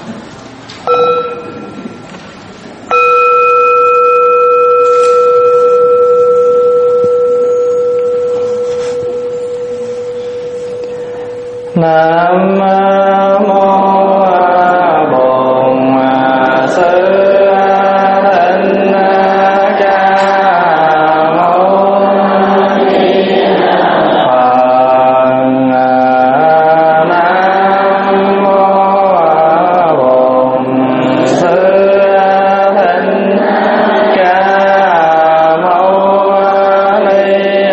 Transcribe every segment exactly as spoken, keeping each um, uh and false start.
Nam mô Bổn Sư Thích Ca Mâu Ni Phật. Nam mô Bổn Sư Thích Ca Mâu Ni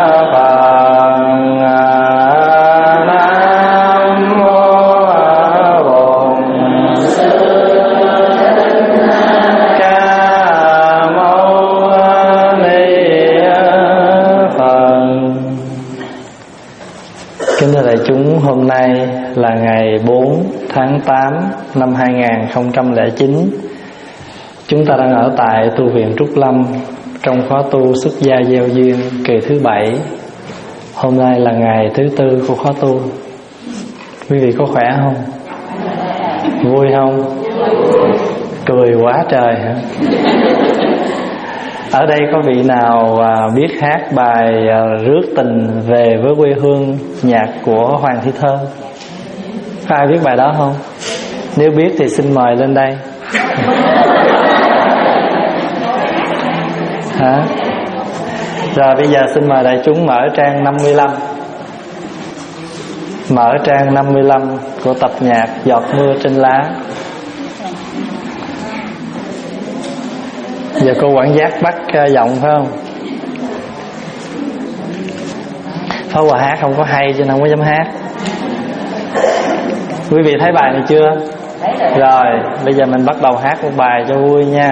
Kính thưa đại chúng, hôm nay là ngày bốn tháng tám năm hai nghìn không trăm lẻ chín. Chúng ta đang ở tại tu viện Trúc Lâm trong khóa tu xuất gia gieo duyên kỳ thứ bảy. Hôm nay là ngày thứ tư của khóa tu. Quý vị có khỏe không? Vui không? Cười quá trời hả? Ở đây có vị nào biết hát bài Rước Tình Về Với Quê Hương, nhạc của Hoàng Thị Thơ? Có ai biết bài đó không? Nếu biết thì xin mời lên đây. Hả? Rồi bây giờ xin mời đại chúng mở trang năm mươi lăm. Mở trang năm mươi lăm của tập nhạc Giọt Mưa Trên Lá. Giờ cô quản giác bắt giọng phải không? Phá Hòa hát không có hay cho nên không có dám hát. Quý vị thấy bài này chưa? Rồi bây giờ mình bắt đầu hát một bài cho vui nha.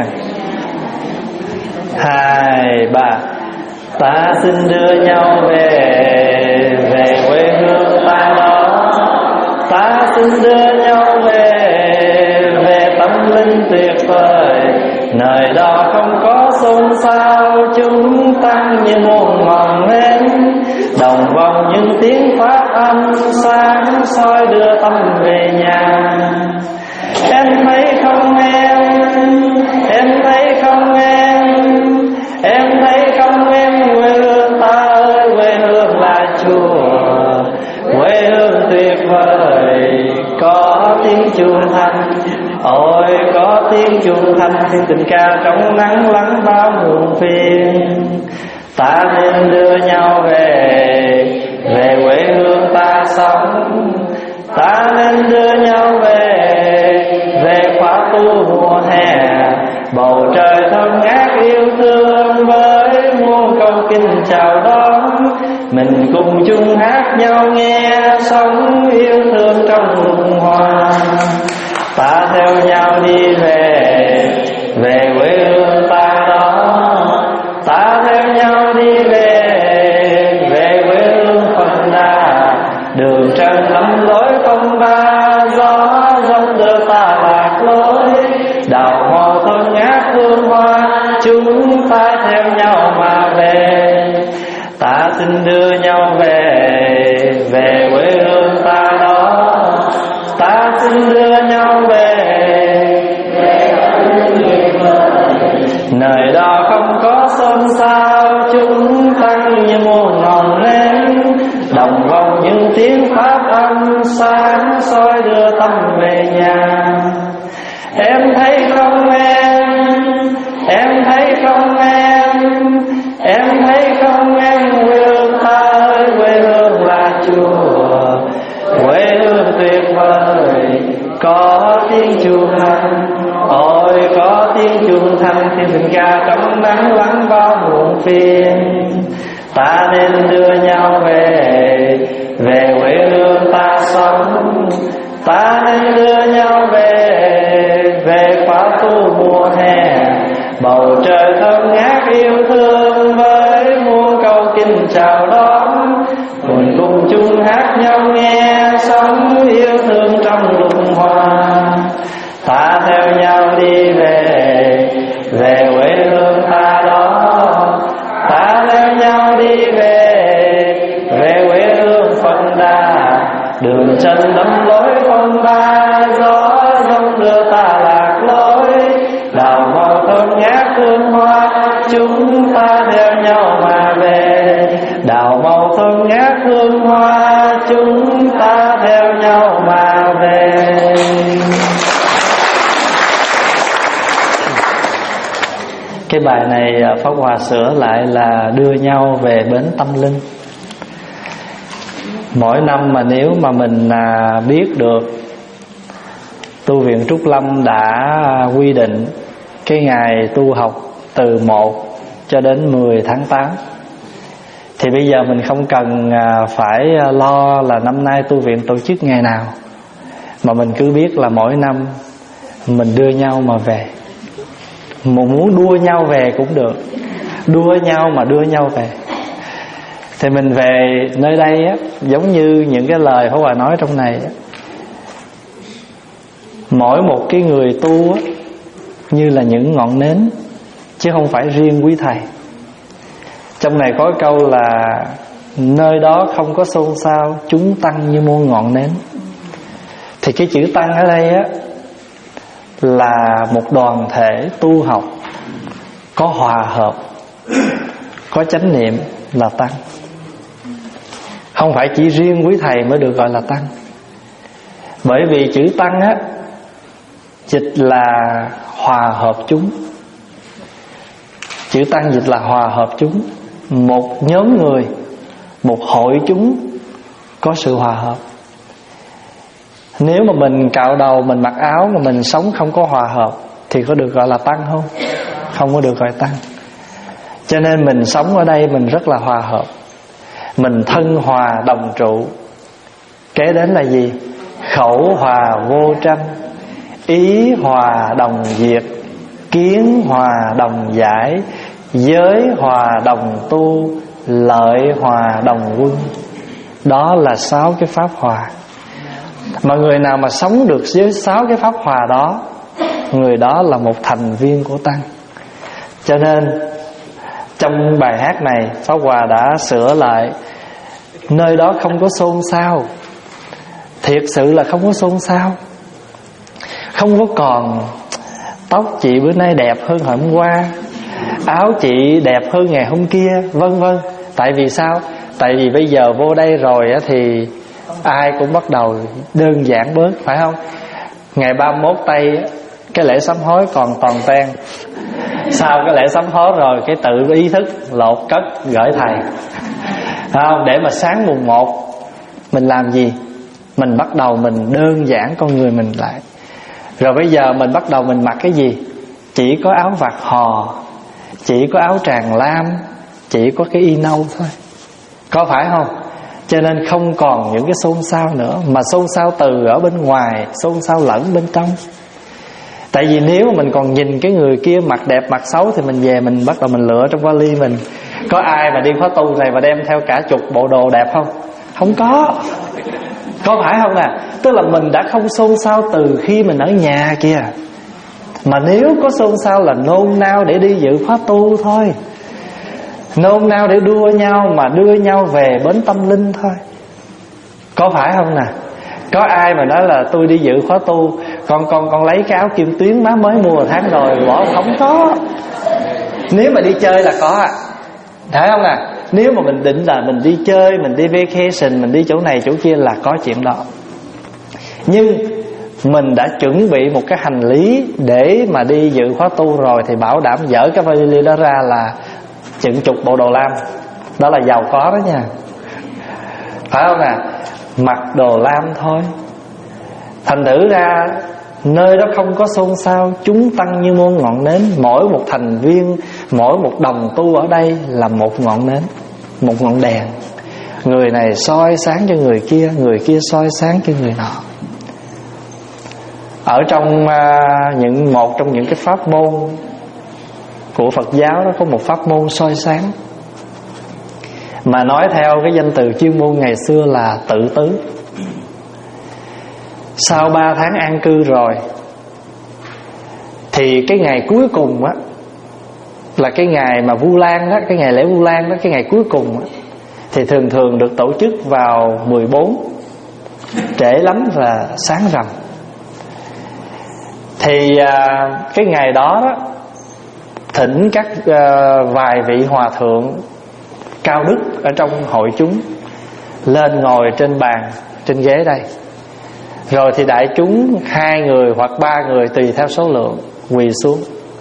Hai ba. Ta xin đưa nhau về, về quê hương ta đó. Ta xin đưa nhau về, về tâm linh tuyệt vời. Nơi đó không có xôn xao, chúng tăng như muôn ngọn nến, đồng vòng những tiếng phát âm sáng soi đưa tâm về nhà. Em thấy không em, em thấy không em, em thấy không em, quê hương ta ơi, quê hương là chùa, quê hương tuyệt vời, có tiếng chuông thanh. Ôi có tiếng chuông thanh, tiếng tình ca trong nắng lắng bao muộn phiền. Ta nên đưa nhau về, về quê hương ta sống. Ta nên đưa nhau về, về khóa tu mùa hè. Bầu trời thơm ngát yêu thương với muôn câu kinh chào đón. Mình cùng chung hát nhau nghe, sống yêu thương trong luân hoa. Ta theo nhau đi về, về quê hương ta đó. Ta theo nhau đi về, về quê hương Phật Đà. Đường trần lắm lối không ba, gió giông đưa ta lạc lối. Đào hoa thơm ngát hương hoa, chúng ta theo nhau mà về. Ta xin đưa nhau về, về quê hương ta đó. Ta xin đưa nhau về, nơi đó không có xôn xao, chúng tăng như muôn ngọn nến, đồng vòng những tiếng pháp âm sáng soi đưa tâm về nhà. Em thấy không em, em thấy không em, em thấy không em, quê hương ta ơi, quê hương là chùa, quê hương tuyệt vời, có tiếng chuông thanh. Ôi có tiếng chuông thanh, tiếng tình ca trong nắng lắng bao muộn phiền. Ta nên đưa nhau về, về quê hương ta sống. Ta nên đưa nhau về, về khóa tu mùa hè. Bầu trời thơm ngát yêu thương với muôn câu kinh chào đón. Mình cùng chung hát nhau nghe, sống yêu thương trong luân hoa. Ta theo nhau đi về, về quê hương ta đó. Ta theo nhau đi về, về quê hương Phật Đà. Đường chân lắm lối không ba, gió giông chúng ta theo nhau mà về. Đào màu thơm ngát hương hoa, chúng ta theo nhau mà về. Cái bài này Pháp Hòa sửa lại là đưa nhau về bến tâm linh. Mỗi năm mà nếu mà mình biết được tu viện Trúc Lâm đã quy định cái ngày tu học từ một cho đến mười tháng tám, thì bây giờ mình không cần phải lo là năm nay tu viện tổ chức ngày nào, mà mình cứ biết là mỗi năm mình đưa nhau mà về. Mà muốn đua nhau về cũng được, đua nhau mà đưa nhau về. Thì mình về nơi đây á, giống như những cái lời Pháp Hòa nói trong này á, mỗi một cái người tu á, như là những ngọn nến, chứ không phải riêng quý thầy. Trong này có câu là nơi đó không có xôn xao, chúng tăng như muôn ngọn nến. Thì cái chữ tăng ở đây á là một đoàn thể tu học có hòa hợp, có chánh niệm là tăng. Không phải chỉ riêng quý thầy mới được gọi là tăng. Bởi vì chữ tăng á dịch là hòa hợp chúng. Chữ tăng dịch là hòa hợp chúng. Một nhóm người, một hội chúng có sự hòa hợp. Nếu mà mình cạo đầu, mình mặc áo mà mình sống không có hòa hợp thì có được gọi là tăng không? Không có được gọi tăng. Cho nên mình sống ở đây mình rất là hòa hợp, mình thân hòa đồng trụ. Kế đến là gì? Khẩu hòa vô tranh, ý hòa đồng diệt, kiến hòa đồng giải, giới hòa đồng tu, lợi hòa đồng quân. Đó là sáu cái pháp hòa. Mà người nào mà sống được với sáu cái pháp hòa đó, người đó là một thành viên của tăng. Cho nên trong bài hát này Pháp Hòa đã sửa lại nơi đó không có xôn xao. Thiệt sự là không có xôn xao. Không có còn tóc chị bữa nay đẹp hơn hồi hôm qua, áo chị đẹp hơn ngày hôm kia, vân vân. Tại vì sao? Tại vì bây giờ vô đây rồi thì ai cũng bắt đầu đơn giản bớt, phải không? Ngày ba mươi mốt Tây cái lễ sám hối còn toàn ten. Sau cái lễ sám hối rồi cái tự ý thức lột cất gửi thầy, không? Để mà sáng mùng một mình làm gì? Mình bắt đầu mình đơn giản con người mình lại. Rồi bây giờ mình bắt đầu mình mặc cái gì? Chỉ có áo vạt hò, chỉ có áo tràng lam, chỉ có cái y nâu thôi. Có phải không? Cho nên không còn những cái xôn xao nữa, mà xôn xao từ ở bên ngoài, xôn xao lẫn bên trong. Tại vì nếu mà mình còn nhìn cái người kia mặt đẹp mặt xấu thì mình về mình bắt đầu mình lựa trong vali mình. Có ai mà đi khóa tu này mà đem theo cả chục bộ đồ đẹp không? Không có. Có phải không nè? Tức là mình đã không xôn xao từ khi mình ở nhà kìa. Mà nếu có xôn xao là nôn nao để đi dự khóa tu thôi, nôn nao để đua nhau mà đưa nhau về bến tâm linh thôi. Có phải không nè? Có ai mà nói là tôi đi dự khóa tu, Con con con lấy cái áo kim tuyến má mới mua tháng rồi bỏ? Không có. Nếu mà đi chơi là có à, thấy không nè? Nếu mà mình định là mình đi chơi, mình đi vacation, mình đi chỗ này chỗ kia là có chuyện đó. Nhưng mình đã chuẩn bị một cái hành lý để mà đi dự khóa tu rồi thì bảo đảm dỡ cái vali đó ra là chừng chục bộ đồ lam. Đó là giàu có đó nha, phải không nè? Mặc đồ lam thôi. Thành thử ra nơi đó không có xôn xao, chúng tăng như muôn ngọn nến. Mỗi một thành viên, mỗi một đồng tu ở đây là một ngọn nến, một ngọn đèn. Người này soi sáng cho người kia, người kia soi sáng cho người nọ. Ở trong uh, những một trong những cái pháp môn của Phật giáo đó có một pháp môn soi sáng, mà nói theo cái danh từ chuyên môn ngày xưa là tự tứ. Sau ba tháng an cư rồi thì cái ngày cuối cùng á, là cái ngày mà Vu Lan đó, cái ngày lễ Vu Lan đó, cái ngày cuối cùng á, thì thường thường được tổ chức vào mười bốn, trễ lắm là sáng rằm. Thì à, cái ngày đó đó thỉnh các uh, vài vị hòa thượng cao đức ở trong hội chúng lên ngồi trên bàn, trên ghế đây. Rồi thì đại chúng hai người hoặc ba người tùy theo số lượng quỳ xuống,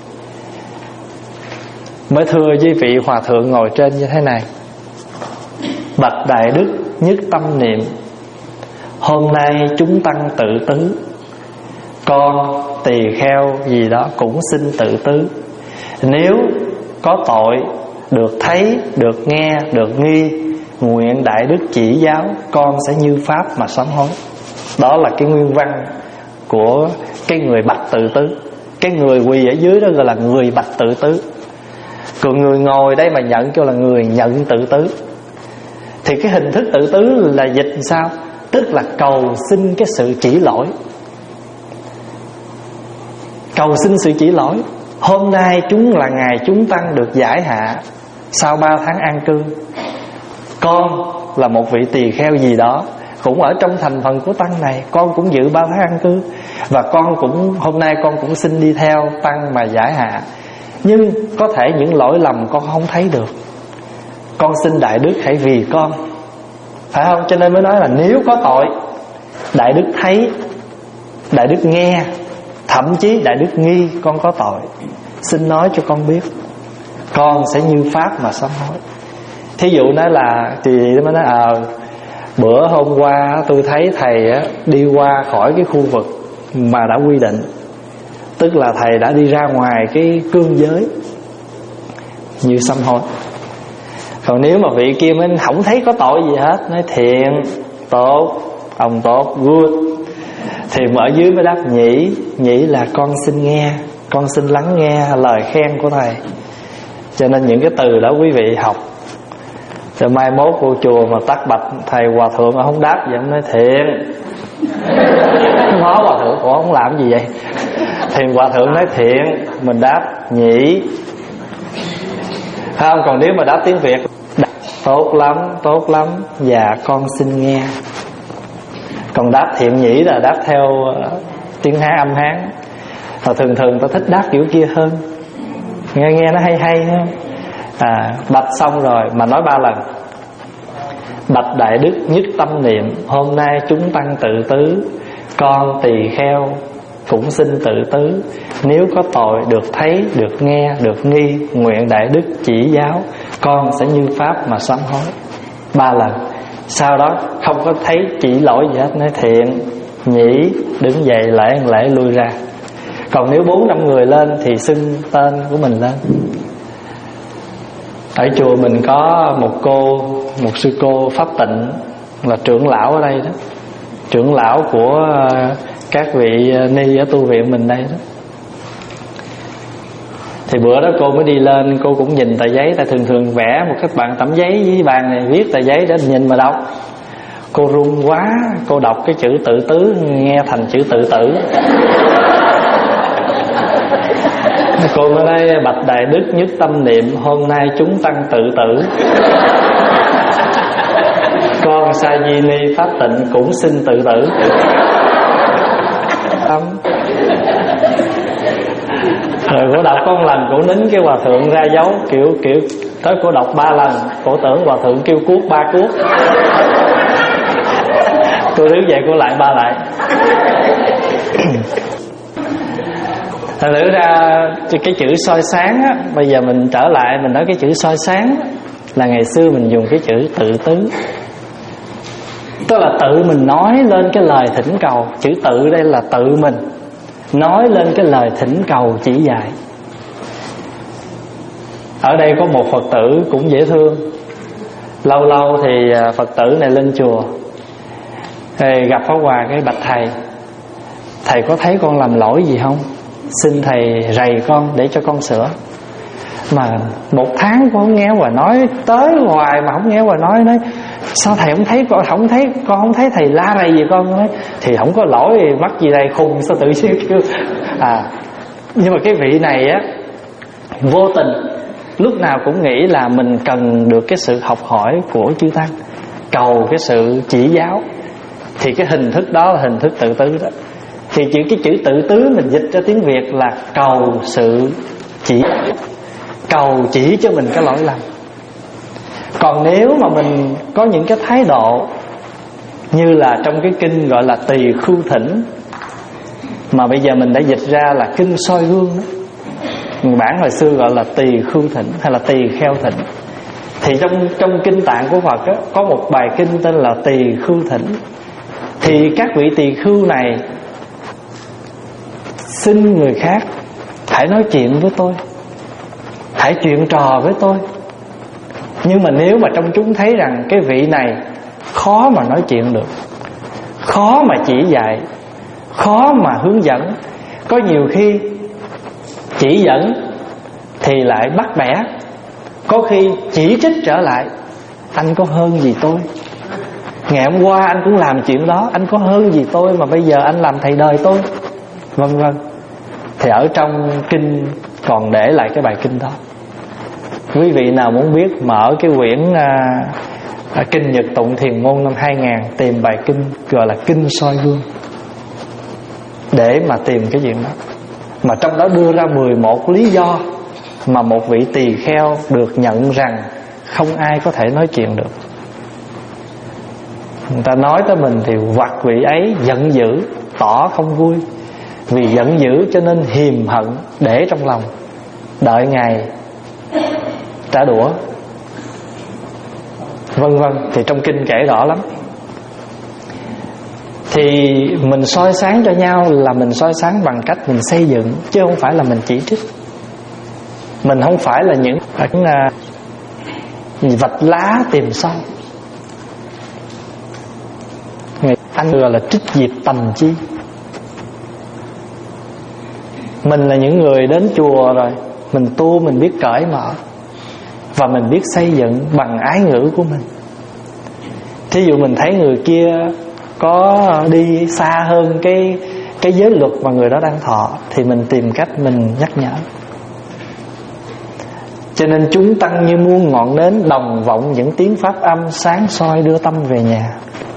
mới thưa với vị hòa thượng ngồi trên như thế này: bạch đại đức nhất tâm niệm, hôm nay chúng tăng tự tứ, con tỳ kheo gì đó cũng xin tự tứ. Nếu có tội được thấy, được nghe, được nghi, nguyện đại đức chỉ giáo, con sẽ như pháp mà sám hối. Đó là cái nguyên văn của cái người bạch tự tứ. Cái người quỳ ở dưới đó gọi là người bạch tự tứ. Còn người ngồi đây mà nhận kêu là người nhận tự tứ. Thì cái hình thức tự tứ là dịch sao? Tức là cầu xin cái sự chỉ lỗi. Cầu xin sự chỉ lỗi. Hôm nay chúng là ngày chúng tăng được giải hạ sau ba tháng an cư. Con là một vị tỳ kheo gì đó, cũng ở trong thành phần của tăng này, con cũng dự ba tháng an cư, và con cũng hôm nay con cũng xin đi theo tăng mà giải hạ. Nhưng có thể những lỗi lầm con không thấy được, con xin đại đức hãy vì con, phải không? Cho nên mới nói là nếu có tội, đại đức thấy, đại đức nghe, thậm chí đại đức nghi con có tội, xin nói cho con biết, con sẽ như pháp mà sám hối. Thí dụ nói là thì mới nói à, bữa hôm qua tôi thấy thầy á, đi qua khỏi cái khu vực mà đã quy định, tức là thầy đã đi ra ngoài cái cương giới, như sám hối. Còn nếu mà vị kia mới không thấy có tội gì hết, nói thiện, tốt, ông tốt, good, thì ở dưới mới đáp nhĩ. Nhĩ là con xin nghe, con xin lắng nghe lời khen của thầy. Cho nên những cái từ đó quý vị học, rồi mai mốt vô chùa mà tắt bạch thầy hòa thượng mà không đáp vậy, ông nói thiện. Ngó hòa thượng, ủa không làm gì vậy? Thì hòa thượng nói thiện, mình đáp nhĩ, không? Còn nếu mà đáp tiếng Việt, tốt lắm, tốt lắm, dạ con xin nghe. Còn đáp thiện nhĩ là đáp theo tiếng Hán, âm Hán. Và thường thường ta thích đáp kiểu kia hơn, nghe nghe nó hay hay hơn. À, bạch xong rồi mà nói ba lần: bạch đại đức nhất tâm niệm, hôm nay chúng tăng tự tứ, con tỳ kheo cũng xin tự tứ. Nếu có tội được thấy, được nghe, được nghi, nguyện đại đức chỉ giáo, con sẽ như pháp mà sám hối. Ba lần. Sau đó không có thấy chỉ lỗi gì hết, nói thiện, nhĩ, đứng dậy lễ lễ lui ra. Còn nếu bốn năm người lên thì xưng tên của mình lên. Ở chùa mình có một cô, một sư cô Pháp Tịnh, là trưởng lão ở đây đó, trưởng lão của các vị ni ở tu viện mình đây đó. Thì bữa đó cô mới đi lên, cô cũng nhìn tờ giấy, tại thường thường vẽ một cái bàn tấm giấy với bàn này, viết tờ giấy để nhìn mà đọc. Cô run quá, cô đọc cái chữ tự tứ nghe thành chữ tự tử. Cô mới nói bạch đại đức nhất tâm niệm, hôm nay chúng tăng tự tử, con sa di ni Pháp Tịnh cũng xin tự tử. Tâm. Rồi cô đọc có một lần, cô nín cái hòa thượng ra dấu, kiểu kiểu tới cô đọc ba lần, cô tưởng hòa thượng kêu cuốc ba cuốc. Cô đứng dậy cô lại ba lại. Thật sự ra cái chữ soi sáng á, bây giờ mình trở lại mình nói cái chữ soi sáng á, là ngày xưa mình dùng cái chữ tự tứ, tức là tự mình nói lên cái lời thỉnh cầu. Chữ tự đây là tự mình nói lên cái lời thỉnh cầu chỉ dạy. Ở đây có một Phật tử cũng dễ thương. Lâu lâu thì Phật tử này lên chùa thì gặp Pháp Hòa, cái bạch thầy, thầy có thấy con làm lỗi gì không? Xin thầy rầy con để cho con sửa. Mà một tháng con không nghe Hòa nói, tới hoài mà không nghe Hòa nói. Nói sao thầy không thấy con, không thấy con không thấy thầy la rầy gì con? Nói thì không có lỗi gì, mắc gì đây khùng sao tự xíu kêu. À, nhưng mà cái vị này á, vô tình lúc nào cũng nghĩ là mình cần được cái sự học hỏi của chư tăng, cầu cái sự chỉ giáo. Thì cái hình thức đó là hình thức tự tứ đó. Thì chữ cái chữ tự tứ mình dịch cho tiếng Việt là cầu sự chỉ. cầu chỉ cho mình cái lỗi lầm. Còn nếu mà mình có những cái thái độ như là trong cái kinh gọi là tỳ khưu thỉnh, mà bây giờ mình đã dịch ra là kinh soi gương đó. Bản hồi xưa gọi là tỳ khưu thỉnh hay là tỳ kheo thỉnh. Thì trong trong kinh tạng của Phật đó, có một bài kinh tên là tỳ khưu thỉnh. Thì các vị tỳ khưu này xin người khác hãy nói chuyện với tôi, hãy chuyện trò với tôi. Nhưng mà nếu mà trong chúng thấy rằng cái vị này khó mà nói chuyện được, khó mà chỉ dạy, khó mà hướng dẫn, có nhiều khi chỉ dẫn thì lại bắt bẻ, có khi chỉ trích trở lại: anh có hơn gì tôi, ngày hôm qua anh cũng làm chuyện đó, anh có hơn gì tôi mà bây giờ anh làm thầy đời tôi, vân vân. Thì ở trong kinh còn để lại cái bài kinh đó. Quý vị nào muốn biết mở cái quyển à, à, Kinh Nhật Tụng Thiền Môn năm hai nghìn, tìm bài kinh gọi là Kinh Soi Gương để mà tìm cái chuyện đó. Mà trong đó đưa ra mười một lý do mà một vị tỳ kheo được nhận rằng không ai có thể nói chuyện được. Người ta nói tới mình thì hoặc vị ấy giận dữ, tỏ không vui. Vì giận dữ cho nên hiềm hận để trong lòng, đợi ngày trả đũa, vân vân. Thì trong kinh kể rõ lắm. Thì mình soi sáng cho nhau là mình soi sáng bằng cách mình xây dựng, chứ không phải là mình chỉ trích. Mình không phải là những uh, vạch lá tìm sâu. Anh gọi là trích diệp tầm chi. Mình là những người đến chùa rồi, mình tu, mình biết cởi mở và mình biết xây dựng bằng ái ngữ của mình. Thí dụ mình thấy người kia có đi xa hơn cái cái giới luật mà người đó đang thọ, thì mình tìm cách mình nhắc nhở. Cho nên chúng tăng như muôn ngọn nến, đồng vọng những tiếng pháp âm, sáng soi đưa tâm về nhà.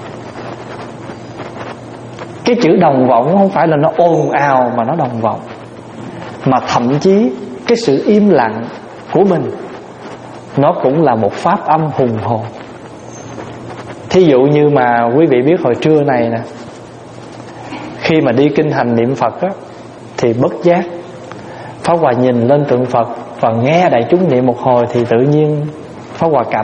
Cái chữ đồng vọng không phải là nó ồn ào mà nó đồng vọng, mà thậm chí cái sự im lặng của mình nó cũng là một pháp âm hùng hồn. Thí dụ như mà quý vị biết hồi trưa này nè, khi mà đi kinh hành niệm Phật á, thì bất giác Pháp Hòa nhìn lên tượng Phật và nghe đại chúng niệm một hồi thì tự nhiên Pháp Hòa cảm.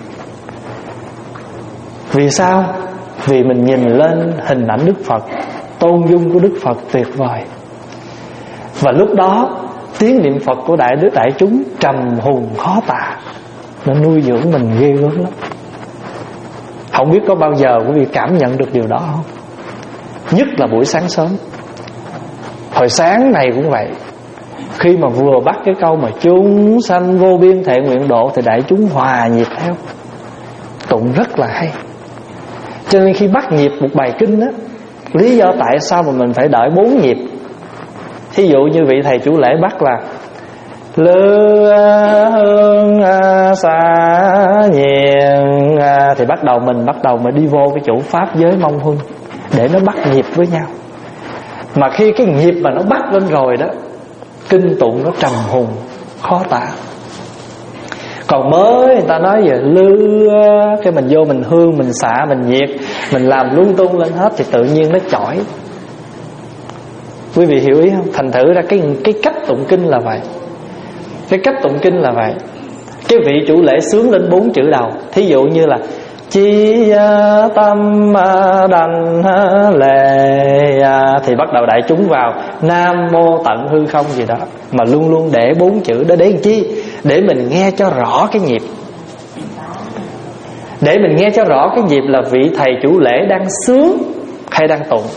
Vì sao? Vì mình nhìn lên hình ảnh Đức Phật, tôn dung của Đức Phật tuyệt vời. Và lúc đó tiếng niệm Phật của đại đức đại chúng trầm hùng khó tả, nó nuôi dưỡng mình ghê gớm lắm. Không biết có bao giờ quý vị cảm nhận được điều đó không? Nhất là buổi sáng sớm. Hồi sáng này cũng vậy. Khi mà vừa bắt cái câu mà chúng sanh vô biên thệ nguyện độ, thì đại chúng hòa nhịp theo, tụng rất là hay. Cho nên khi bắt nhịp một bài kinh đó, lý do tại sao mà mình phải đợi bốn nhịp. Thí dụ như vị thầy chủ lễ bắt là lư hương xa nhiên, thì bắt đầu mình bắt đầu mà đi vô cái chỗ pháp giới mong huân để nó bắt nhịp với nhau. Mà khi cái nhịp mà nó bắt lên rồi đó, kinh tụng nó trầm hùng khó tả. Còn mới người ta nói về lư, cái mình vô mình hương, mình xả, mình nhiệt, mình làm lung tung lên hết thì tự nhiên nó chỏi. Quý vị hiểu ý không? Thành thử ra cái, cái cách tụng kinh là vậy. Cái cách tụng kinh là vậy. Cái vị chủ lễ sướng lên bốn chữ đầu. Thí dụ như là chi tâm đành lệ, thì bắt đầu đại chúng vào nam mô tận hư không gì đó. Mà luôn luôn để bốn chữ đó để làm chi? Để mình nghe cho rõ cái nhịp. Để mình nghe cho rõ cái nhịp là vị thầy chủ lễ đang sướng hay đang tụng.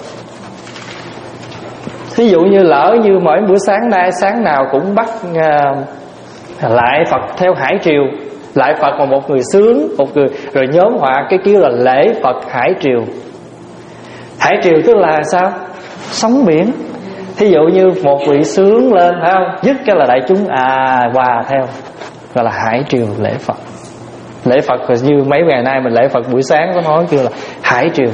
Ví dụ như lỡ như mỗi buổi sáng nay, sáng nào cũng bắt uh, lại Phật theo hải triều. Lại Phật mà một người sướng, một người rồi nhóm họa, cái kêu là lễ Phật hải triều. Hải triều tức là sao? Sóng biển. Thí dụ như một vị sướng lên, phải không? Dứt cái là đại chúng à hòa theo, gọi là hải triều lễ Phật. Lễ Phật như mấy ngày nay mình lễ Phật buổi sáng có nói kêu là hải triều.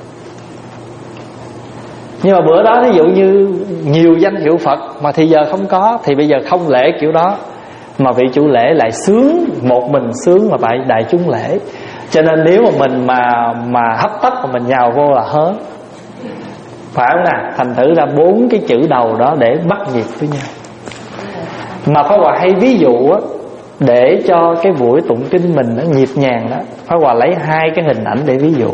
Nhưng mà bữa đó ví dụ như nhiều danh hiệu Phật mà thì giờ không có, thì bây giờ không lễ kiểu đó, mà vị chủ lễ lại sướng, một mình sướng mà phải đại chúng lễ. Cho nên nếu mà mình mà mà hấp tấp mà mình nhào vô là hớ, phải không nè? Thành thử ra bốn cái chữ đầu đó để bắt nhịp với nhau. Mà Pháp Hòa hay ví dụ á, để cho cái buổi tụng kinh mình nó nhịp nhàng đó, Pháp Hòa lấy hai cái hình ảnh để ví dụ.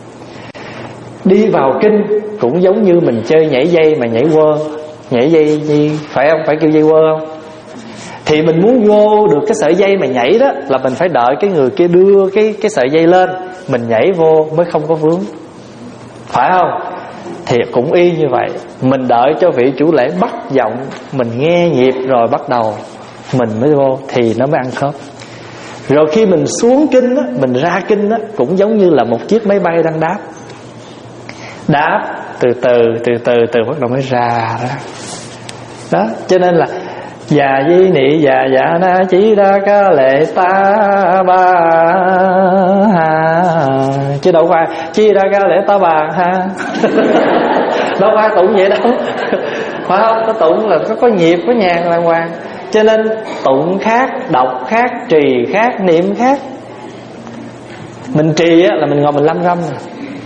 Đi vào kinh cũng giống như mình chơi nhảy dây mà nhảy quơ. Nhảy dây gì phải không? Phải kêu dây quơ không? Thì mình muốn vô được cái sợi dây mà nhảy đó là mình phải đợi cái người kia đưa cái cái sợi dây lên, mình nhảy vô mới không có vướng, phải không? Thì cũng y như vậy, mình đợi cho vị chủ lễ bắt giọng, mình nghe nhịp rồi bắt đầu mình mới vô thì nó mới ăn khớp. Rồi khi mình xuống kinh á, mình ra kinh á, cũng giống như là một chiếc máy bay đang đáp. Đáp từ từ từ từ từ bắt đầu mới ra đó. Đó, cho nên là già di nị già dạ na chỉ đa ca lệ ta ba ha, chứ đâu phải chi đa ca lệ ta bà ha. Đâu phải tụng vậy đâu, phải không? Có tụng là có, có nhịp, có nhàn đàng hoàng. Cho nên tụng khác, đọc khác, trì khác, niệm khác. Mình trì á là mình ngồi mình lâm râm nè,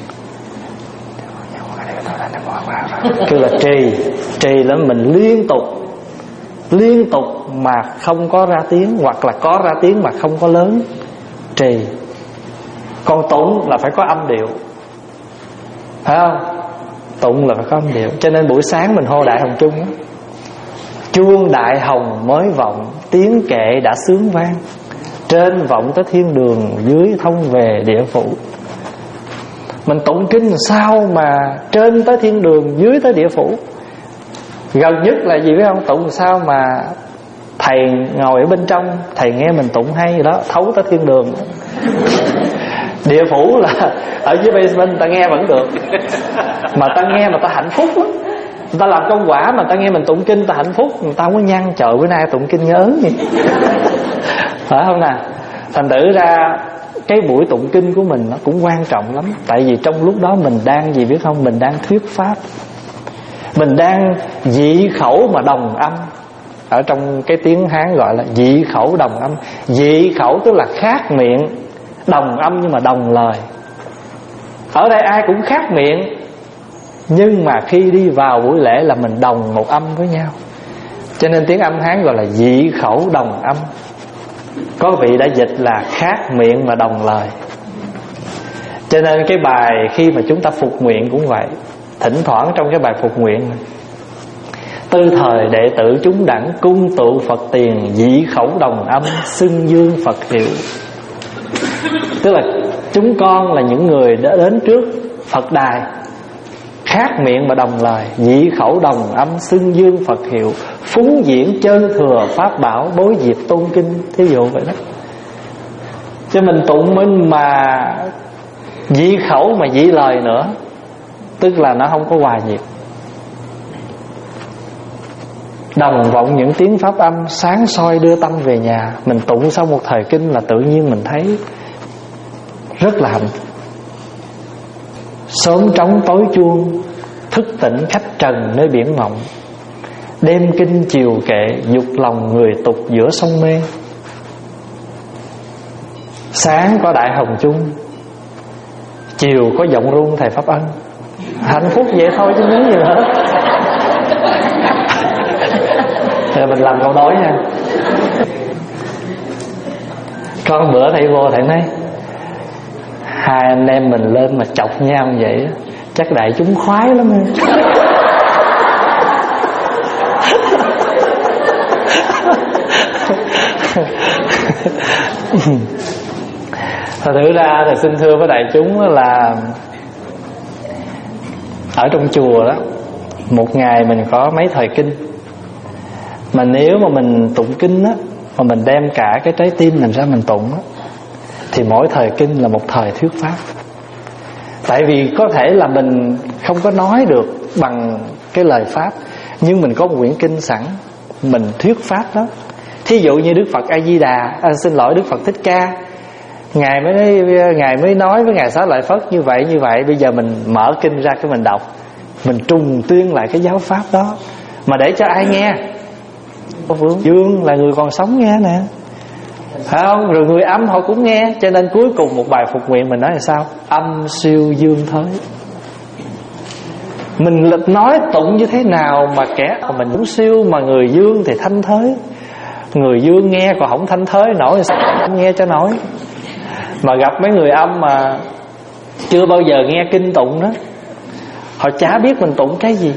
kêu là trì. Trì là mình liên tục liên tục mà không có ra tiếng, hoặc là có ra tiếng mà không có lớn, trì. Còn tụng là phải có âm điệu, phải không? Tụng là phải có âm điệu. Cho nên buổi sáng mình hô Đại Hồng Chung á, chuông đại hồng mới vọng, tiếng kệ đã sướng vang, trên vọng tới thiên đường, dưới thông về địa phủ. Mình tụng kinh sao mà trên tới thiên đường, dưới tới địa phủ. Gần nhất là gì biết không? Tụng sao mà thầy ngồi ở bên trong, thầy nghe mình tụng hay đó, thấu tới thiên đường. Địa phủ là ở dưới basement, ta nghe vẫn được, mà ta nghe mà ta hạnh phúc lắm. Người ta làm công quả mà ta nghe mình tụng kinh ta hạnh phúc, người ta không có nhăn trời bữa nay tụng kinh nhớ gì. Phải không nè? Thành thử ra cái buổi tụng kinh của mình nó cũng quan trọng lắm. Tại vì trong lúc đó mình đang gì biết không? Mình đang thuyết pháp, mình đang dị khẩu mà đồng âm. Ở trong cái tiếng Hán gọi là dị khẩu đồng âm. Dị khẩu tức là khác miệng, đồng âm nhưng mà đồng lời. Ở đây ai cũng khác miệng, nhưng mà khi đi vào buổi lễ là mình đồng một âm với nhau. Cho nên tiếng âm Hán gọi là dị khẩu đồng âm. Có vị đã dịch là khác miệng mà đồng lời. Cho nên cái bài khi mà chúng ta phục nguyện cũng vậy. Thỉnh thoảng trong cái bài phục nguyện, tư thời đệ tử chúng đẳng cung tụ Phật tiền, dị khẩu đồng âm xưng dương Phật hiệu. Tức là chúng con là những người đã đến trước Phật đài, khác miệng mà đồng lời, dị khẩu đồng âm xưng dương Phật hiệu, phúng diễn chân thừa pháp bảo, bối diệt tôn kinh. Thí dụ vậy đó. Cho mình tụng mình mà dị khẩu mà dị lời nữa, tức là nó không có hòa nhịp. Đồng vọng những tiếng pháp âm, sáng soi đưa tâm về nhà. Mình tụng sau một thời kinh là tự nhiên mình thấy rất là hạnh. Sớm trống tối chuông, thức tỉnh khách trần nơi biển mộng. Đêm kinh chiều kệ, dục lòng người tục giữa sông mê. Sáng có Đại Hồng Chung, chiều có giọng rung thầy Pháp Ân. Hạnh phúc vậy thôi chứ muốn gì nữa. Rồi mình làm câu đối nha. Con bữa thầy vô thầy nói hai anh em mình lên mà chọc nhau như vậy chắc đại chúng khoái lắm. Thật thử ra thì xin thưa với đại chúng là ở trong chùa đó, một ngày mình có mấy thời kinh. Mà nếu mà mình tụng kinh á, mà mình đem cả cái trái tim mình ra mình tụng á, thì mỗi thời kinh là một thời thuyết pháp. Tại vì có thể là mình không có nói được bằng cái lời pháp, nhưng mình có một quyển kinh sẵn, mình thuyết pháp đó. Thí dụ như Đức Phật A Di Đà, à, xin lỗi Đức Phật Thích Ca, Ngài mới Ngài mới nói với Ngài Xá Lợi Phất như vậy như vậy. Bây giờ mình mở kinh ra cái mình đọc, mình trùng tuyên lại cái giáo pháp đó, mà để cho ai nghe? có vướng. Dương là người còn sống nghe nè, phải không? Rồi người âm họ cũng nghe. Cho nên cuối cùng một bài phục nguyện mình nói là sao? Âm siêu dương thới. Mình nói tụng như thế nào mà kẻ mình cũng siêu, mà người dương thì thanh thới. Người dương nghe còn không thanh thới nổi, sao nghe cho nổi. Mà gặp mấy người âm mà chưa bao giờ nghe kinh tụng đó, họ chả biết mình tụng cái gì.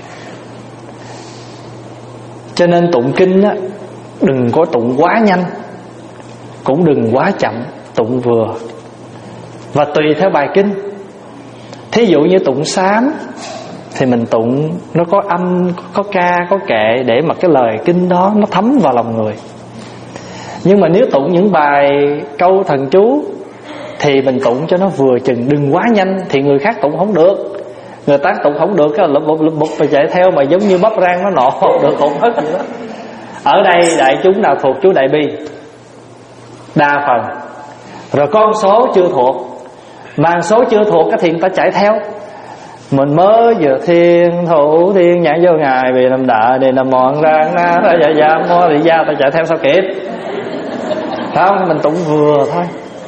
Cho nên tụng kinh á, đừng có tụng quá nhanh, cũng đừng quá chậm, tụng vừa. Và tùy theo bài kinh. Thí dụ như tụng sám thì mình tụng nó có âm, có ca, có kệ, để mà cái lời kinh đó nó thấm vào lòng người. Nhưng mà nếu tụng những bài câu thần chú thì mình tụng cho nó vừa chừng, đừng quá nhanh thì người khác tụng không được. Người ta tụng không được cái lụp bụp lụp bụp phải chạy theo mà giống như bắp rang nó nọ được tụng hết vậy đó. Ở đây đại chúng nào thuộc chú Đại Bi? Đa phần. Rồi con số chưa thuộc, mà số chưa thuộc cái thì người ta chạy theo. Mình mới vừa thiên thủ thiên nhãn vô ngài vì làm đạ để làm mọn rang na ta dạ dạ mo thì ra ta chạy theo sao kịp. Phải không? Mình tụng vừa thôi,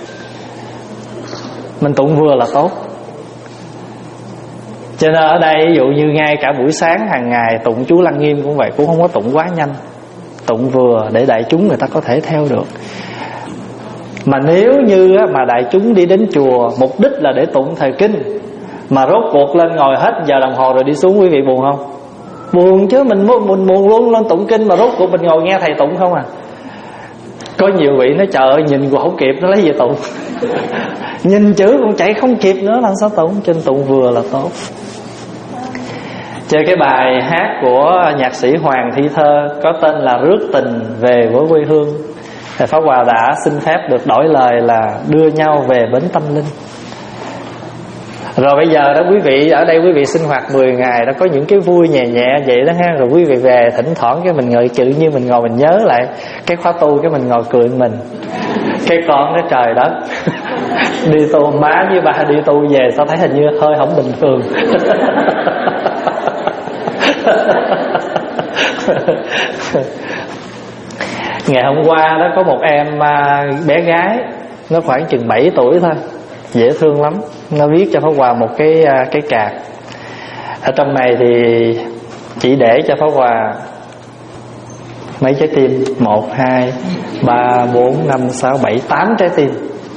mình tụng vừa là tốt. Cho nên ở đây ví dụ như ngay cả buổi sáng hàng ngày tụng chú Lăng Nghiêm cũng vậy, cũng không có tụng quá nhanh, tụng vừa để đại chúng người ta có thể theo được. Mà nếu như mà đại chúng đi đến chùa mục đích là để tụng thời kinh, mà rốt cuộc lên ngồi hết giờ đồng hồ rồi đi xuống, quý vị buồn không? Buồn chứ, mình mình buồn luôn lên tụng kinh mà rốt cuộc mình ngồi nghe thầy tụng không à. Có nhiều vị nói trời ơi nhìn cũng không kịp, nó lấy gì tụng. Nhìn chữ cũng chạy không kịp nữa, làm sao tụng? Trên tụng vừa là tốt. Chơi cái bài hát của nhạc sĩ Hoàng Thị Thơ có tên là Rước Tình Về Với Quê Hương, thầy Pháp Hòa đã xin phép được đổi lời là đưa nhau về bến tâm linh. Rồi bây giờ đó quý vị, ở đây quý vị sinh hoạt mười ngày đó, có những cái vui nhẹ nhẹ vậy đó ha. Rồi quý vị về thỉnh thoảng cái mình ngồi chữ như mình ngồi mình nhớ lại cái khóa tu, cái mình ngồi cười mình. Cái con cái trời đất đi tu, má với ba đi tu về sao thấy hình như hơi không bình thường. Ngày hôm qua đó có một em bé gái, nó khoảng chừng bảy tuổi thôi, dễ thương lắm. Nó viết cho Pháp Hòa một cái cái card. Ở trong này thì chỉ để cho Pháp Hòa mấy trái tim, một, hai, ba, bốn, năm, sáu, bảy, tám trái tim.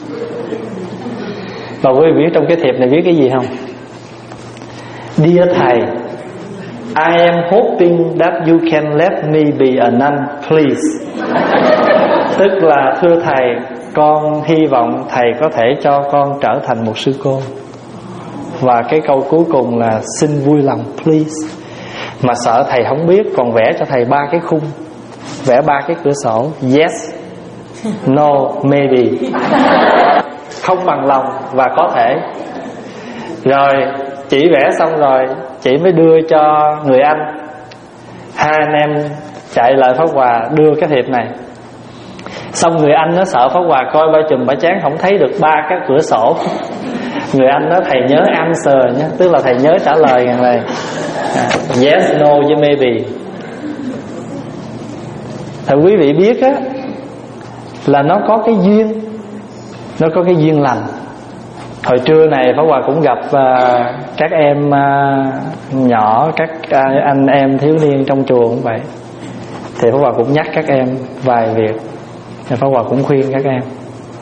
Và quý vị biết trong cái thiệp này viết cái gì không? Dear thầy, I am hoping that you can let me be a nun, please. Tức là thưa thầy, con hy vọng thầy có thể cho con trở thành một sư cô. Và cái câu cuối cùng là xin vui lòng, please. Mà sợ thầy không biết, còn vẽ cho thầy ba cái khung, vẽ ba cái cửa sổ. Yes, no, maybe. Không bằng lòng và có thể. Rồi chỉ vẽ xong rồi chị mới đưa cho người anh. Hai anh em chạy lại Pháp Hòa đưa cái thiệp này. Xong người anh nó sợ Pháp Hòa coi ba chùm ba chán không thấy được ba cái cửa sổ. Người anh nói thầy nhớ answer nhé, tức là thầy nhớ trả lời rằng này à, yes, no với maybe. Thì quý vị biết á, là nó có cái duyên, nó có cái duyên lành. Hồi trưa này Pháp Hòa cũng gặp uh, các em uh, nhỏ, các uh, anh em thiếu niên trong chùa cũng vậy. Thì Pháp Hòa cũng nhắc các em vài việc, thì Pháp Hòa cũng khuyên các em.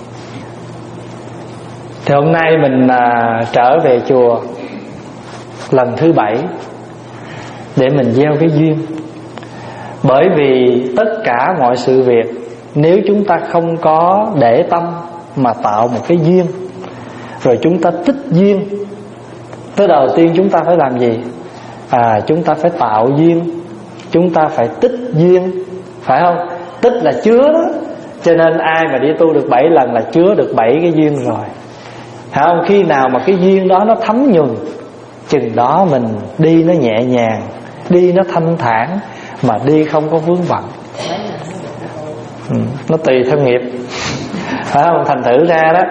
Thì hôm nay mình uh, trở về chùa lần thứ bảy để mình gieo cái duyên. Bởi vì tất cả mọi sự việc, nếu chúng ta không có để tâm mà tạo một cái duyên, rồi chúng ta tích duyên, tới đầu tiên chúng ta phải làm gì? À, chúng ta phải tạo duyên, chúng ta phải tích duyên, phải không? Tích là chứa đó. Cho nên ai mà đi tu được bảy lần là chứa được bảy cái duyên rồi, phải không? Khi nào mà cái duyên đó nó thấm nhuần, chừng đó mình đi nó nhẹ nhàng, đi nó thanh thản, mà đi không có vướng bận. ừ, Nó tùy theo nghiệp, phải không? Thành thử ra đó,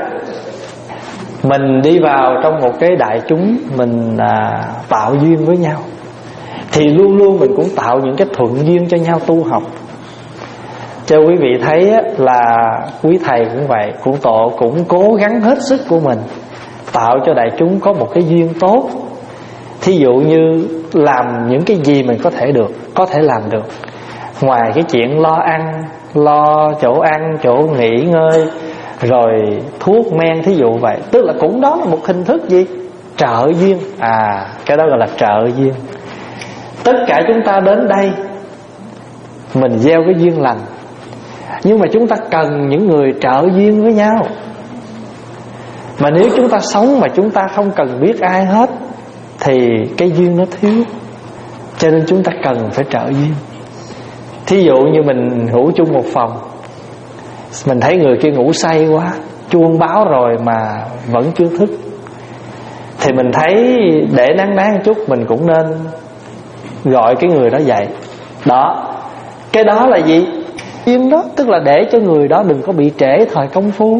mình đi vào trong một cái đại chúng, mình à, tạo duyên với nhau, thì luôn luôn mình cũng tạo những cái thuận duyên cho nhau tu học. Cho quý vị thấy là quý thầy cũng vậy, cũng tổ cũng cố gắng hết sức của mình tạo cho đại chúng có một cái duyên tốt. Thí dụ như làm những cái gì mình có thể được, có thể làm được, ngoài cái chuyện lo ăn, lo chỗ ăn, chỗ nghỉ ngơi, rồi thuốc men, thí dụ vậy. Tức là cũng đó là một hình thức gì? Trợ duyên. À, cái đó gọi là trợ duyên. Tất cả chúng ta đến đây mình gieo cái duyên lành, nhưng mà chúng ta cần những người trợ duyên với nhau. Mà nếu chúng ta sống mà chúng ta không cần biết ai hết thì cái duyên nó thiếu. Cho nên chúng ta cần phải trợ duyên. Thí dụ như mình ngủ chung một phòng, mình thấy người kia ngủ say quá, chuông báo rồi mà vẫn chưa thức, thì mình thấy để nán nán một chút mình cũng nên gọi cái người đó dậy. Đó, cái đó là gì? Duyên đó, tức là để cho người đó đừng có bị trễ thời công phu.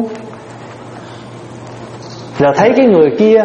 Rồi thấy cái người kia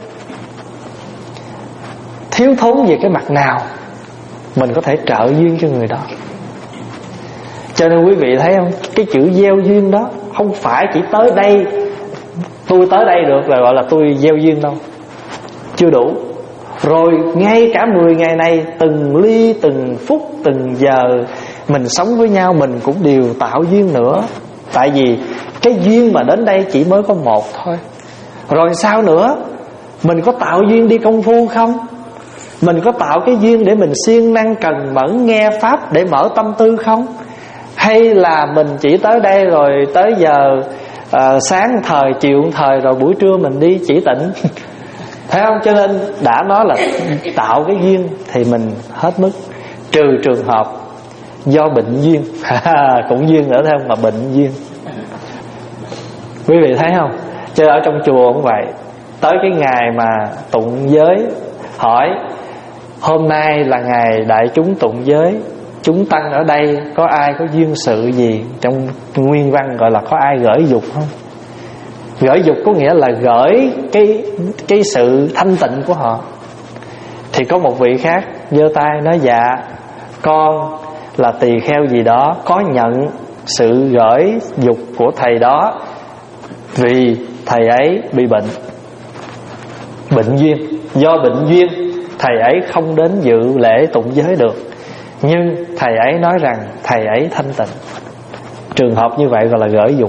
thiếu thốn về cái mặt nào, mình có thể trợ duyên cho người đó. Cho nên quý vị thấy không, cái chữ gieo duyên đó không phải chỉ tới đây, tôi tới đây được là gọi là tôi gieo duyên đâu. Chưa đủ. Rồi ngay cả mười ngày này, từng ly, từng phút, từng giờ mình sống với nhau, mình cũng đều tạo duyên nữa. Tại vì cái duyên mà đến đây chỉ mới có một thôi. Rồi sao nữa? Mình có tạo duyên đi công phu không? Mình có tạo cái duyên để mình siêng năng cần mẫn nghe Pháp để mở tâm tư không? Hay là mình chỉ tới đây rồi tới giờ uh, sáng thời, chiều thời, rồi buổi trưa mình đi chỉ tịnh? Thấy không? Cho nên đã nói là tạo cái duyên thì mình hết mức. Trừ trường hợp do bệnh duyên. Cũng duyên nữa thấy không? Mà bệnh duyên. Quý vị thấy không? Chứ ở trong chùa cũng vậy. Tới cái ngày mà tụng giới, hỏi hôm nay là ngày đại chúng tụng giới, chúng tăng ở đây có ai có duyên sự gì? Trong nguyên văn gọi là có ai gởi dục không? Gởi dục có nghĩa là gởi cái, cái sự thanh tịnh của họ. Thì có một vị khác giơ tay nói dạ, con là tỳ kheo gì đó, có nhận sự gởi dục của thầy đó, vì thầy ấy bị bệnh, bệnh duyên. Do bệnh duyên thầy ấy không đến dự lễ tụng giới được, nhưng thầy ấy nói rằng thầy ấy thanh tịnh. Trường hợp như vậy gọi là gởi dục.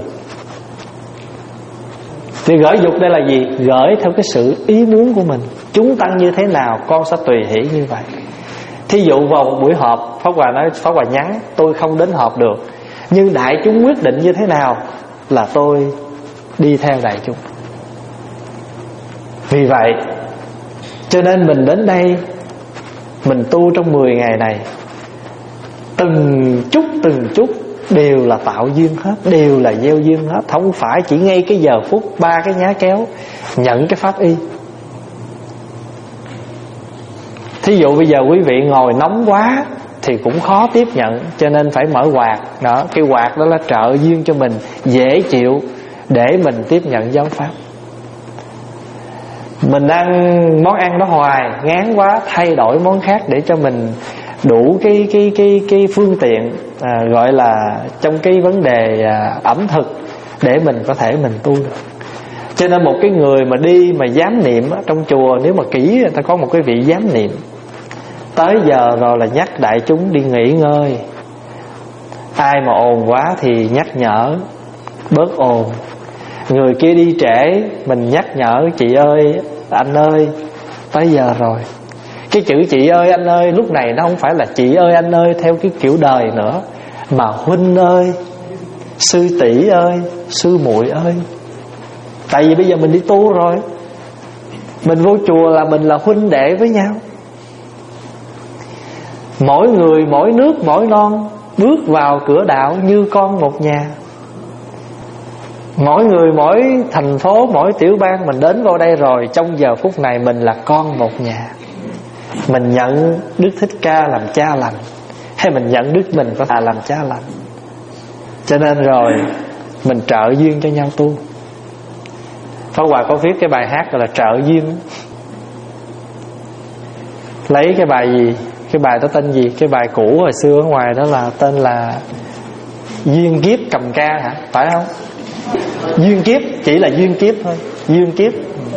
Thì gởi dục đây là gì? Gởi theo cái sự ý muốn của mình. Chúng tăng như thế nào con sẽ tùy hỷ như vậy. Thí dụ vào một buổi họp, Pháp Hòa nói, Pháp Hòa nhắn tôi không đến họp được, nhưng đại chúng quyết định như thế nào là tôi đi theo đại chúng. Vì vậy cho nên mình đến đây, mình tu trong mười ngày này, từng chút từng chút đều là tạo duyên hết, đều là gieo duyên hết. Không phải chỉ ngay cái giờ phút ba cái nhá kéo nhận cái pháp y. Thí dụ bây giờ quý vị ngồi nóng quá thì cũng khó tiếp nhận, cho nên phải mở quạt. Đó, cái quạt đó là trợ duyên cho mình dễ chịu để mình tiếp nhận giáo pháp. Mình ăn món ăn đó hoài ngán quá, thay đổi món khác để cho mình đủ cái cái cái cái phương tiện, à, gọi là trong cái vấn đề à, ẩm thực để mình có thể mình tu được. Cho nên một cái người mà đi mà giám niệm á, trong chùa nếu mà kỹ người ta có một cái vị giám niệm, tới giờ rồi là nhắc đại chúng đi nghỉ ngơi. Ai mà ồn quá thì nhắc nhở bớt ồn. Người kia đi trễ mình nhắc nhở chị ơi, anh ơi, tới giờ rồi. Cái chữ chị ơi anh ơi lúc này nó không phải là chị ơi anh ơi theo cái kiểu đời nữa, mà huynh ơi, sư tỷ ơi, sư muội ơi. Tại vì bây giờ mình đi tu rồi, mình vô chùa là mình là huynh đệ với nhau. Mỗi người mỗi nước mỗi non bước vào cửa đạo như con một nhà. Mỗi người mỗi thành phố mỗi tiểu bang mình đến vô đây rồi, trong giờ phút này mình là con một nhà. Mình nhận Đức Thích Ca làm cha lành, hay mình nhận Đức mình có thể làm cha lành. Cho nên rồi mình trợ duyên cho nhau tu. Pháp Hòa có viết cái bài hát gọi là trợ duyên. Lấy cái bài gì? Cái bài đó tên gì? Cái bài cũ hồi xưa ở ngoài đó là tên là Duyên Kiếp Cầm Ca hả? Phải không? Duyên Kiếp, chỉ là Duyên Kiếp thôi. Duyên Kiếp.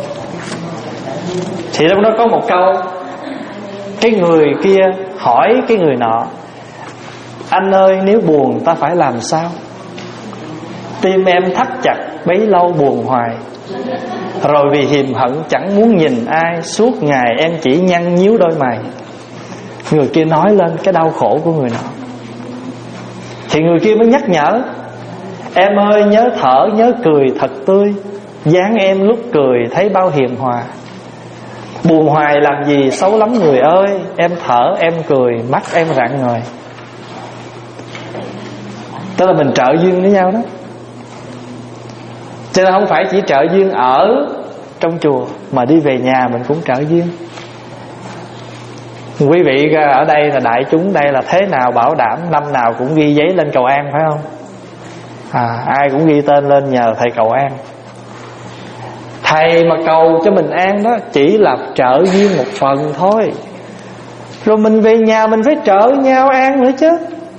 Thì trong đó có một câu, cái người kia hỏi cái người nọ: anh ơi, nếu buồn ta phải làm sao? Tim em thắt chặt bấy lâu buồn hoài, rồi vì hiềm hận chẳng muốn nhìn ai, suốt ngày em chỉ nhăn nhíu đôi mày. Người kia nói lên cái đau khổ của người nọ, thì người kia mới nhắc nhở: em ơi, nhớ thở nhớ cười thật tươi, dáng em lúc cười thấy bao hiền hòa. Buồn hoài làm gì xấu lắm người ơi, em thở em cười mắt em rạng ngời. Tức là mình trợ duyên với nhau đó. Cho nên không phải chỉ trợ duyên ở trong chùa, mà đi về nhà mình cũng trợ duyên. Quý vị ở đây là đại chúng, đây là thế nào bảo đảm năm nào cũng ghi giấy lên cầu an, phải không? À, ai cũng ghi tên lên nhờ thầy cầu an. Thầy mà cầu cho mình an đó chỉ là trợ duyên một phần thôi, rồi mình về nhà mình phải trợ nhau an nữa chứ.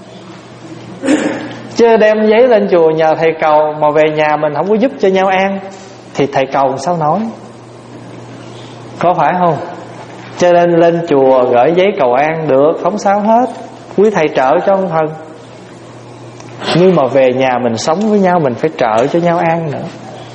Chứ đem giấy lên chùa nhờ thầy cầu mà về nhà mình không có giúp cho nhau an thì thầy cầu sao nói, có phải không? Cho nên lên chùa gửi giấy cầu an được, không sao hết, quý thầy trợ cho ông thần. Nhưng mà về nhà mình sống với nhau mình phải trợ cho nhau an nữa.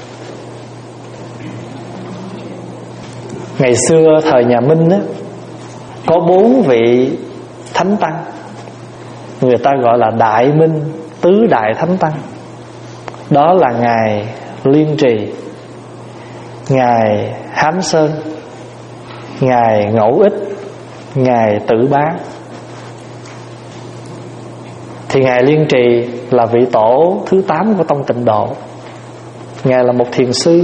Ngày xưa thời nhà Minh á, có bốn vị thánh tăng, người ta gọi là Đại Minh Tứ Đại Thánh Tăng. Đó là Ngài Liên Trì, Ngài Hám Sơn, Ngài Ngẫu Ích, Ngài Tử Bá. Thì Ngài Liên Trì là vị tổ thứ tám của tông Tịnh Độ. Ngài là một thiền sư,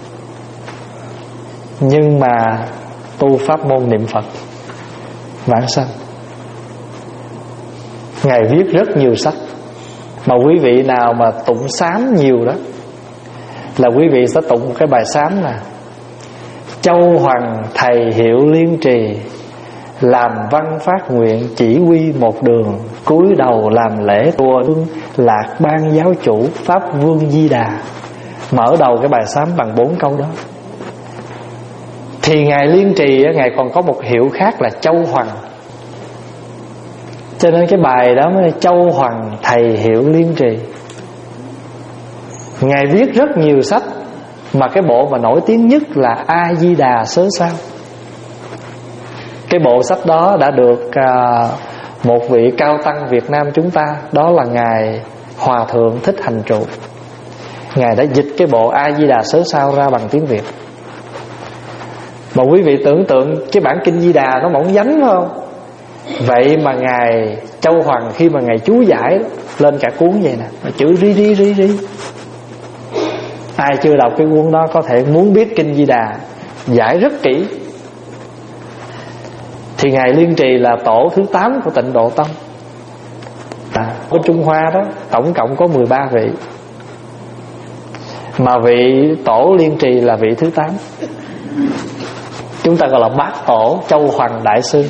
nhưng mà tu pháp môn niệm Phật vãng sanh. Ngài viết rất nhiều sách, mà quý vị nào mà tụng sám nhiều đó là quý vị sẽ tụng cái bài sám là: Châu Hoàng thầy hiệu Liên Trì, làm văn phát nguyện chỉ quy một đường, cúi đầu làm lễ tùa hương lạc ban giáo chủ pháp vương Di Đà. Mở đầu cái bài sám bằng bốn câu đó. Thì Ngài Liên Trì Ngài còn có một hiệu khác là Châu Hoàng, cho nên cái bài đó mới là Châu Hoàng thầy hiệu Liên Trì. Ngài viết rất nhiều sách, mà cái bộ mà nổi tiếng nhất là A Di Đà Sớ Sao. Cái bộ sách đó đã được à, một vị cao tăng Việt Nam chúng ta, đó là Ngài Hòa Thượng Thích Hành Trụ, Ngài đã dịch cái bộ A Di Đà Sớ Sao ra bằng tiếng Việt. Mà quý vị tưởng tượng cái bản kinh Di Đà nó mỏng dánh phải không? Vậy mà Ngài Châu Hoàng khi mà Ngài chú giải lên cả cuốn vậy nè, chữ ri ri ri ri. Ai chưa đọc cái cuốn đó có thể muốn biết kinh Di Đà giải rất kỹ. Thì Ngài Liên Trì là tổ thứ tám của Tịnh Độ Tông. À, ở Trung Hoa đó tổng cộng có mười ba vị, mà vị tổ Liên Trì là vị thứ tám. Chúng ta gọi là bát tổ Châu Hoàng Đại Sư.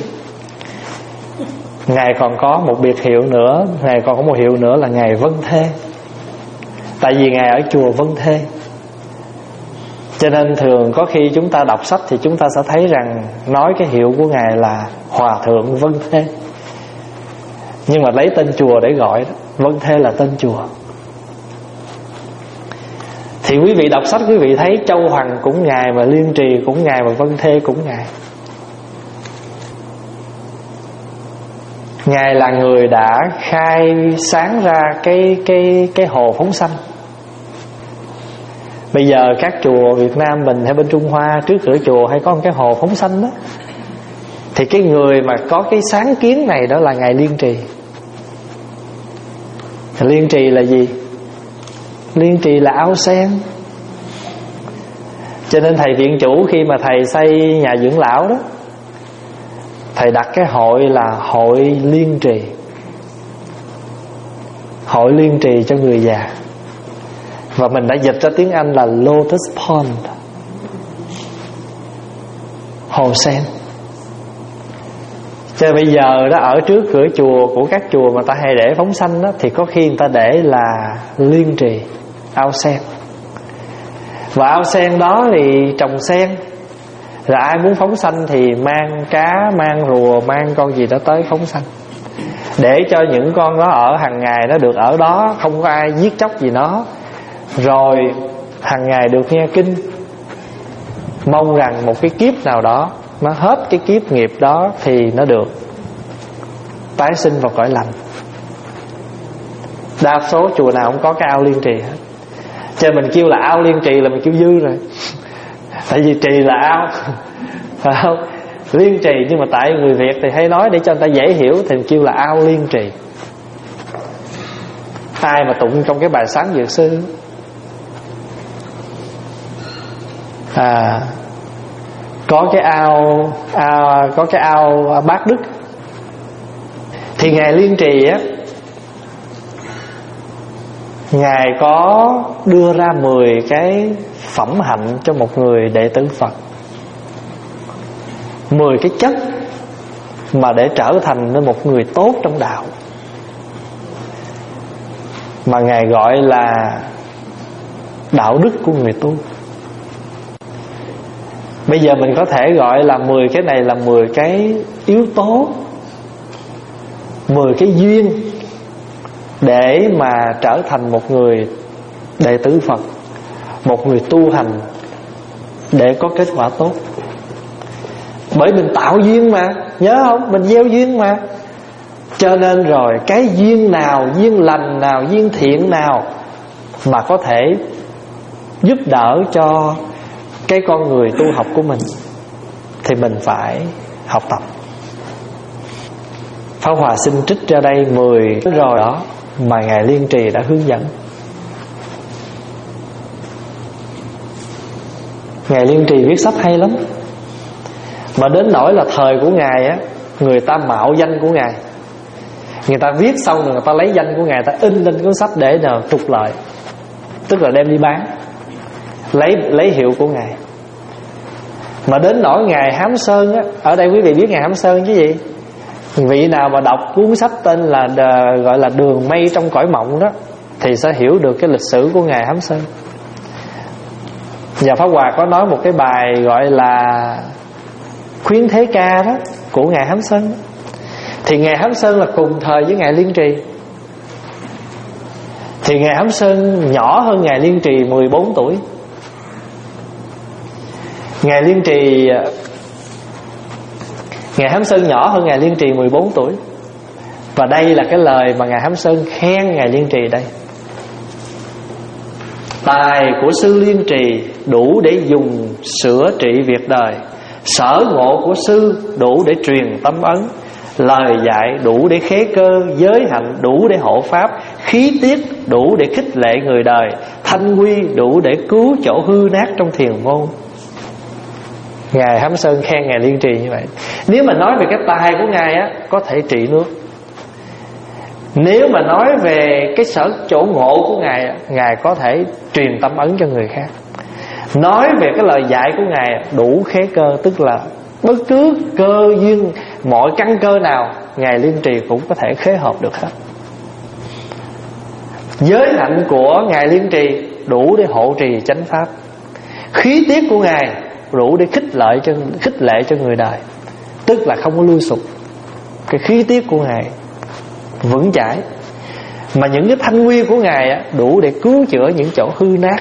Ngài còn có một biệt hiệu nữa, Ngài còn có một hiệu nữa là Ngài Vân Thê. Tại vì Ngài ở chùa Vân Thê, cho nên thường có khi chúng ta đọc sách thì chúng ta sẽ thấy rằng nói cái hiệu của Ngài là Hòa Thượng Vân Thê, nhưng mà lấy tên chùa để gọi đó. Vân Thê là tên chùa. Thì quý vị đọc sách quý vị thấy Châu Hoàng cũng Ngài, mà Liên Trì cũng Ngài, mà Vân Thê cũng Ngài. Ngài là người đã khai sáng ra cái cái cái hồ phóng sanh. Bây giờ các chùa Việt Nam mình hay bên Trung Hoa, trước cửa chùa hay có một cái hồ phóng sanh đó, thì cái người mà có cái sáng kiến này đó là Ngài Liên Trì. Liên Trì là gì? Liên Trì là áo sen. Cho nên thầy viện chủ khi mà thầy xây nhà dưỡng lão đó, thầy đặt cái hội là hội Liên Trì, hội Liên Trì cho người già. Và mình đã dịch ra tiếng Anh là Lotus Pond, hồ sen. Cho Cho bây giờ đó, ở trước cửa chùa của các chùa mà ta hay để phóng sanh đó, thì có khi người ta để là liên trì, ao sen. Và ao sen đó thì trồng sen, rồi ai muốn phóng sanh thì mang cá, mang rùa, mang con gì đó tới phóng sanh, để cho những con đó ở hàng ngày nó được ở đó, không có ai giết chóc gì nó, rồi hàng ngày được nghe kinh. Mong rằng một cái kiếp nào đó nó hết cái kiếp nghiệp đó thì nó được tái sinh vào cõi lành. Đa số chùa nào cũng có cái ao liên trì hết. Cho mình kêu là ao liên trì là mình kêu dư rồi. Tại vì trì là ao, phải không? Liên trì, nhưng mà tại người Việt thì hay nói để cho người ta dễ hiểu thì mình kêu là ao liên trì. Ai mà tụng trong cái bài Sáng Dược Sư à, có cái ao, ao có cái ao Bát Đức, thì ngài Liên Trì á, ngài có đưa ra mười cái phẩm hạnh cho một người đệ tử Phật, mười cái chất mà để trở thành nên một người tốt trong đạo, mà ngài gọi là đạo đức của người tu. Bây giờ mình có thể gọi là mười cái này là mười cái yếu tố, mười cái duyên để mà trở thành một người đệ tử Phật, một người tu hành để có kết quả tốt. Bởi mình tạo duyên mà, nhớ không? Mình gieo duyên mà. Cho nên rồi cái duyên nào, duyên lành nào, duyên thiện nào mà có thể giúp đỡ cho cái con người tu học của mình thì mình phải học tập. Pháp Hòa xin trích ra đây mười rồi đó mà ngài Liên Trì đã hướng dẫn. Ngài Liên Trì viết sách hay lắm, mà đến nỗi là thời của ngài á, người ta mạo danh của ngài, người ta viết xong rồi người ta lấy danh của ngài, ta in lên cuốn sách để nào trục lợi, tức là đem đi bán, lấy lấy hiệu của ngài. Mà đến nỗi ngài Hám Sơn á, ở đây quý vị biết ngài Hám Sơn chứ gì? Vị nào mà đọc cuốn sách tên là gọi là Đường Mây Trong Cõi Mộng đó thì sẽ hiểu được cái lịch sử của ngài Hám Sơn. Và Pháp Hòa có nói một cái bài gọi là Khuyến Thế Ca đó của ngài Hám Sơn đó. Thì ngài Hám Sơn là cùng thời với ngài Liên Trì. Thì ngài Hám Sơn nhỏ hơn ngài Liên Trì mười bốn tuổi. Ngài Liên Trì Ngài Hám Sơn nhỏ hơn ngài Liên Trì mười bốn tuổi. Và đây là cái lời mà ngài Hám Sơn khen ngài Liên Trì đây: tài của sư Liên Trì đủ để dùng sửa trị việc đời, sở ngộ của sư đủ để truyền tâm ấn, lời dạy đủ để khế cơ, giới hạnh đủ để hộ pháp, khí tiết đủ để khích lệ người đời, thanh quy đủ để cứu chỗ hư nát trong thiền môn. Ngài Hám Sơn khen ngài Liên Trì như vậy. Nếu mà nói về cái tài của ngài á, có thể trị nước. Nếu mà nói về cái sở chỗ ngộ của ngài, ngài có thể truyền tâm ấn cho người khác. Nói về cái lời dạy của ngài đủ khế cơ, tức là bất cứ cơ duyên, mọi căn cơ nào ngài Liên Trì cũng có thể khế hợp được hết. Giới hạnh của ngài Liên Trì đủ để hộ trì chánh pháp. Khí tiết của ngài đủ để khích lệ cho khích lệ cho người đời, tức là không có lui sụp. Cái khí tiết của ngài vững chãi. Mà những cái thanh quy của ngài á, đủ để cứu chữa những chỗ hư nát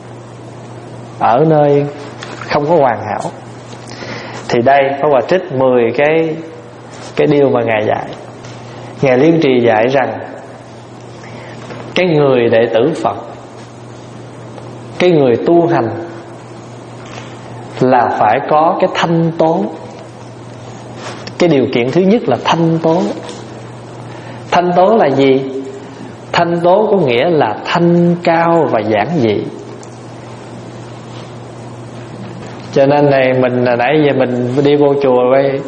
ở nơi không có hoàn hảo. Thì đây có Hòa trích mười cái cái điều mà ngài dạy. Ngài Liên Trì dạy rằng cái người đệ tử Phật, cái người tu hành là phải có cái thanh tố. Cái điều kiện thứ nhất là thanh tố. Thanh tố là gì? Thanh tố có nghĩa là thanh cao và giản dị. Cho nên này mình nãy giờ mình đi vô chùa vậy,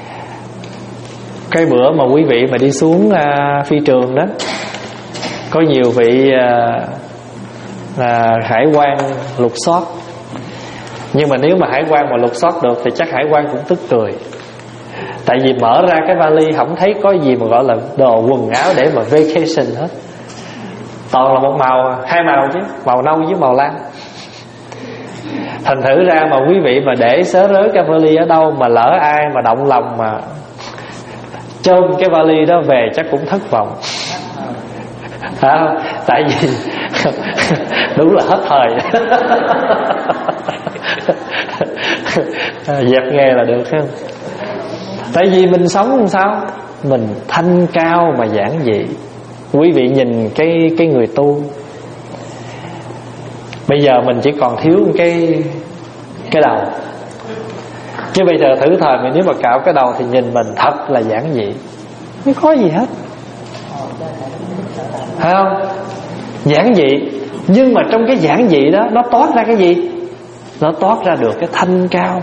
cái bữa mà quý vị mà đi xuống uh, phi trường đó, có nhiều vị uh, uh, hải quan lục soát. Nhưng mà nếu mà hải quan mà lục soát được thì chắc hải quan cũng tức cười. Tại vì mở ra cái vali không thấy có gì mà gọi là đồ quần áo để mà vacation hết. Toàn là một màu, hai màu chứ, màu nâu với màu lam. Thành thử ra mà quý vị mà để sớ rớ cái vali ở đâu mà lỡ ai mà động lòng mà chôn cái vali đó về chắc cũng thất vọng. À, tại vì đúng là hết thời. Dẹp nghe là được không? Tại vì mình sống làm sao? Mình thanh cao mà giản dị. Quý vị nhìn cái cái người tu, bây giờ mình chỉ còn thiếu cái cái đầu. Chứ bây giờ thử thời mình nếu mà cạo cái đầu thì nhìn mình thật là giản dị, không có gì hết, phải không? Giản dị. Nhưng mà trong cái giản dị đó nó toát ra cái gì? Nó toát ra được cái thanh cao.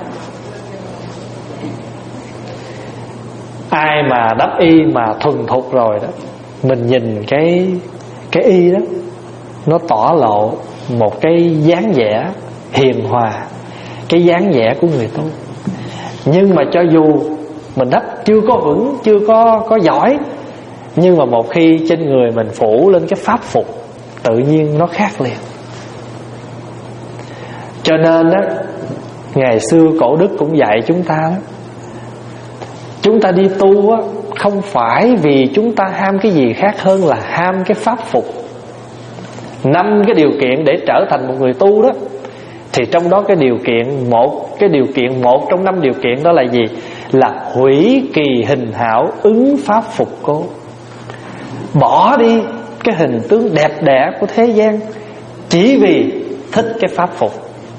Ai mà đắp y mà thuần thục rồi đó, mình nhìn cái cái y đó, nó tỏ lộ một cái dáng vẻ hiền hòa, cái dáng vẻ của người tu. Nhưng mà cho dù mình đắp chưa có vững, chưa có có giỏi, nhưng mà một khi trên người mình phủ lên cái pháp phục, tự nhiên nó khác liền. Cho nên á, ngày xưa cổ đức cũng dạy chúng ta đó, chúng ta đi tu á, không phải vì chúng ta ham cái gì khác hơn là ham cái pháp phục. Năm cái điều kiện để trở thành một người tu đó, thì trong đó cái điều kiện một, cái điều kiện một trong năm điều kiện đó là gì? Là hủy kỳ hình hảo, ứng pháp phục cố. Bỏ đi cái hình tướng đẹp đẽ của thế gian chỉ vì thích cái pháp phục.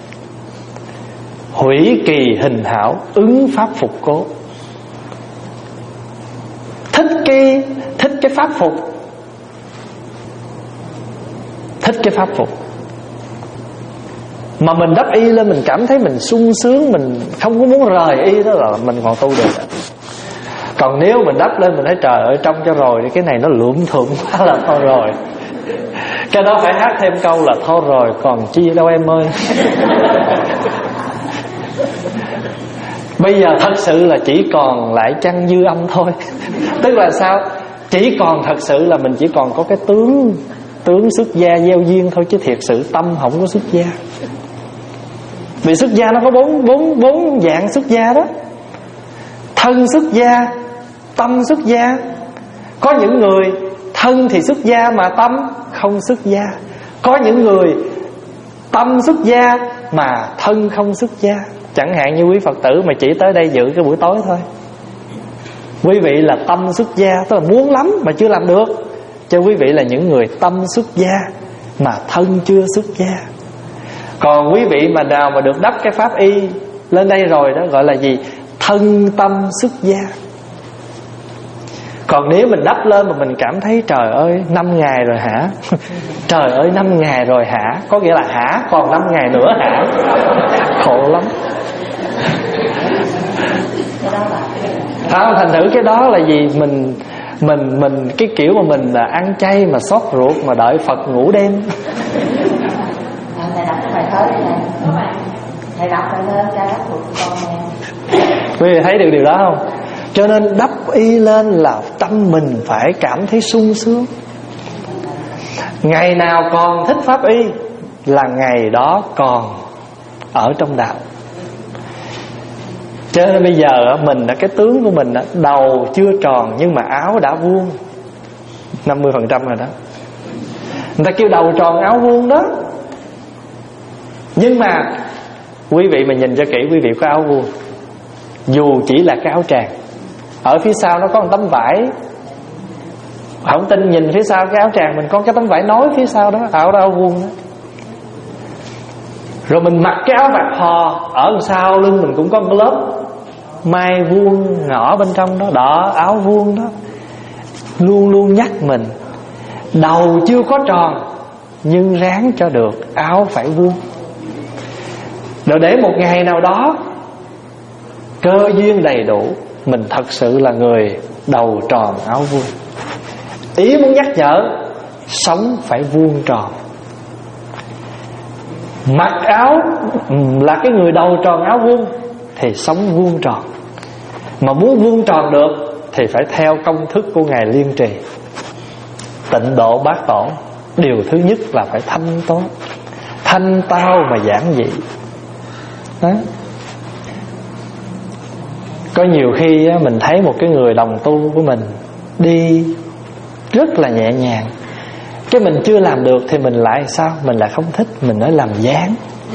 Hủy kỳ hình hảo, ứng pháp phục cố. Thích cái thích cái pháp phục, thích cái pháp phục mà mình đắp y lên mình cảm thấy mình sung sướng, mình không có muốn rời y, đó là mình còn tu được. Còn nếu mình đắp lên mình thấy trời ơi trong cho rồi, cái này nó lượm thượm quá là thôi rồi. Cái đó phải hát thêm câu là thôi rồi còn chi đâu em ơi. Bây giờ thật sự là chỉ còn lại chăng dư âm thôi. Tức là sao? Chỉ còn thật sự là mình chỉ còn có cái tướng Tướng xuất gia gieo duyên thôi, chứ thiệt sự tâm không có xuất gia. Vì xuất gia nó có bốn, bốn, bốn dạng xuất gia đó. Thân xuất gia, tâm xuất gia. Có những người thân thì xuất gia mà tâm không xuất gia. Có những người tâm xuất gia mà thân không xuất gia. Chẳng hạn như quý Phật tử mà chỉ tới đây dự cái buổi tối thôi, quý vị là tâm xuất gia, tức là muốn lắm mà chưa làm được. Cho quý vị là những người tâm xuất gia mà thân chưa xuất gia. Còn quý vị mà nào mà được đắp cái pháp y lên đây rồi đó, gọi là gì? Thân tâm xuất gia. Còn nếu mình đắp lên mà mình cảm thấy trời ơi năm ngày rồi hả? Trời ơi năm ngày rồi hả? Có nghĩa là hả? Còn năm ngày nữa hả? Khổ lắm. Thành thử cái đó là gì? Mình Mình mình cái kiểu mà mình là ăn chay mà xót ruột mà đợi Phật ngủ đêm. Thầy đọc cái bài thơ này nè, thầy đọc thầy lên ra đắp ruột con nè. Quý vị thấy được điều đó không? Cho nên đắp y lên là tâm mình phải cảm thấy sung sướng. Ngày nào còn thích pháp y là ngày đó còn ở trong đạo. Cho nên bây giờ mình cái tướng của mình đầu chưa tròn nhưng mà áo đã vuông năm mươi phần trăm rồi đó. Người ta kêu đầu tròn áo vuông đó. Nhưng mà quý vị mà nhìn cho kỹ, quý vị có áo vuông, dù chỉ là cái áo tràng, ở phía sau nó có một tấm vải. Không tin nhìn phía sau cái áo tràng mình có cái tấm vải nối phía sau đó, áo đó áo vuông đó. Rồi mình mặc cái áo bạc hò, ở sau lưng mình cũng có một lớp mai vuông nhỏ bên trong đó, đó áo vuông đó. Luôn luôn nhắc mình đầu chưa có tròn nhưng ráng cho được áo phải vuông. Rồi để một ngày nào đó cơ duyên đầy đủ, mình thật sự là người đầu tròn áo vuông. Ý muốn nhắc nhở sống phải vuông tròn. Mặc áo là cái người đầu tròn áo vuông thì sống vuông tròn. Mà muốn vuông tròn được thì phải theo công thức của Ngài Liên Trì. Tịnh độ bát tổ, điều thứ nhất là phải thanh tốt, thanh tao mà giản dị. Đó. Có nhiều khi mình thấy một cái người đồng tu của mình đi rất là nhẹ nhàng, cái mình chưa làm được thì mình lại sao? Mình lại không thích, mình nói làm dáng.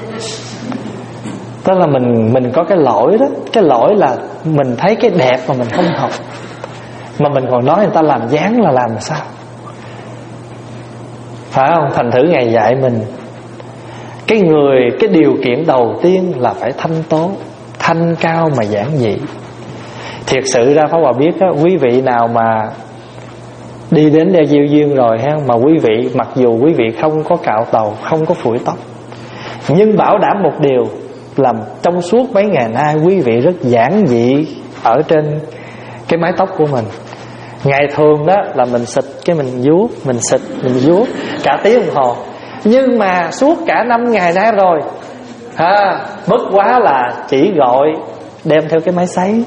Tức là mình mình có cái lỗi đó. Cái lỗi là mình thấy cái đẹp mà mình không học, mà mình còn nói người ta làm dáng là làm sao? Phải không? Thành thử Ngài dạy mình, cái người, cái điều kiện đầu tiên là phải thanh tố, thanh cao mà giản dị. Thiệt sự ra Pháp Hòa biết á, quý vị nào mà đi đến đeo diêu duyên rồi ha, mà quý vị, mặc dù quý vị không có cạo tàu, không có phủi tóc, nhưng bảo đảm một điều là trong suốt mấy ngày nay quý vị rất giản dị ở trên cái mái tóc của mình. Ngày thường đó là mình xịt cái mình vuốt, mình xịt mình vuốt cả tiếng đồng hồ, nhưng mà suốt cả năm ngày nay rồi ha, bất quá là chỉ gọi đem theo cái máy sấy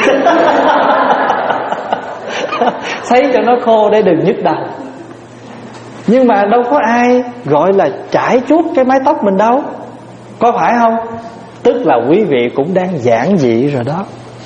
sấy cho nó khô để đừng nhức đầu. Nhưng mà đâu có ai gọi là chải chuốt cái mái tóc mình đâu, có phải không? Tức là quý vị cũng đang giản dị rồi đó.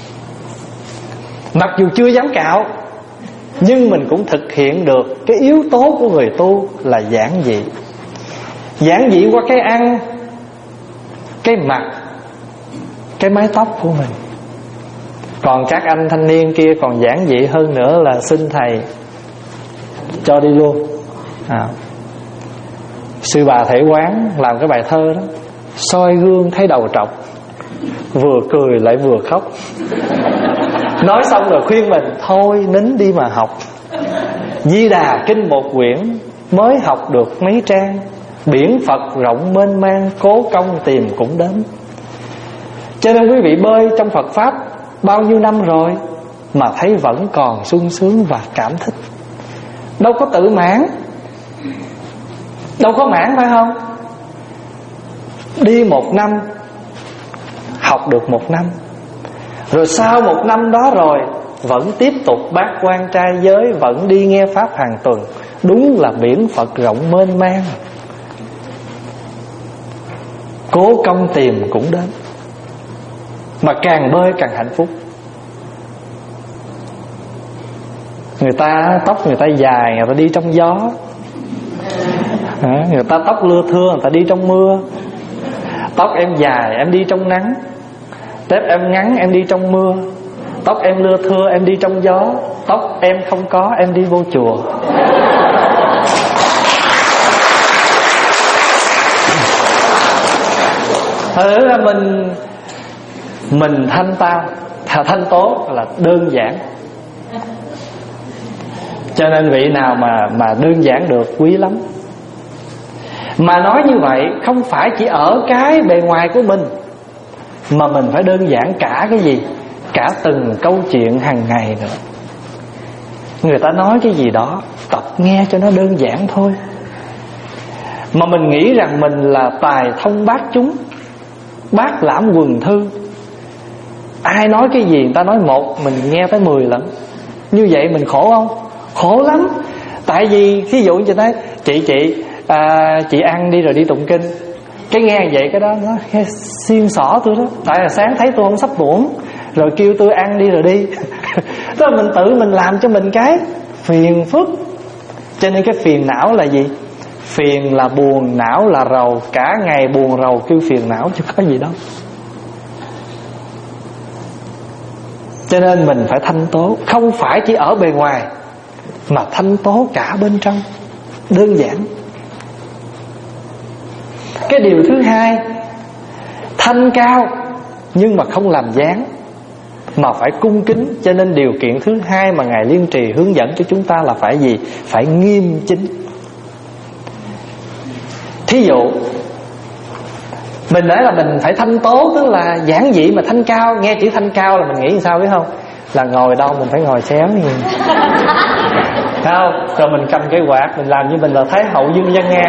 Mặc dù chưa dám cạo, nhưng mình cũng thực hiện được cái yếu tố của người tu là giản dị. Giản dị qua cái ăn, cái mặc, cái mái tóc của mình. Còn các anh thanh niên kia còn giản dị hơn nữa là xin thầy cho đi luôn. à. Sư bà Thể Quán làm cái bài thơ đó: soi gương thấy đầu trọc, vừa cười lại vừa khóc. Nói xong rồi khuyên mình thôi nín đi mà học. Di Đà kinh một quyển, mới học được mấy trang, biển Phật rộng mênh mang, cố công tìm cũng đến. Cho nên quý vị bơi trong Phật Pháp bao nhiêu năm rồi mà thấy vẫn còn sung sướng và cảm thích. Đâu có tự mãn, đâu có mãn, phải không? Đi một năm, học được một năm, rồi sau một năm đó rồi vẫn tiếp tục bát quan trai giới, vẫn đi nghe Pháp hàng tuần. Đúng là biển Phật rộng mênh mang, cố công tìm cũng đến. Mà càng bơi càng hạnh phúc. Người ta tóc người ta dài, người ta đi trong gió, à, người ta tóc lưa thưa, người ta đi trong mưa. Tóc em dài em đi trong nắng, tóc em ngắn em đi trong mưa, tóc em lưa thưa em đi trong gió, tóc em không có em đi vô chùa. Thật là mình Mình thanh tao, thanh tố là đơn giản. Cho nên vị nào mà mà đơn giản được quý lắm. Mà nói như vậy không phải chỉ ở cái bề ngoài của mình, mà mình phải đơn giản cả cái gì? Cả từng câu chuyện hàng ngày nữa. Người ta nói cái gì đó, tập nghe cho nó đơn giản thôi. Mà mình nghĩ rằng mình là tài thông bát chúng, bát lãm quần thư. Ai nói cái gì người ta nói một, mình nghe tới mười lận. Như vậy mình khổ không? Khổ lắm. Tại vì ví dụ như nói Chị chị à, chị ăn đi rồi đi tụng kinh. Cái nghe vậy cái đó nó nghe xiên xỏ tôi đó. Tại là sáng thấy tôi không sắp muỗng, rồi kêu tôi ăn đi rồi đi. Đó mình tự mình làm cho mình cái phiền phức. Cho nên cái phiền não là gì? Phiền là buồn, não là rầu. Cả ngày buồn rầu kêu phiền não chứ có gì đâu. Cho nên mình phải thanh tố, không phải chỉ ở bề ngoài, mà thanh tố cả bên trong. Đơn giản. Cái điều thứ hai, thanh cao nhưng mà không làm dáng, mà phải cung kính. Cho nên điều kiện thứ hai mà Ngài Liên Trì hướng dẫn cho chúng ta là phải gì? Phải nghiêm chính. Thí dụ mình nói là mình phải thanh tố, tức là giản dị mà thanh cao. Nghe chữ thanh cao là mình nghĩ sao biết không? Là ngồi đâu mình phải ngồi xéo như phải không? Rồi mình cầm cái quạt, mình làm như mình là Thái hậu Dương Văn Nga,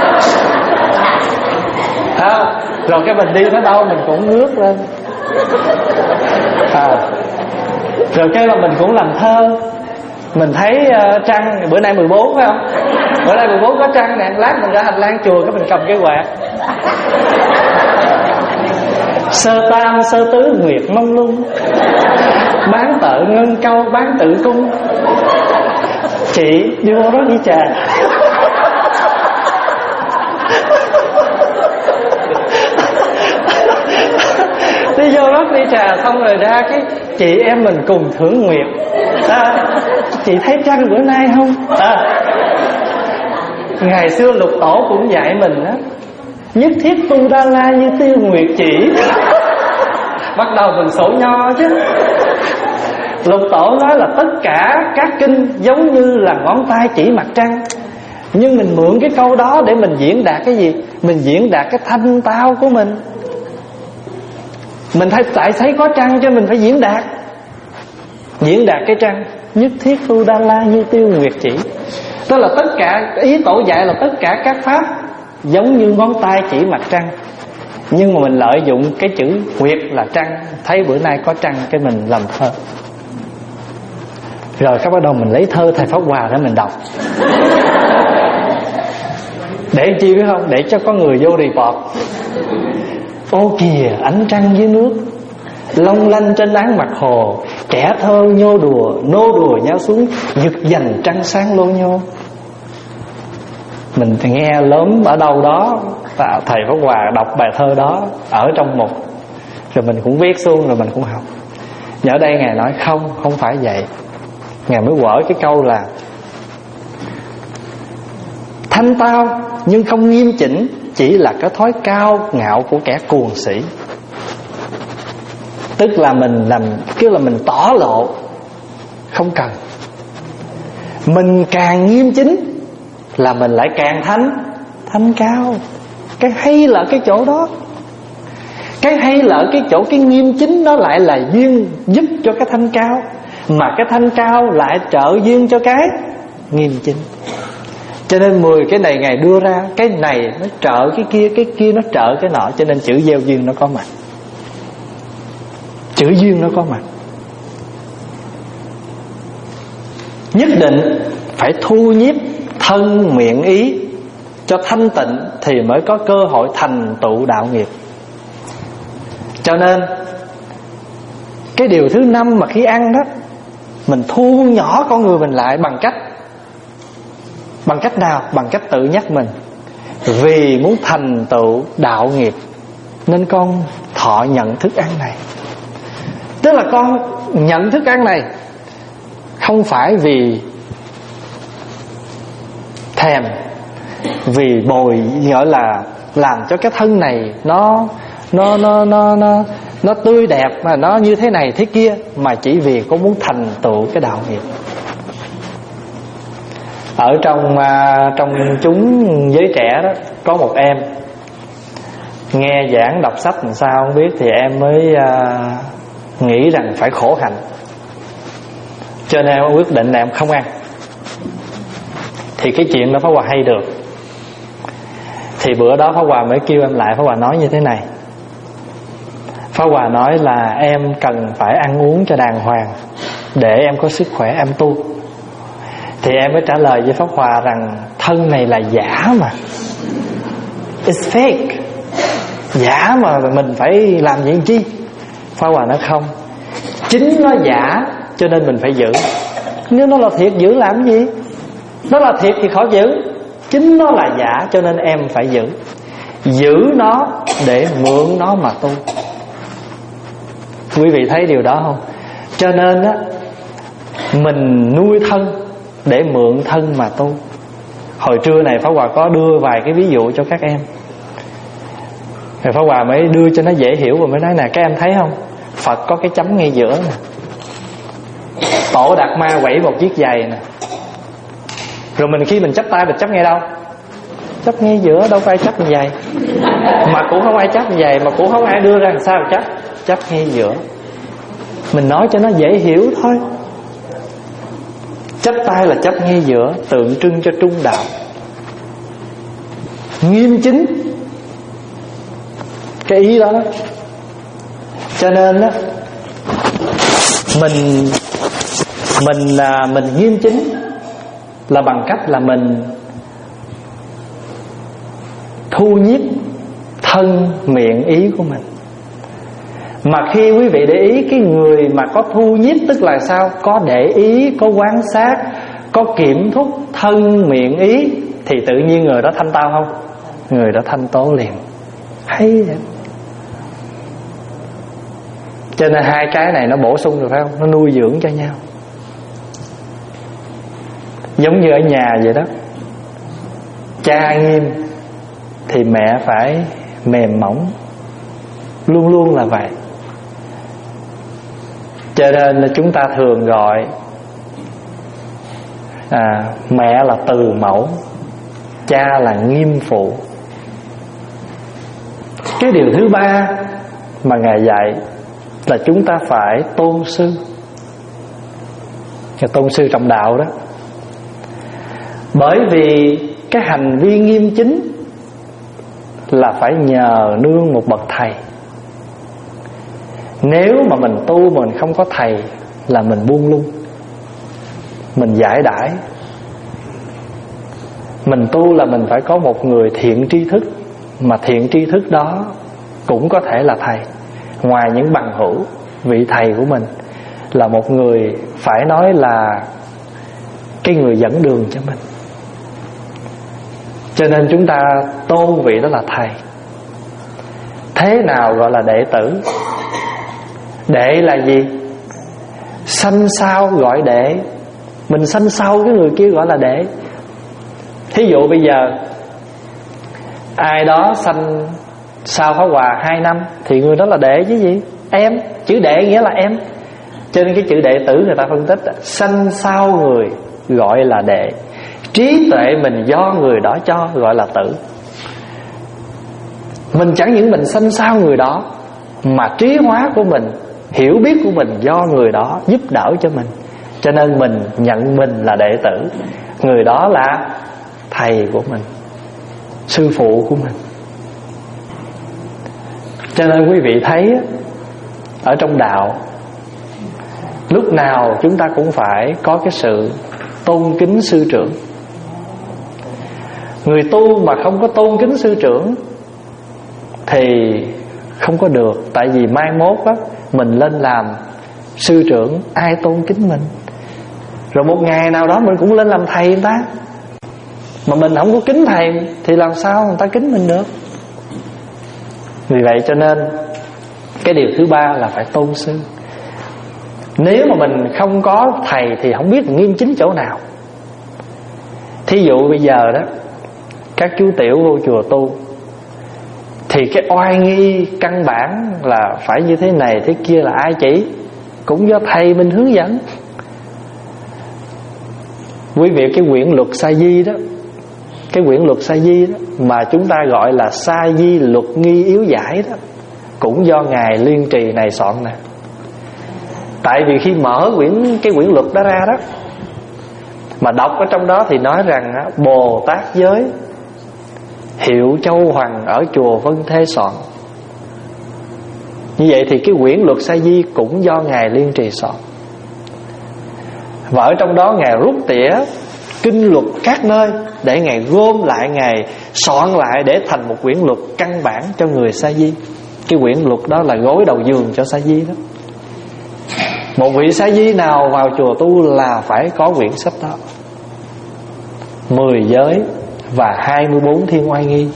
phải không? Rồi cái mình đi tới đâu mình cũng ngước lên. À, Rồi cái là mình cũng làm thơ. Mình thấy uh, trăng, bữa nay mười bốn phải không? Bữa nay mười bốn có trăng nè, lát mình ra hành lang chùa cái mình cầm cái quạt. Sơ tam sơ tứ nguyệt mông lung, bán tợ ngân câu bán tự cung. Chị đi vô đó đi trà. Đi vô đó đi trà xong rồi ra cái chị em mình cùng thưởng nguyệt. À, chị thấy trăng bữa nay không? À, ngày xưa Lục Tổ cũng dạy mình á, nhất thiết tu Đa La như tiêu nguyệt chỉ. Bắt đầu mình sổ nho chứ. Lục Tổ nói là tất cả các kinh giống như là ngón tay chỉ mặt trăng. Nhưng mình mượn cái câu đó để mình diễn đạt cái gì? Mình diễn đạt cái thanh tao của mình. Mình thấy tại thấy có trăng cho mình phải diễn đạt. Diễn đạt cái trăng, nhất thiết tu Đa La như tiêu nguyệt chỉ. Tức là tất cả, ý Tổ dạy là tất cả các pháp giống như ngón tay chỉ mặt trăng. Nhưng mà mình lợi dụng cái chữ nguyệt là trăng, thấy bữa nay có trăng cái mình làm thơ. Rồi các bắt đầu mình lấy thơ thầy Pháp Hòa để mình đọc. Để chi biết không? Để cho có người vô report. Ô kìa ánh trăng dưới nước, long lanh trên áng mặt hồ, trẻ thơ nhô đùa, nô đùa nhau xuống, giật giành trăng sáng lô nhô. Mình thì nghe lớn ở đâu đó, thầy Pháp Hòa đọc bài thơ đó ở trong một, rồi mình cũng viết xuống, rồi mình cũng học. Và ở đây Ngài nói không, không phải vậy. Ngài mới quở cái câu là thanh tao nhưng không nghiêm chỉnh, chỉ là cái thói cao ngạo của kẻ cuồng sĩ. Tức là mình làm, cứ là mình tỏ lộ, không cần. Mình càng nghiêm chính là mình lại càng thanh, thanh cao. Cái hay là cái chỗ đó. Cái hay là cái chỗ cái nghiêm chính nó lại là duyên giúp cho cái thanh cao, mà cái thanh cao lại trợ duyên cho cái nghiêm chính. Cho nên mười cái này Ngài đưa ra, cái này nó trợ cái kia, cái kia nó trợ cái nọ. Cho nên chữ gieo duyên nó có mặt, chữ duyên nó có mặt. Nhất định phải thu nhiếp thân miệng ý cho thanh tịnh thì mới có cơ hội thành tựu đạo nghiệp. Cho nên cái điều thứ năm mà khi ăn đó, mình thu nhỏ con người mình lại bằng cách Bằng cách nào? Bằng cách tự nhắc mình, vì muốn thành tựu đạo nghiệp nên con thọ nhận thức ăn này. Tức là con nhận thức ăn này không phải vì thèm, vì bồi, gọi là làm cho cái thân này nó nó nó nó nó nó tươi đẹp, mà nó như thế này thế kia, mà chỉ vì con muốn thành tựu cái đạo nghiệp. Ở trong uh, trong chúng giới trẻ đó, có một em nghe giảng đọc sách làm sao không biết, thì em mới uh, nghĩ rằng phải khổ hạnh, cho nên em quyết định là em không ăn. Thì cái chuyện đó Pháp Hòa hay được. Thì bữa đó Pháp Hòa mới kêu em lại. Pháp Hòa nói như thế này: Pháp Hòa nói là em cần phải ăn uống cho đàng hoàng để em có sức khỏe em tu. Thì em mới trả lời với Pháp Hòa rằng thân này là giả mà, it's fake, giả mà mình phải làm gì chi. Pháp Hòa nói không, chính nó giả cho nên mình phải giữ. Nếu nó là thiệt giữ làm gì? Nó là thiệt thì khỏi giữ. Chính nó là giả cho nên em phải giữ. Giữ nó để mượn nó mà tu. Quý vị thấy điều đó không? Cho nên á, mình nuôi thân để mượn thân mà tu. Hồi trưa này Pháp Hòa có đưa vài cái ví dụ cho các em. Rồi Pháp Hòa mới đưa cho nó dễ hiểu, và mới nói nè, các em thấy không, Phật có cái chấm ngay giữa nè, Tổ Đạt Ma quẩy một chiếc giày nè. Rồi mình khi mình chắp tay mình chắp ngay đâu? Chắp ngay giữa, đâu có ai chắp giày. Mà cũng không ai chắp giày, mà cũng không ai đưa ra làm sao chắp. Chắp ngay giữa. Mình nói cho nó dễ hiểu thôi. Chắp tay là chắp ngay giữa, tượng trưng cho trung đạo, nghiêm chính. Cái ý đó. Cho nên đó, Mình Mình à, mình nghiêm chính là bằng cách là mình thu nhiếp thân miệng ý của mình. Mà khi quý vị để ý, cái người mà có thu nhiếp tức là sao? Có để ý, có quan sát, có kiểm thúc thân miệng ý, thì tự nhiên người đó thanh tao không? Người đó thanh tố liền. Hay vậy. Cho nên hai cái này nó bổ sung được phải không? Nó nuôi dưỡng cho nhau. Giống như ở nhà vậy đó. Cha nghiêm thì mẹ phải mềm mỏng. Luôn luôn là vậy. Cho nên là chúng ta thường gọi à, mẹ là từ mẫu, cha là nghiêm phụ. Cái điều thứ ba mà Ngài dạy là chúng ta phải tôn sư. Cái tôn sư trong đạo đó. Bởi vì cái hành vi nghiêm chính là phải nhờ nương một bậc thầy. Nếu mà mình tu mà mình không có thầy là mình buông lung, mình giải đãi. Mình tu là mình phải có một người thiện tri thức, mà thiện tri thức đó cũng có thể là thầy. Ngoài những bằng hữu, vị thầy của mình là một người phải nói là cái người dẫn đường cho mình. Cho nên chúng ta tôn vị đó là thầy. Thế nào gọi là đệ tử? Đệ là gì? Sanh sau gọi đệ. Mình sanh sau cái người kia gọi là đệ. Thí dụ bây giờ ai đó sanh sau Pháp Hòa hai năm thì người đó là đệ chứ gì? Em. Chữ đệ nghĩa là em. Cho nên cái chữ đệ tử người ta phân tích, sanh sau người gọi là đệ. Trí tuệ mình do người đó cho gọi là tử. Mình chẳng những mình sanh sau người đó, mà trí hóa của mình, hiểu biết của mình do người đó giúp đỡ cho mình. Cho nên mình nhận mình là đệ tử. Người đó là thầy của mình, sư phụ của mình. Cho nên quý vị thấy ở trong đạo, lúc nào chúng ta cũng phải có cái sự tôn kính sư trưởng. Người tu mà không có tôn kính sư trưởng thì không có được. Tại vì mai mốt á, mình lên làm sư trưởng, ai tôn kính mình? Rồi một ngày nào đó mình cũng lên làm thầy người ta. Mà mình không có kính thầy thì làm sao người ta kính mình được? Vì vậy cho nên cái điều thứ ba là phải tôn sư. Nếu mà mình không có thầy thì không biết nghiêm chính chỗ nào. Thí dụ bây giờ đó, các chú tiểu vô chùa tu thì cái oai nghi căn bản là phải như thế này thế kia là ai chỉ? Cũng do thầy mình hướng dẫn. Quý vị, cái quyển luật Sa Di đó, cái quyển luật Sa Di đó mà chúng ta gọi là Sa Di luật nghi yếu giải đó, cũng do Ngài Liên Trì này soạn nè. Tại vì khi mở quyển cái quyển luật đó ra đó, mà đọc ở trong đó thì nói rằng Bồ Tát giới Hiệu Châu Hoàng ở chùa Vân Thê soạn. Như vậy thì cái quyển luật Sa Di cũng do Ngài Liên Trì soạn. Và ở trong đó Ngài rút tỉa kinh luật các nơi để Ngài gom lại, Ngài soạn lại để thành một quyển luật căn bản cho người Sa Di. Cái quyển luật đó là gối đầu giường cho Sa Di đó. Một vị Sa Di nào vào chùa tu là phải có quyển sách đó. Mười giới và hai mươi bốn thiên oai nghi.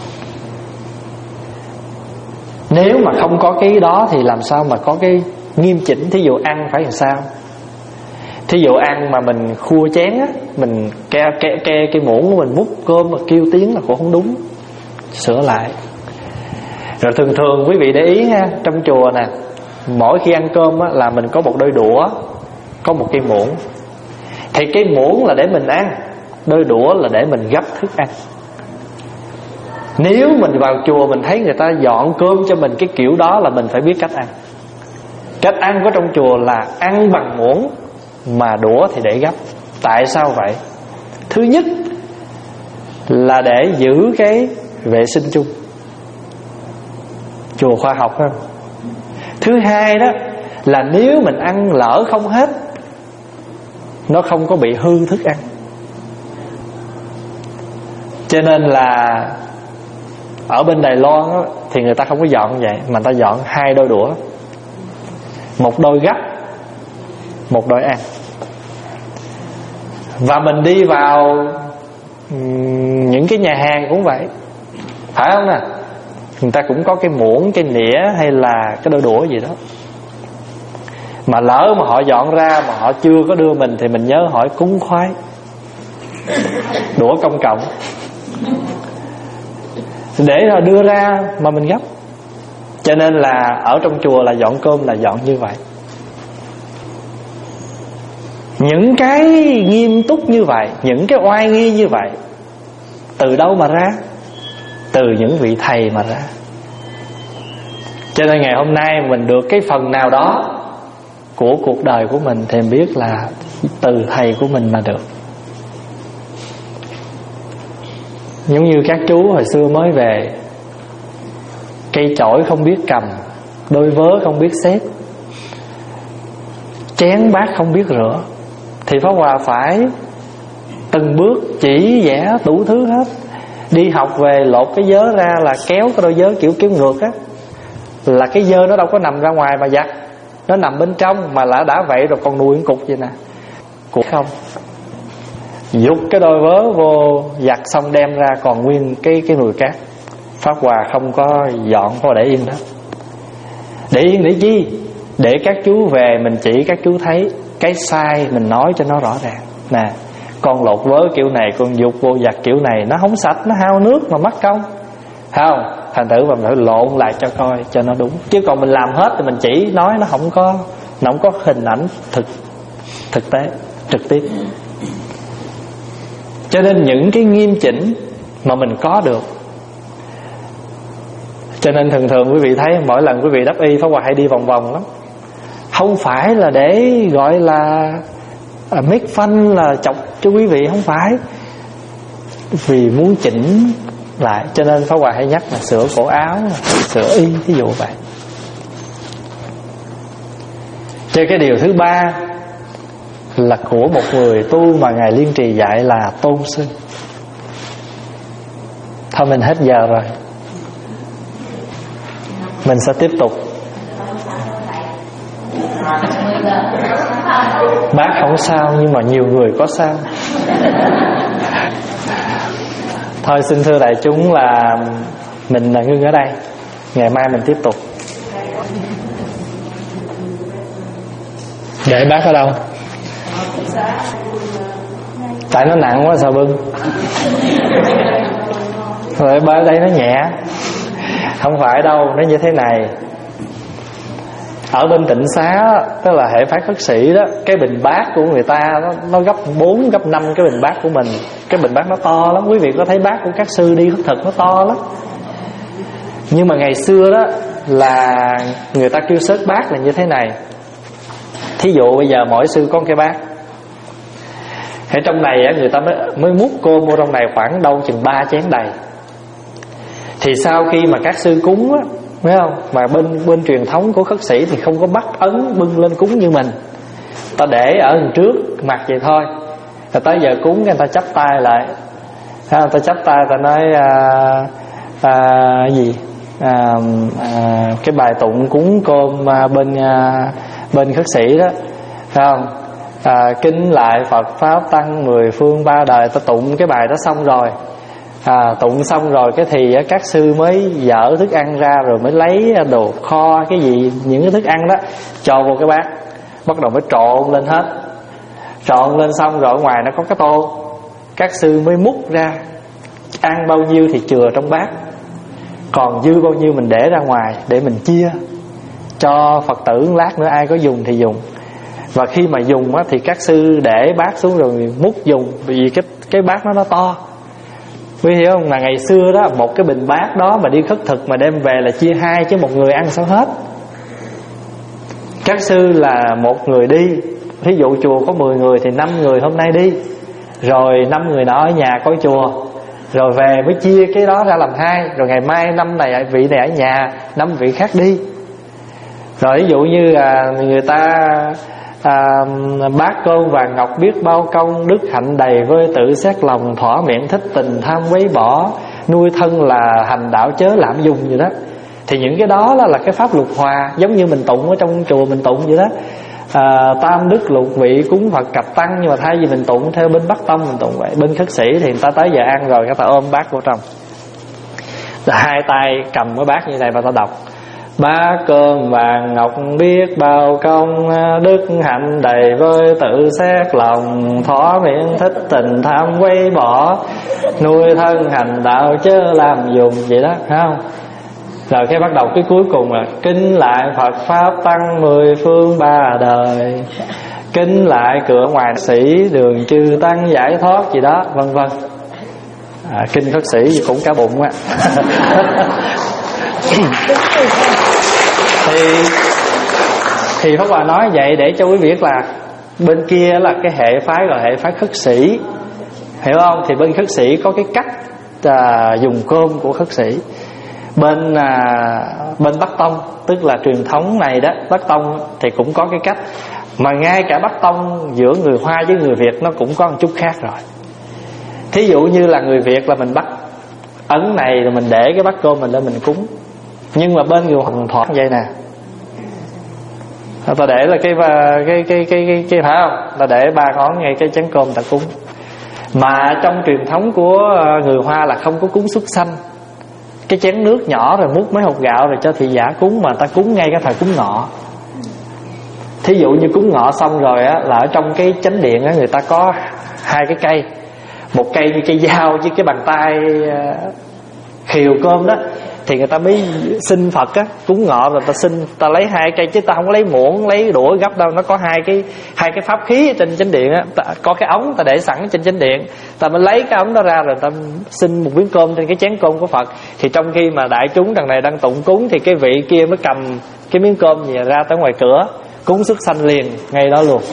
Nếu mà không có cái đó thì làm sao mà có cái nghiêm chỉnh? Thí dụ ăn phải làm sao? Thí dụ ăn mà mình khua chén á, mình ke ke ke cái muỗng của mình múc cơm mà kêu tiếng là cũng không đúng, sửa lại. Rồi thường thường quý vị để ý ha, trong chùa nè, mỗi khi ăn cơm á, là mình có một đôi đũa, có một cái muỗng. Thì cái muỗng là để mình ăn, đôi đũa là để mình gắp thức ăn. Nếu mình vào chùa mình thấy người ta dọn cơm cho mình cái kiểu đó là mình phải biết cách ăn. Cách ăn của trong chùa là ăn bằng muỗng mà đũa thì để gắp. Tại sao vậy? Thứ nhất là để giữ cái vệ sinh chung. Chùa khoa học không? Thứ hai đó là nếu mình ăn lỡ không hết, nó không có bị hư thức ăn. Cho nên là ở bên Đài Loan đó, thì người ta không có dọn vậy, mà người ta dọn hai đôi đũa, một đôi gấp, một đôi ăn. Và mình đi vào những cái nhà hàng cũng vậy, phải không nè? Người ta cũng có cái muỗng, cái nĩa hay là cái đôi đũa gì đó. Mà lỡ mà họ dọn ra mà họ chưa có đưa mình thì mình nhớ hỏi cúng khoái, đũa công cộng, để rồi đưa ra mà mình gấp. Cho nên là ở trong chùa là dọn cơm là dọn như vậy. Những cái nghiêm túc như vậy, những cái oai nghi như vậy, từ đâu mà ra? Từ những vị thầy mà ra. Cho nên ngày hôm nay mình được cái phần nào đó của cuộc đời của mình thì biết là từ thầy của mình mà được. Giống như các chú hồi xưa mới về, cây chổi không biết cầm, đôi vớ không biết xếp, chén bát không biết rửa, thì Pháp Hòa phải từng bước chỉ vẽ đủ thứ hết. Đi học về lột cái vớ ra là kéo cái đôi vớ kiểu kéo ngược á, là cái vớ nó đâu có nằm ra ngoài mà giặt, nó nằm bên trong, mà đã đã vậy rồi còn nuôi một cục vậy nè, cục không. Dục cái đôi vớ vô giặt xong đem ra còn nguyên cái cái nồi cát. Pháp Hòa không có dọn, không có để yên đó. Để yên để chi? Để các chú về mình chỉ các chú thấy cái sai, mình nói cho nó rõ ràng. Nè, con lột vớ kiểu này, con dục vô giặt kiểu này, nó không sạch, nó hao nước mà mất công, thấy không? Thành thử mình phải lộn lại cho coi cho nó đúng. Chứ còn mình làm hết thì mình chỉ nói nó không có, nó không có hình ảnh thực thực tế trực tiếp. Cho nên những cái nghiêm chỉnh mà mình có được. Cho nên thường thường quý vị thấy mỗi lần quý vị đắp y, Pháp Hòa hay đi vòng vòng lắm. Không phải là để gọi là à, make fun, là chọc cho quý vị, không phải. Vì muốn chỉnh lại. Cho nên Pháp Hòa hay nhắc là sửa cổ áo, sửa y, ví dụ vậy. Cho cái điều thứ ba là của một người tu mà Ngài Liên Trì dạy là tôn sư. Thôi mình hết giờ rồi, mình sẽ tiếp tục. Bác không sao, nhưng mà nhiều người có sao. Thôi xin thưa đại chúng là mình ngưng ở đây, ngày mai mình tiếp tục. Để bác ở đâu? Tại nó nặng quá sao bưng. Rồi bác đây nó nhẹ. Không phải đâu, nó như thế này. Ở bên Tịnh Xá, tức là hệ phái khất sĩ đó, cái bình bát của người ta nó, nó gấp bốn, gấp năm cái bình bát của mình. Cái bình bát nó to lắm. Quý vị có thấy bát của các sư đi khất thực nó to lắm. Nhưng mà ngày xưa đó là người ta kêu xớt bát là như thế này. Thí dụ bây giờ mỗi sư có một cái bát, ở trong này người ta mới, mới múc cơm vô trong này khoảng đâu chừng ba chén đầy. Thì sau khi mà các sư cúng á, thấy không? Mà bên bên truyền thống của khất sĩ thì không có bắt ấn bưng lên cúng như mình. Ta để ở đằng trước mặt vậy thôi. Rồi tới giờ cúng người ta chắp tay lại. Người ta chắp tay ta nói à, à, gì? À, à, cái bài tụng cúng cơm à, bên à, bên khất sĩ đó, thấy không? À, kính lại Phật Pháp Tăng mười phương ba đời. Ta tụng cái bài đó xong rồi, à, tụng xong rồi cái thì các sư mới dở thức ăn ra, rồi mới lấy đồ kho cái gì, những cái thức ăn đó cho vô cái bát, bắt đầu mới trộn lên hết. Trộn lên xong rồi ở ngoài nó có cái tô, các sư mới múc ra, ăn bao nhiêu thì chừa trong bát, còn dư bao nhiêu mình để ra ngoài để mình chia cho Phật tử, lát nữa ai có dùng thì dùng. Và khi mà dùng á, thì các sư để bát xuống rồi múc dùng, vì cái cái bát nó nó to. Quý hiểu không? Mà ngày xưa đó, một cái bình bát đó mà đi khất thực mà đem về là chia hai, chứ một người ăn sao hết. Các sư là một người đi, thí dụ chùa có mười người thì năm người hôm nay đi, rồi năm người nọ ở nhà coi chùa, rồi về mới chia cái đó ra làm hai, rồi ngày mai năm này vị này ở nhà, năm vị khác đi. Rồi ví dụ như là người ta à, bát cơm vàng ngọc biết bao công, đức hạnh đầy vơi tự xét lòng, thỏa miệng thích tình tham quấy bỏ, nuôi thân là hành đạo chớ lạm dùng vậy đó. Thì những cái đó là, là cái pháp lục hòa, giống như mình tụng ở trong chùa mình tụng vậy đó. À, tam đức lục vị cúng Phật cặp tăng, nhưng mà thay vì mình tụng theo bên Bắc Tông mình tụng vậy. Bên khất sĩ thì người ta tới giờ ăn rồi, người ta ôm bát vô trong, là hai tay cầm cái bát như này và ta đọc: bát cơm vàng ngọc biết bao công, đức hạnh đầy vơi tự xét lòng, thỏa miệng thích tình tham quấy bỏ, nuôi thân hành đạo chớ làm dùng vậy đó, thấy không? Rồi cái bắt đầu cái cuối cùng là kính lại Phật pháp tăng mười phương ba đời, kính lại cửa ngoài sĩ đường chư tăng giải thoát gì đó, vân vân. À, kinh khất sĩ cũng cả bụng á. thì thì Pháp Hòa nói vậy để cho quý vị biết là bên kia là cái hệ phái gọi hệ phái khất sĩ, hiểu không? Thì bên khất sĩ có cái cách à, dùng cơm của khất sĩ. Bên à, bên Bắc Tông, tức là truyền thống này đó, Bắc Tông thì cũng có cái cách, mà ngay cả Bắc Tông giữa người Hoa với người Việt nó cũng có một chút khác rồi. Thí dụ như là người Việt là mình bắt ấn này rồi mình để cái bát cơm mình lên mình cúng, nhưng mà bên người Hoàng thoát vậy nè, ta để là cái cái cái cái cái, cái phải không? Ta để ba ngón ngay cái chén cơm ta cúng. Mà trong truyền thống của người Hoa là không có cúng súc sanh, cái chén nước nhỏ rồi múc mấy hột gạo rồi cho thị giả cúng, mà ta cúng ngay cái thời cúng ngọ. Thí dụ như cúng ngọ xong rồi á, là ở trong cái chánh điện á, người ta có hai cái cây, một cây như cây dao với cái bàn tay khiều cơm đó, thì người ta mới xin Phật á, cúng ngọ rồi ta xin, ta lấy hai cây chứ ta không có lấy muỗng lấy đũa gấp đâu. Nó có hai cái hai cái pháp khí ở trên chánh điện á, ta, có cái ống ta để sẵn trên chánh điện, ta mới lấy cái ống đó ra rồi ta xin một miếng cơm trên cái chén cơm của Phật. Thì trong khi mà đại chúng đằng này đang tụng cúng thì cái vị kia mới cầm cái miếng cơm gì ra tới ngoài cửa cúng xuất sanh liền ngay đó luôn.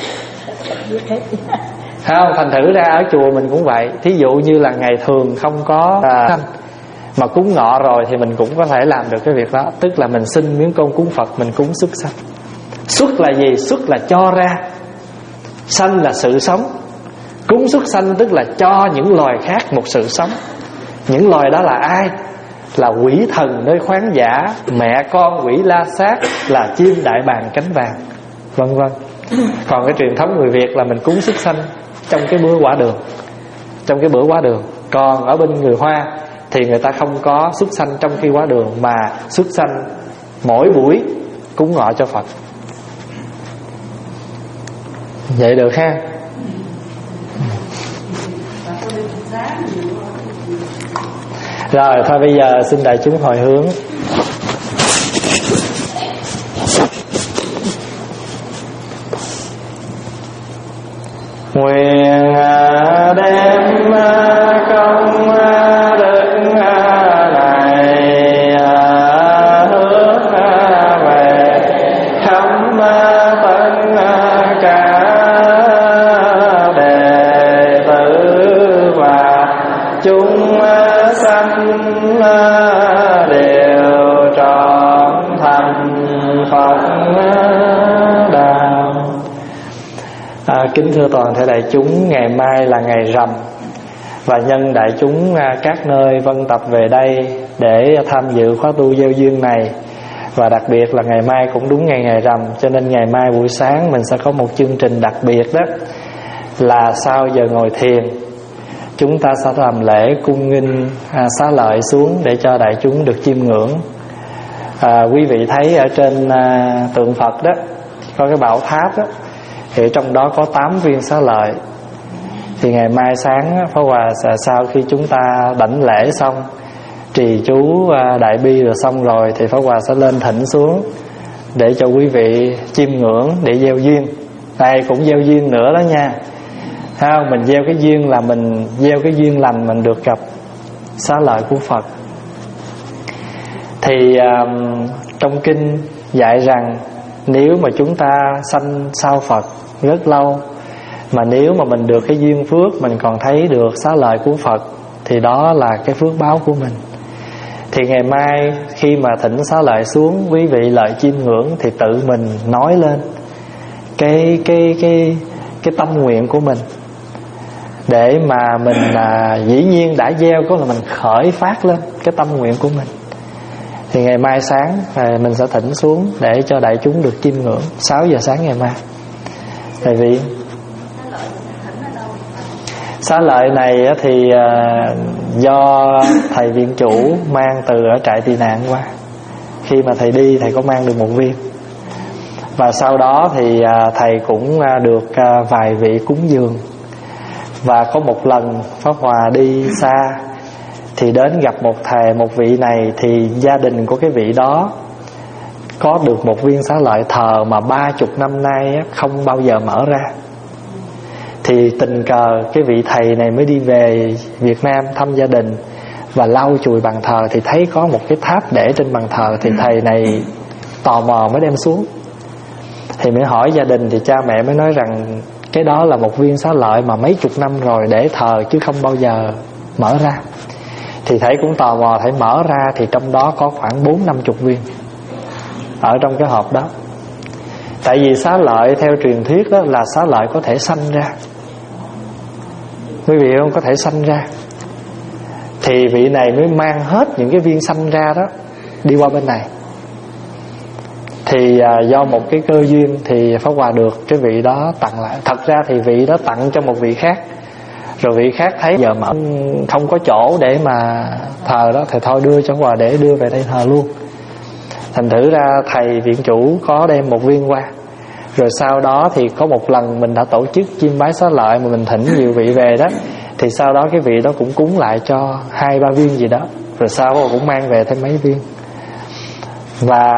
Không, thành thử ra ở chùa mình cũng vậy. Thí dụ như là ngày thường không có à, mà cúng ngọ rồi thì mình cũng có thể làm được cái việc đó. Tức là mình xin miếng cơm cúng Phật, mình cúng xuất sanh. Xuất là gì? Xuất là cho ra, sanh là sự sống. Cúng xuất sanh tức là cho những loài khác một sự sống. Những loài đó là ai? Là quỷ thần nơi khoáng giả, mẹ con quỷ la sát, là chim đại bàng cánh vàng, vân vân. Còn cái truyền thống người Việt là mình cúng xuất sanh trong cái bữa quả đường, trong cái bữa quả đường. Còn ở bên người Hoa thì người ta không có xuất sanh trong khi quả đường, mà xuất sanh mỗi buổi cúng ngọ cho Phật. Vậy được ha? Rồi thôi bây giờ xin đại chúng hồi hướng. Nguyện đem công đức này hướng về khắp tất cả đệ tử và chúng sanh đều trọn thành Phật đạo. À, kính thưa toàn thể đại chúng, ngày mai là ngày rằm, và nhân đại chúng các nơi vân tập về đây để tham dự khóa tu gieo duyên này, và đặc biệt là ngày mai cũng đúng ngày ngày rằm, cho nên ngày mai buổi sáng mình sẽ có một chương trình đặc biệt, đó là sau giờ ngồi thiền chúng ta sẽ làm lễ cung nghinh à, xá lợi xuống để cho đại chúng được chiêm ngưỡng. À, quý vị thấy ở trên à, tượng Phật đó có cái bảo tháp đó, thì trong đó có tám viên xá lợi. Thì ngày mai sáng Pháp Hòa sẽ, sau khi chúng ta đảnh lễ xong, trì chú đại bi rồi xong rồi, thì Pháp Hòa sẽ lên thỉnh xuống để cho quý vị chiêm ngưỡng để gieo duyên. Đây cũng gieo duyên nữa đó nha. Thấy không? Mình gieo cái duyên là mình gieo cái duyên lành, mình được gặp xá lợi của Phật. Thì um, trong kinh dạy rằng nếu mà chúng ta sanh sau Phật rất lâu, mà nếu mà mình được cái duyên phước, mình còn thấy được xá lợi của Phật, thì đó là cái phước báo của mình. Thì ngày mai khi mà thỉnh xá lợi xuống, quý vị lợi chiêm ngưỡng thì tự mình nói lên cái cái cái cái tâm nguyện của mình, để mà mình à, dĩ nhiên đã gieo có là mình khởi phát lên cái tâm nguyện của mình. Thì ngày mai sáng à, mình sẽ thỉnh xuống để cho đại chúng được chiêm ngưỡng sáu giờ sáng ngày mai. Tại vì xá lợi này thì à, do thầy viện chủ mang từ ở trại tị nạn qua. Khi mà thầy đi thầy có mang được một viên, và sau đó thì à, thầy cũng à, được à, vài vị cúng dường. Và có một lần Pháp Hòa đi xa thì đến gặp một thầy, một vị này, thì gia đình của cái vị đó có được một viên xá lợi thờ mà ba chục năm nay không bao giờ mở ra. Thì tình cờ cái vị thầy này mới đi về Việt Nam thăm gia đình và lau chùi bàn thờ, thì thấy có một cái tháp để trên bàn thờ. Thì thầy này tò mò mới đem xuống, thì mới hỏi gia đình, thì cha mẹ mới nói rằng cái đó là một viên xá lợi mà mấy chục năm rồi để thờ chứ không bao giờ mở ra. Thì thầy cũng tò mò, thầy mở ra thì trong đó có khoảng bốn năm chục viên ở trong cái hộp đó. Tại vì xá lợi theo truyền thuyết đó là xá lợi có thể sanh ra, quý vị không, có thể sanh ra. Thì vị này mới mang hết những cái viên sanh ra đó đi qua bên này. Thì à, do một cái cơ duyên thì Pháp Hòa được cái vị đó tặng lại. Thật ra thì vị đó tặng cho một vị khác, rồi vị khác thấy giờ mà không có chỗ để mà thờ đó thì thôi đưa cho Pháp Hòa để đưa về đây thờ luôn. Thành thử ra thầy viện chủ có đem một viên qua. Rồi sau đó thì có một lần mình đã tổ chức chiêm bái xá lợi mà mình thỉnh nhiều vị về đó, thì sau đó cái vị đó cũng cúng lại cho hai ba viên gì đó. Rồi sau đó cũng mang về thêm mấy viên. Và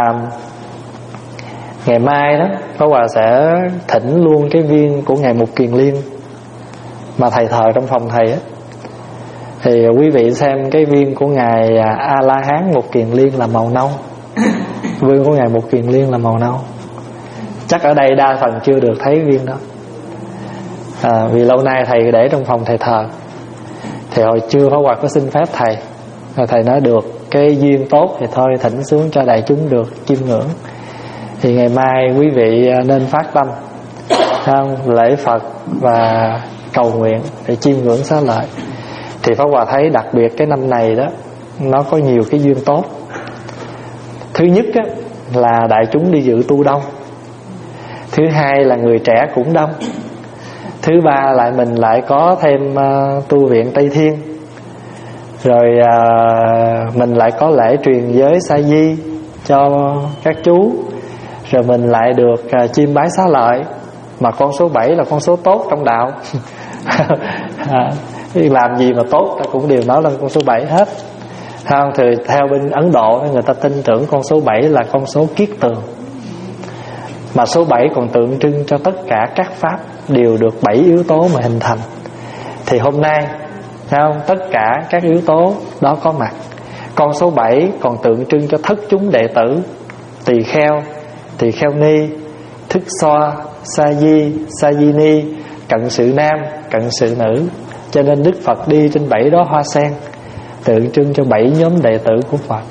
ngày mai đó Pháp Hòa sẽ thỉnh luôn cái viên của Ngài Mục Kiền Liên mà thầy thờ trong phòng thầy á. Thì quý vị xem cái viên của Ngài A-la-hán Mục Kiền Liên là màu nâu, viên của Ngài Mục Kiền Liên là màu nâu. Chắc ở đây đa phần chưa được thấy viên đó, à, vì lâu nay thầy để trong phòng thầy thờ. Thì hồi trưa Pháp Hòa có xin phép thầy, rồi thầy nói được cái duyên tốt thì thôi thỉnh xuống cho đại chúng được chiêm ngưỡng. Thì ngày mai quý vị nên phát tâm không? Lễ Phật và cầu nguyện để chiêm ngưỡng xá lợi. Thì Pháp Hòa thấy đặc biệt cái năm này đó, nó có nhiều cái duyên tốt. Thứ nhất á, là đại chúng đi dự tu đông. Thứ hai là người trẻ cũng đông. Thứ ba lại mình lại có thêm uh, tu viện Tây Thiên. Rồi uh, mình lại có lễ truyền giới sa di cho các chú. Rồi mình lại được uh, chiêm bái xá lợi. Mà con số bảy là con số tốt trong đạo. à, làm gì mà tốt ta cũng đều nói là con số bảy hết. Không, thì theo bên Ấn Độ người ta tin tưởng con số bảy là con số kiết tường. Mà số bảy còn tượng trưng cho tất cả các pháp đều được bảy yếu tố mà hình thành. Thì hôm nay không, tất cả các yếu tố đó có mặt. Con số bảy còn tượng trưng cho thất chúng đệ tử: tỳ kheo, tỳ kheo ni, thức xoa, sa di, sa di ni, cận sự nam, cận sự nữ. Cho nên Đức Phật đi trên bảy đó hoa sen, tượng trưng cho bảy nhóm đệ tử của Phật.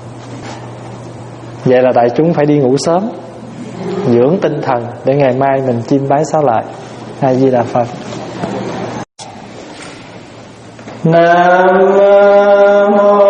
Vậy là đại chúng phải đi ngủ sớm, dưỡng tinh thần để ngày mai mình chiêm bái xá lợi. A Di Đà Phật. Nam mô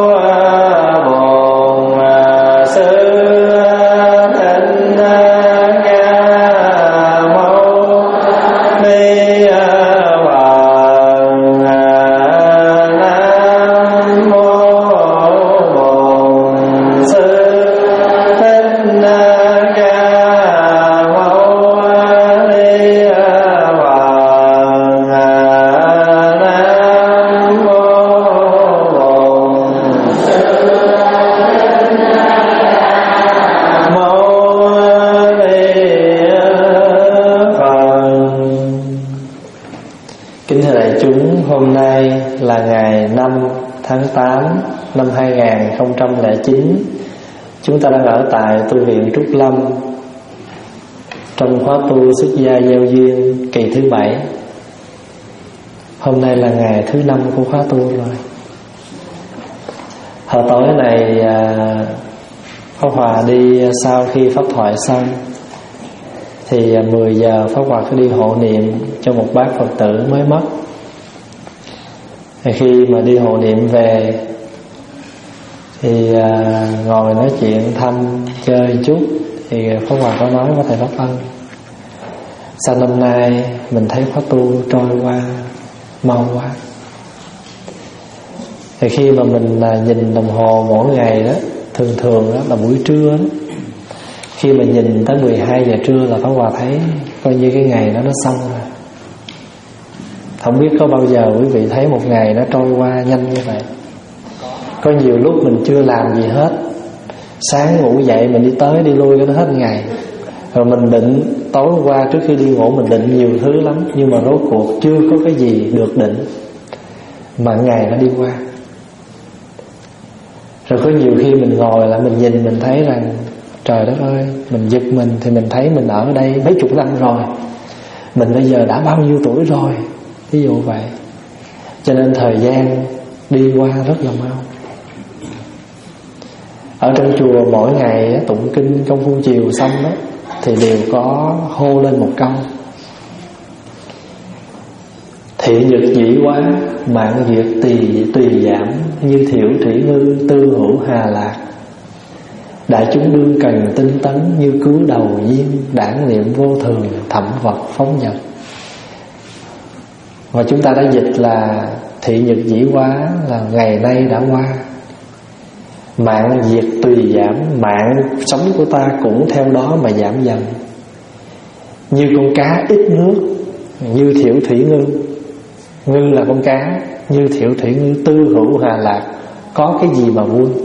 tháng tám năm hai nghìn không trăm lẻ chín, chúng ta đang ở tại tu viện Trúc Lâm trong khóa tu xuất gia gieo duyên kỳ thứ bảy. Hôm nay là ngày thứ năm của khóa tu rồi. Hồi tối này Pháp Hòa đi sau khi pháp thoại xong thì mười giờ Pháp Hòa cứ đi hộ niệm cho một bác Phật tử mới mất. Thì khi mà đi hộ niệm về thì à, ngồi nói chuyện thăm chơi chút thì Pháp Hòa có nói với thầy Pháp Ân, sao năm nay mình thấy khóa tu trôi qua mau quá. Thì khi mà mình à, nhìn đồng hồ mỗi ngày đó, thường thường đó là buổi trưa đó, khi mà nhìn tới mười hai giờ trưa là Pháp Hòa thấy coi như cái ngày đó nó xong rồi. Không biết có bao giờ quý vị thấy một ngày nó trôi qua nhanh như vậy. Có nhiều lúc mình chưa làm gì hết, sáng ngủ dậy mình đi tới đi lui cái nó hết ngày. Rồi mình định tối qua trước khi đi ngủ mình định nhiều thứ lắm, nhưng mà rốt cuộc chưa có cái gì được định mà ngày nó đi qua. Rồi có nhiều khi mình ngồi lại mình nhìn mình thấy rằng trời đất ơi, mình giật mình thì mình thấy mình ở đây mấy chục năm rồi, mình bây giờ đã bao nhiêu tuổi rồi, ví dụ vậy. Cho nên thời gian đi qua rất là mau. Ở trong chùa mỗi ngày tụng kinh công phu chiều xong đó thì đều có hô lên một câu: thị nhật dĩ quá, mạng diệt tùy tùy giảm, như thiểu thủy ngư tư hữu hà lạc. Đại chúng đương cần tinh tấn, như cứu đầu nhiên, đản niệm vô thường, thẩm vật phóng nhật. Và chúng ta đã dịch là thị nhật dĩ quá là ngày nay đã qua, mạng diệt tùy giảm, mạng sống của ta cũng theo đó mà giảm dần. Như con cá ít nước, như thiểu thủy ngư. Ngư là con cá, như thiểu thủy ngư tư hữu hà lạc, có cái gì mà vui.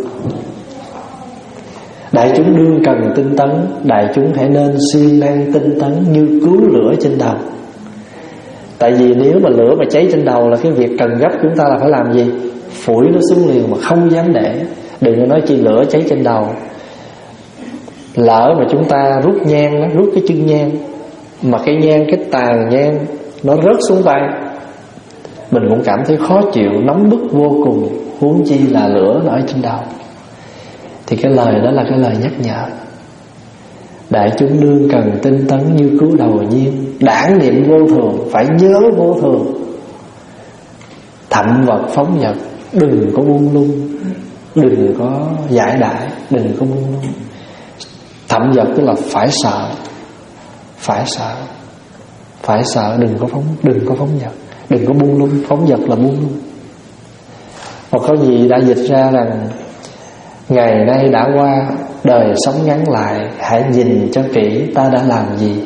Đại chúng đương cần tinh tấn, đại chúng hãy nên siêng năng tinh tấn như cứu lửa trên đầu. Tại vì nếu mà lửa mà cháy trên đầu là cái việc cần gấp chúng ta là phải làm gì? Phủi nó xuống liền mà không dám để. Đừng có nói chi lửa cháy trên đầu. Lỡ mà chúng ta rút nhang đó, rút cái chân nhang, mà cái nhang, cái tàn nhang nó rớt xuống tay, mình cũng cảm thấy khó chịu, nóng bức vô cùng, huống chi là lửa nó ở trên đầu. Thì cái lời đó là cái lời nhắc nhở. Đại chúng đương cần tinh tấn như cứu đầu nhiên, đản niệm vô thường, phải nhớ vô thường, thậm vật phóng nhật. Đừng có buông lung, đừng có giải đãi, đừng có buông lung. Thậm vật tức là phải sợ, phải sợ, phải sợ, đừng có phóng, đừng có phóng nhật, đừng có buông lung. Phóng nhật là buông lung. Hoặc có gì đã dịch ra rằng ngày nay đã qua, đời sống ngắn lại, hãy nhìn cho kỹ ta đã làm gì.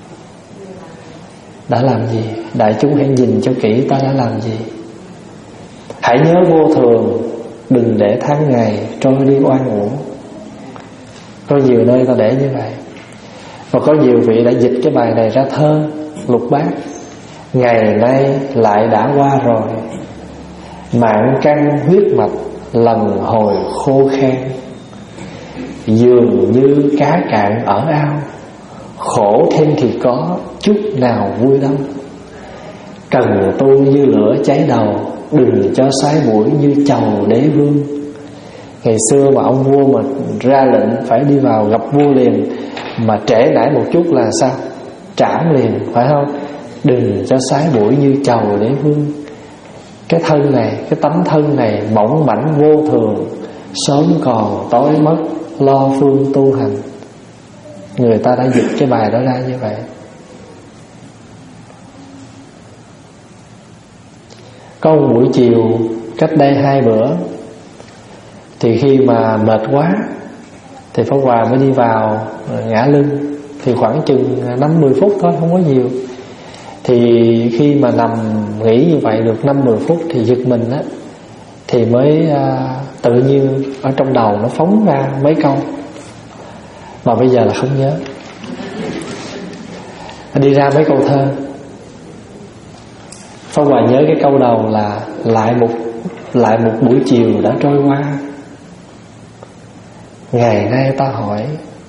Đã làm gì? Đại chúng hãy nhìn cho kỹ ta đã làm gì. Hãy nhớ vô thường, đừng để tháng ngày trôi đi oan uổng. Có nhiều nơi ta để như vậy. Và có nhiều vị đã dịch cái bài này ra thơ lục bát. Ngày nay lại đã qua rồi, mạng căn huyết mạch lần hồi khô khan. Dường như cá cạn ở ao, khổ thêm thì có, chút nào vui đâu. Cần tu như lửa cháy đầu, đừng cho sái mũi như chầu đế vương. Ngày xưa mà ông vua mà ra lệnh phải đi vào gặp vua liền, mà trễ nải một chút là sao? Trảm liền, phải không? Đừng cho sái mũi như chầu đế vương. Cái thân này, cái tấm thân này mỏng mảnh vô thường, sớm còn tối mất, lo phương tu hành. Người ta đã dịch cái bài đó ra như vậy. Có một buổi chiều cách đây hai bữa, thì khi mà mệt quá thì Pháp Hòa mới đi vào ngã lưng. Thì khoảng chừng năm mười phút thôi, không có nhiều. Thì khi mà nằm nghỉ như vậy được năm mười phút thì giật mình á, thì mới à, tự nhiên ở trong đầu nó phóng ra mấy câu mà bây giờ là không nhớ. Đi ra mấy câu thơ. Pháp Hòa nhớ cái câu đầu là lại một lại một buổi chiều đã trôi qua, ngày nay ta hỏi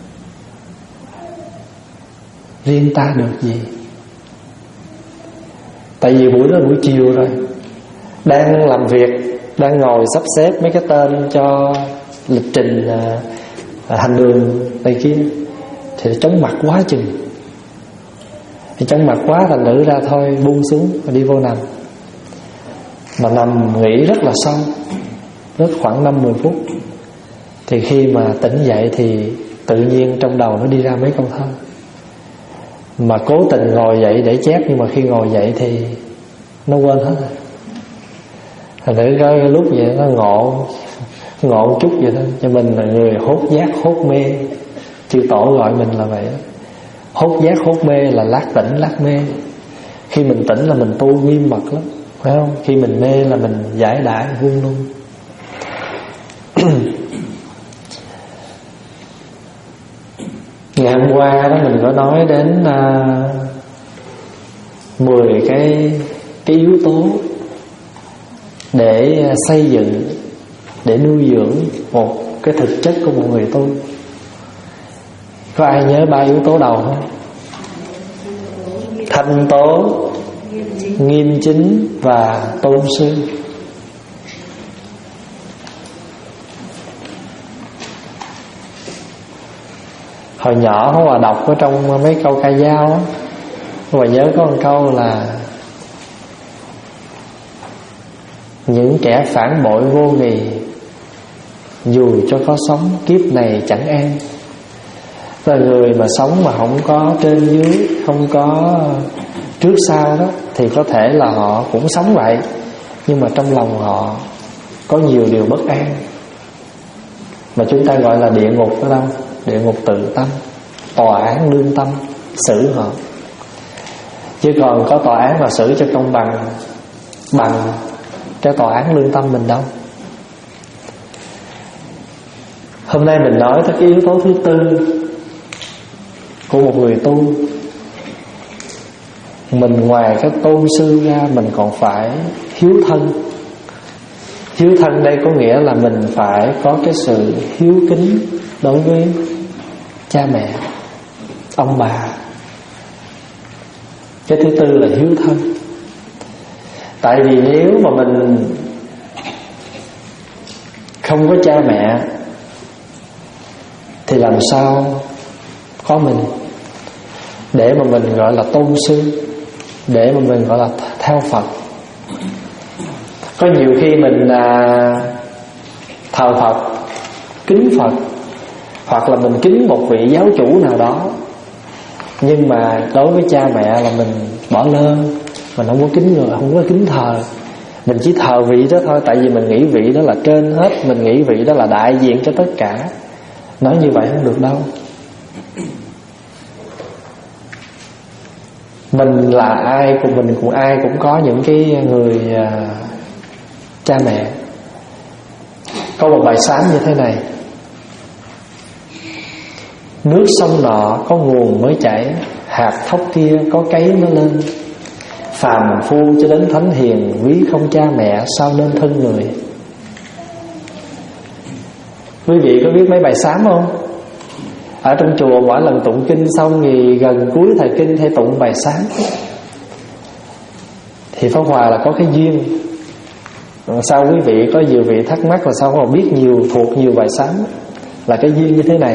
riêng ta được gì. Tại vì buổi đó buổi chiều rồi, đang làm việc, đang ngồi sắp xếp mấy cái tên cho lịch trình à, hành đường này kia, thì chóng mặt quá chừng. Thì chóng mặt quá thành nữ ra thôi buông xuống và đi vô nằm. Mà nằm nghỉ rất là sâu, rất khoảng năm mười phút. Thì khi mà tỉnh dậy thì tự nhiên trong đầu nó đi ra mấy câu thơ. Mà cố tình ngồi dậy để chép, nhưng mà khi ngồi dậy thì nó quên hết rồi. Thành thử cái lúc vậy nó ngộ Ngộ một chút vậy thôi. Cho mình là người hốt giác hốt mê. Chư tổ gọi mình là vậy đó. Hốt giác hốt mê là lát tỉnh lát mê. Khi mình tỉnh là mình tu nghiêm mật lắm, phải không? Khi mình mê là mình giải đãi vuông luôn. Ngày hôm qua đó mình có nói đến uh, mười cái cái yếu tố để xây dựng, để nuôi dưỡng một cái thực chất của một người tu. Có ai nhớ ba yếu tố đầu không? Thanh tố, nghiêm chính và tôn sư. Hồi nhỏ Hòa đọc ở trong mấy câu ca dao á, Hòa nhớ có một câu là những kẻ phản bội vô nghì, dù cho có sống kiếp này chẳng an. Là người mà sống mà không có trên dưới, không có trước sau đó, thì có thể là họ cũng sống vậy, nhưng mà trong lòng họ có nhiều điều bất an, mà chúng ta gọi là địa ngục ở đâu? Địa ngục tự tâm, tòa án lương tâm xử họ. Chứ còn có tòa án mà xử cho công bằng bằng cái tòa án lương tâm mình đâu. Hôm nay mình nói tới cái yếu tố thứ tư của một người tu. Mình ngoài cái tôn sư ra, mình còn phải hiếu thân. Hiếu thân đây có nghĩa là mình phải có cái sự hiếu kính đối với cha mẹ, ông bà. Cái thứ tư là hiếu thân. Tại vì nếu mà mình không có cha mẹ thì làm sao có mình để mà mình gọi là tôn sư, để mà mình gọi là theo Phật. Có nhiều khi mình à, thờ Phật, kính Phật, hoặc là mình kính một vị giáo chủ nào đó, nhưng mà đối với cha mẹ là mình bỏ lơ, mình không có kính người, không có kính thờ. Mình chỉ thờ vị đó thôi, tại vì mình nghĩ vị đó là trên hết, mình nghĩ vị đó là đại diện cho tất cả. Nói như vậy không được đâu. Mình là ai, cùng mình cùng ai cũng có những cái người à, cha mẹ. Có một bài sám như thế này: nước sông nọ có nguồn mới chảy, hạt thóc kia có cấy nó lên. Phàm phu cho đến thánh hiền, ví không cha mẹ sao nên thân người. Quý vị có biết mấy bài sám không? Ở trong chùa mỗi lần tụng kinh xong thì gần cuối thời kinh hay tụng bài sám. Thì Pháp Hòa là có cái duyên. Sao quý vị có nhiều vị thắc mắc là sao mà biết nhiều, thuộc nhiều bài sám? Là cái duyên như thế này.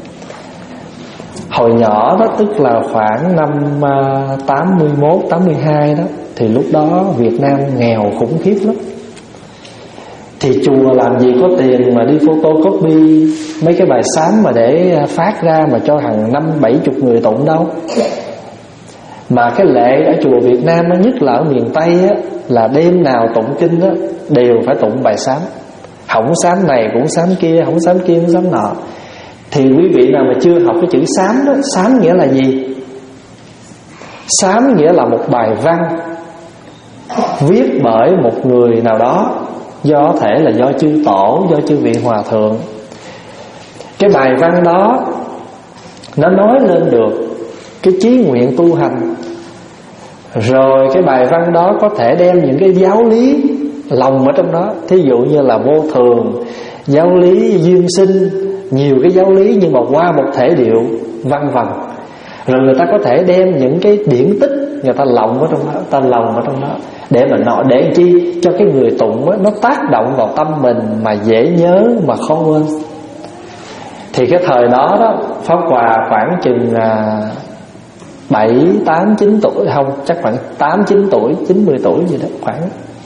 Hồi nhỏ đó, tức là khoảng năm tám mươi mốt, tám mươi hai đó, thì lúc đó Việt Nam nghèo khủng khiếp lắm. Thì chùa làm gì có tiền mà đi photocopy mấy cái bài sám mà để phát ra mà cho hàng năm bảy chục người tụng đâu. Mà cái lệ ở chùa Việt Nam đó, nhất là ở miền Tây á, là đêm nào tụng kinh đó đều phải tụng bài sám. Hổng sám này cũng sám kia, hổng sám kia cũng sám nọ. Thì quý vị nào mà chưa học cái chữ sám đó, sám nghĩa là gì? Sám nghĩa là một bài văn viết bởi một người nào đó, do thể là do chư tổ, do chư vị hòa thượng. Cái bài văn đó nó nói lên được cái chí nguyện tu hành. Rồi cái bài văn đó có thể đem những cái giáo lý lòng ở trong đó, thí dụ như là vô thường, giáo lý duyên sinh, nhiều cái giáo lý nhưng mà qua một thể điệu văn vần. Rồi người ta có thể đem những cái điển tích người ta lòng ở trong đó, ta lòng ở trong đó, Để mà nọ để chi cho cái người tụng á, nó tác động vào tâm mình mà dễ nhớ mà khó quên. Thì cái thời đó đó Pháp Hòa khoảng chừng à, bảy, tám, chín tuổi, không, chắc khoảng tám, chín tuổi, chín, mười tuổi gì đó khoảng.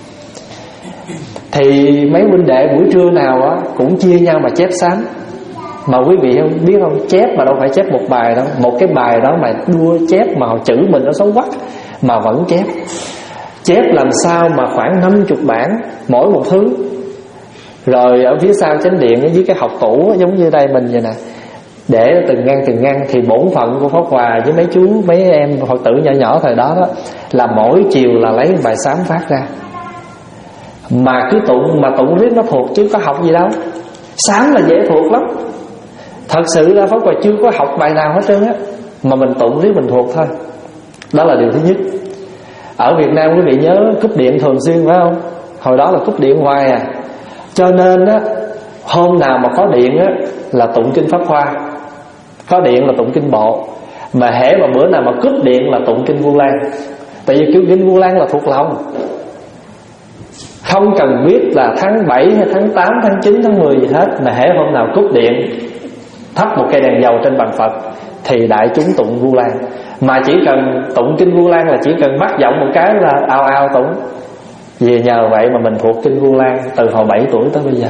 Thì mấy huynh đệ buổi trưa nào á cũng chia nhau mà chép sám. Mà quý vị không biết không, chép mà đâu phải chép một bài đâu. Một cái bài đó mà đua chép mà chữ mình nó xấu quắc mà vẫn chép. Chép làm sao mà khoảng năm mươi bản mỗi một thứ. Rồi ở phía sau chánh điện với cái học tủ giống như đây mình vậy nè, để từng ngăn từng ngăn. Thì bổn phận của Pháp Hòa với mấy chú mấy em Phật tử nhỏ nhỏ thời đó đó là mỗi chiều là lấy bài sám phát ra. Mà cứ tụng mà tụng riết nó thuộc chứ có học gì đâu. Sám là dễ thuộc lắm. Thật sự là Pháp Hòa chưa có học bài nào hết trơn á, mà mình tụng riết mình thuộc thôi. Đó là điều thứ nhất. Ở Việt Nam quý vị nhớ cúp điện thường xuyên phải không? Hồi đó là cúp điện hoài à. Cho nên á, hôm nào mà có điện á là tụng kinh Pháp Hoa, có điện là tụng kinh Bộ. Mà hễ mà bữa nào mà cúp điện là tụng kinh Vu Lan. Tại vì kinh Vu Lan là thuộc lòng, không cần biết là tháng bảy hay tháng tám, tháng chín, tháng mười gì hết. Mà hễ hôm nào cúp điện, thắp một cây đèn dầu trên bàn Phật thì đại chúng tụng Vu Lan. Mà chỉ cần tụng kinh Vu Lan là chỉ cần bắt giọng một cái là ao ao tụng. Vì nhờ vậy mà mình thuộc kinh Vu Lan từ hồi bảy tuổi tới bây giờ.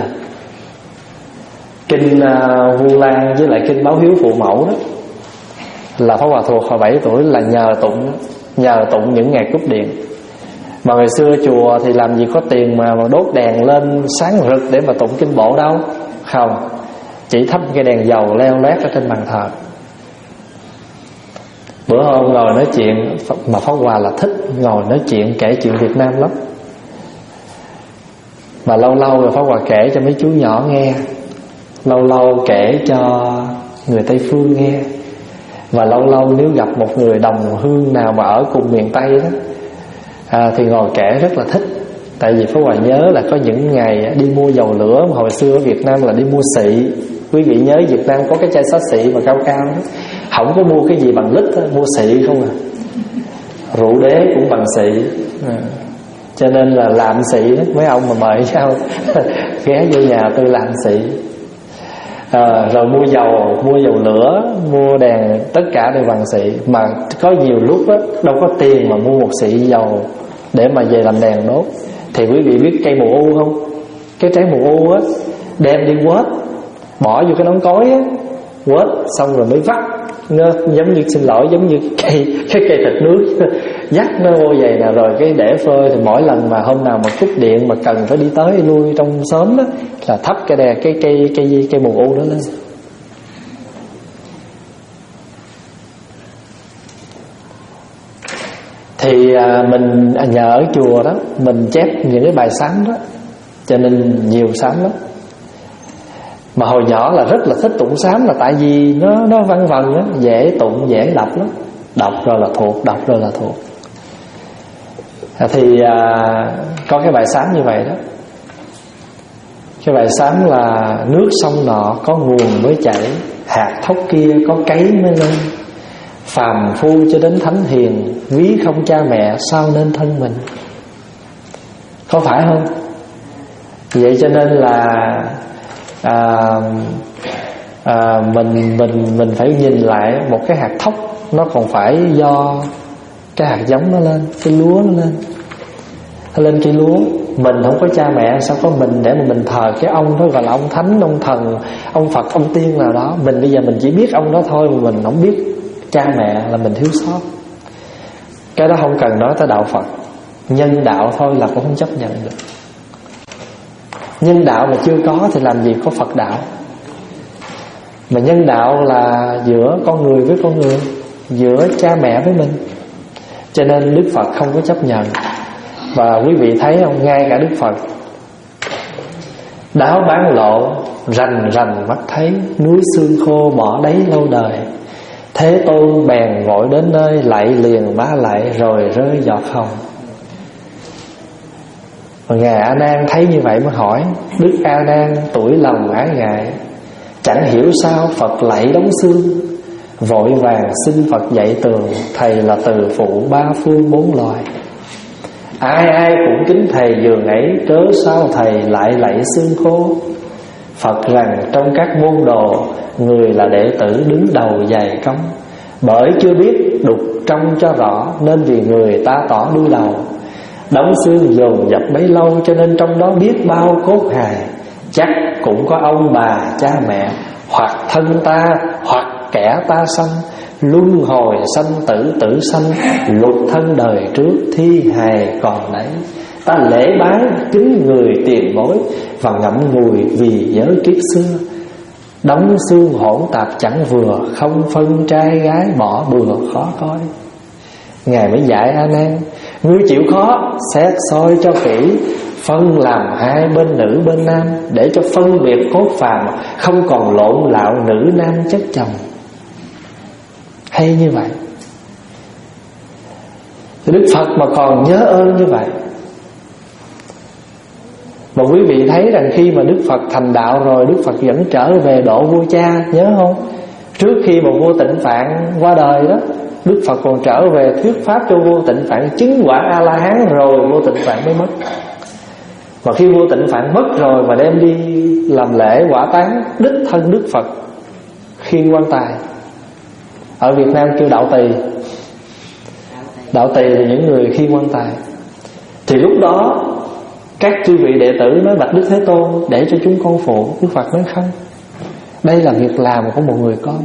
Kinh uh, Vu Lan với lại kinh Báo Hiếu Phụ Mẫu đó là Pháp Hòa thuộc hồi bảy tuổi, là nhờ tụng, nhờ tụng những ngày cúp điện. Mà ngày xưa chùa thì làm gì có tiền mà, mà đốt đèn lên sáng rực để mà tụng kinh Bộ đâu. Không, chỉ thắp cái đèn dầu leo lét ở trên bàn thờ. Bữa hôm ngồi nói chuyện, mà Pháp Hòa là thích ngồi nói chuyện kể chuyện Việt Nam lắm. Mà lâu lâu rồi Pháp Hòa kể cho mấy chú nhỏ nghe, lâu lâu kể cho người Tây Phương nghe. Và lâu lâu nếu gặp một người đồng hương nào mà ở cùng miền Tây đó à, thì ngồi kể rất là thích. Tại vì Pháp Hòa nhớ là có những ngày đi mua dầu lửa, mà hồi xưa ở Việt Nam là đi mua xị. Quý vị nhớ Việt Nam có cái chai xá xị mà cao cao đó, không có mua cái gì bằng lít đó, mua xị không à. Rượu đế cũng bằng xị à. Cho nên là làm xị đó, mấy ông mà mời nhau ghé vô nhà tôi làm xị à, rồi mua dầu, mua dầu lửa, mua đèn, tất cả đều bằng xị. Mà có nhiều lúc đó, đâu có tiền mà mua một xị dầu để mà về làm đèn đốt. Thì quý vị biết cây mù u không? Cái trái mù u á, đem đi quết, bỏ vô cái nón cối á, quết xong rồi mới vắt, nó giống như, xin lỗi, giống như cây, cái cây thịt nước dắt nó vô vậy nè, rồi cái để phơi. Thì mỗi lần mà hôm nào mà cúp điện mà cần phải đi tới lui trong xóm đó là thắp cái đèn, cái cây cây cây mù u đó lên. Thì à, mình nhờ ở chùa đó mình chép những cái bài sám đó, cho nên nhiều sám lắm. Mà hồi nhỏ là rất là thích tụng sám, là tại vì nó nó văn vần đó, dễ tụng dễ đọc lắm, đọc rồi là thuộc, đọc rồi là thuộc. À, thì à, có cái bài sám như vậy đó. Cái bài sám là nước sông nọ có nguồn mới chảy, hạt thóc kia có cấy mới lên. Phàm phu cho đến thánh hiền, ví không cha mẹ sao nên thân mình. Có phải không? Vậy cho nên là à, à, mình mình mình phải nhìn lại một cái hạt thóc, nó còn phải do cái hạt giống nó lên, cái lúa nó lên, nó lên cây lúa. Mình không có cha mẹ, sao có mình để mà mình thờ cái ông đó gọi là ông thánh, ông thần, ông Phật, ông tiên nào đó. Mình bây giờ mình chỉ biết ông đó thôi, mà mình không biết cha mẹ là mình thiếu sót. Cái đó không cần nói tới đạo Phật. Nhân đạo thôi là cũng không chấp nhận được. Nhân đạo mà chưa có thì làm gì có Phật đạo. Mà nhân đạo là giữa con người với con người, giữa cha mẹ với mình. Cho nên Đức Phật không có chấp nhận. Và quý vị thấy không, ngay cả Đức Phật đáo bán lộ, rành rành mắt thấy, núi xương khô bỏ đấy lâu đời. Thế Tôn bèn vội đến nơi, lạy liền bá lạy rồi rơi giọt hồng. Và Ngài A Nan thấy như vậy mới hỏi: Đức A Nan tuổi lòng ái ngại, chẳng hiểu sao Phật lạy đóng xương. Vội vàng xin Phật dạy tường, thầy là từ phụ ba phương bốn loài. Ai ai cũng kính thầy giường ấy, cớ sao thầy lại lạy xương khô. Phật rằng trong các môn đồ, người là đệ tử đứng đầu dày công. Bởi chưa biết đục trong cho rõ, nên vì người ta tỏ đuôi đầu. Đóng xương dồn dập bấy lâu, cho nên trong đó biết bao cốt hài. Chắc cũng có ông bà cha mẹ, hoặc thân ta, hoặc kẻ ta sanh. Luân hồi sanh tử tử sanh, lục thân đời trước thi hài còn đấy. Ta lễ bái kính người tiền bối, và ngậm ngùi vì giới kiếp xưa. Đóng xương hỗn tạp chẳng vừa, không phân trai gái bỏ bừa khó coi. Ngài mới dạy A Nan: ngươi chịu khó xét soi cho kỹ, phân làm hai bên nữ bên nam, để cho phân biệt cốt phàm, không còn lộn lạo nữ nam chất chồng. Hay như vậy, Đức Phật mà còn nhớ ơn như vậy. Mà quý vị thấy rằng khi mà Đức Phật thành đạo rồi, Đức Phật vẫn trở về độ vua cha, nhớ không? Trước khi mà vua Tịnh Phạn qua đời đó, Đức Phật còn trở về thuyết pháp cho vua Tịnh Phạn chứng quả A-la-hán, rồi vua Tịnh Phạn mới mất. Và khi vua Tịnh Phạn mất rồi mà đem đi làm lễ hỏa táng, đích thân Đức Phật khiêng quan tài. Ở Việt Nam kêu đạo tỳ. Đạo tỳ là những người khiêng quan tài. Thì lúc đó các chư vị đệ tử nói: bạch Đức Thế Tôn, để cho chúng con phụ. Đức Phật nói không, đây là việc làm của một người con.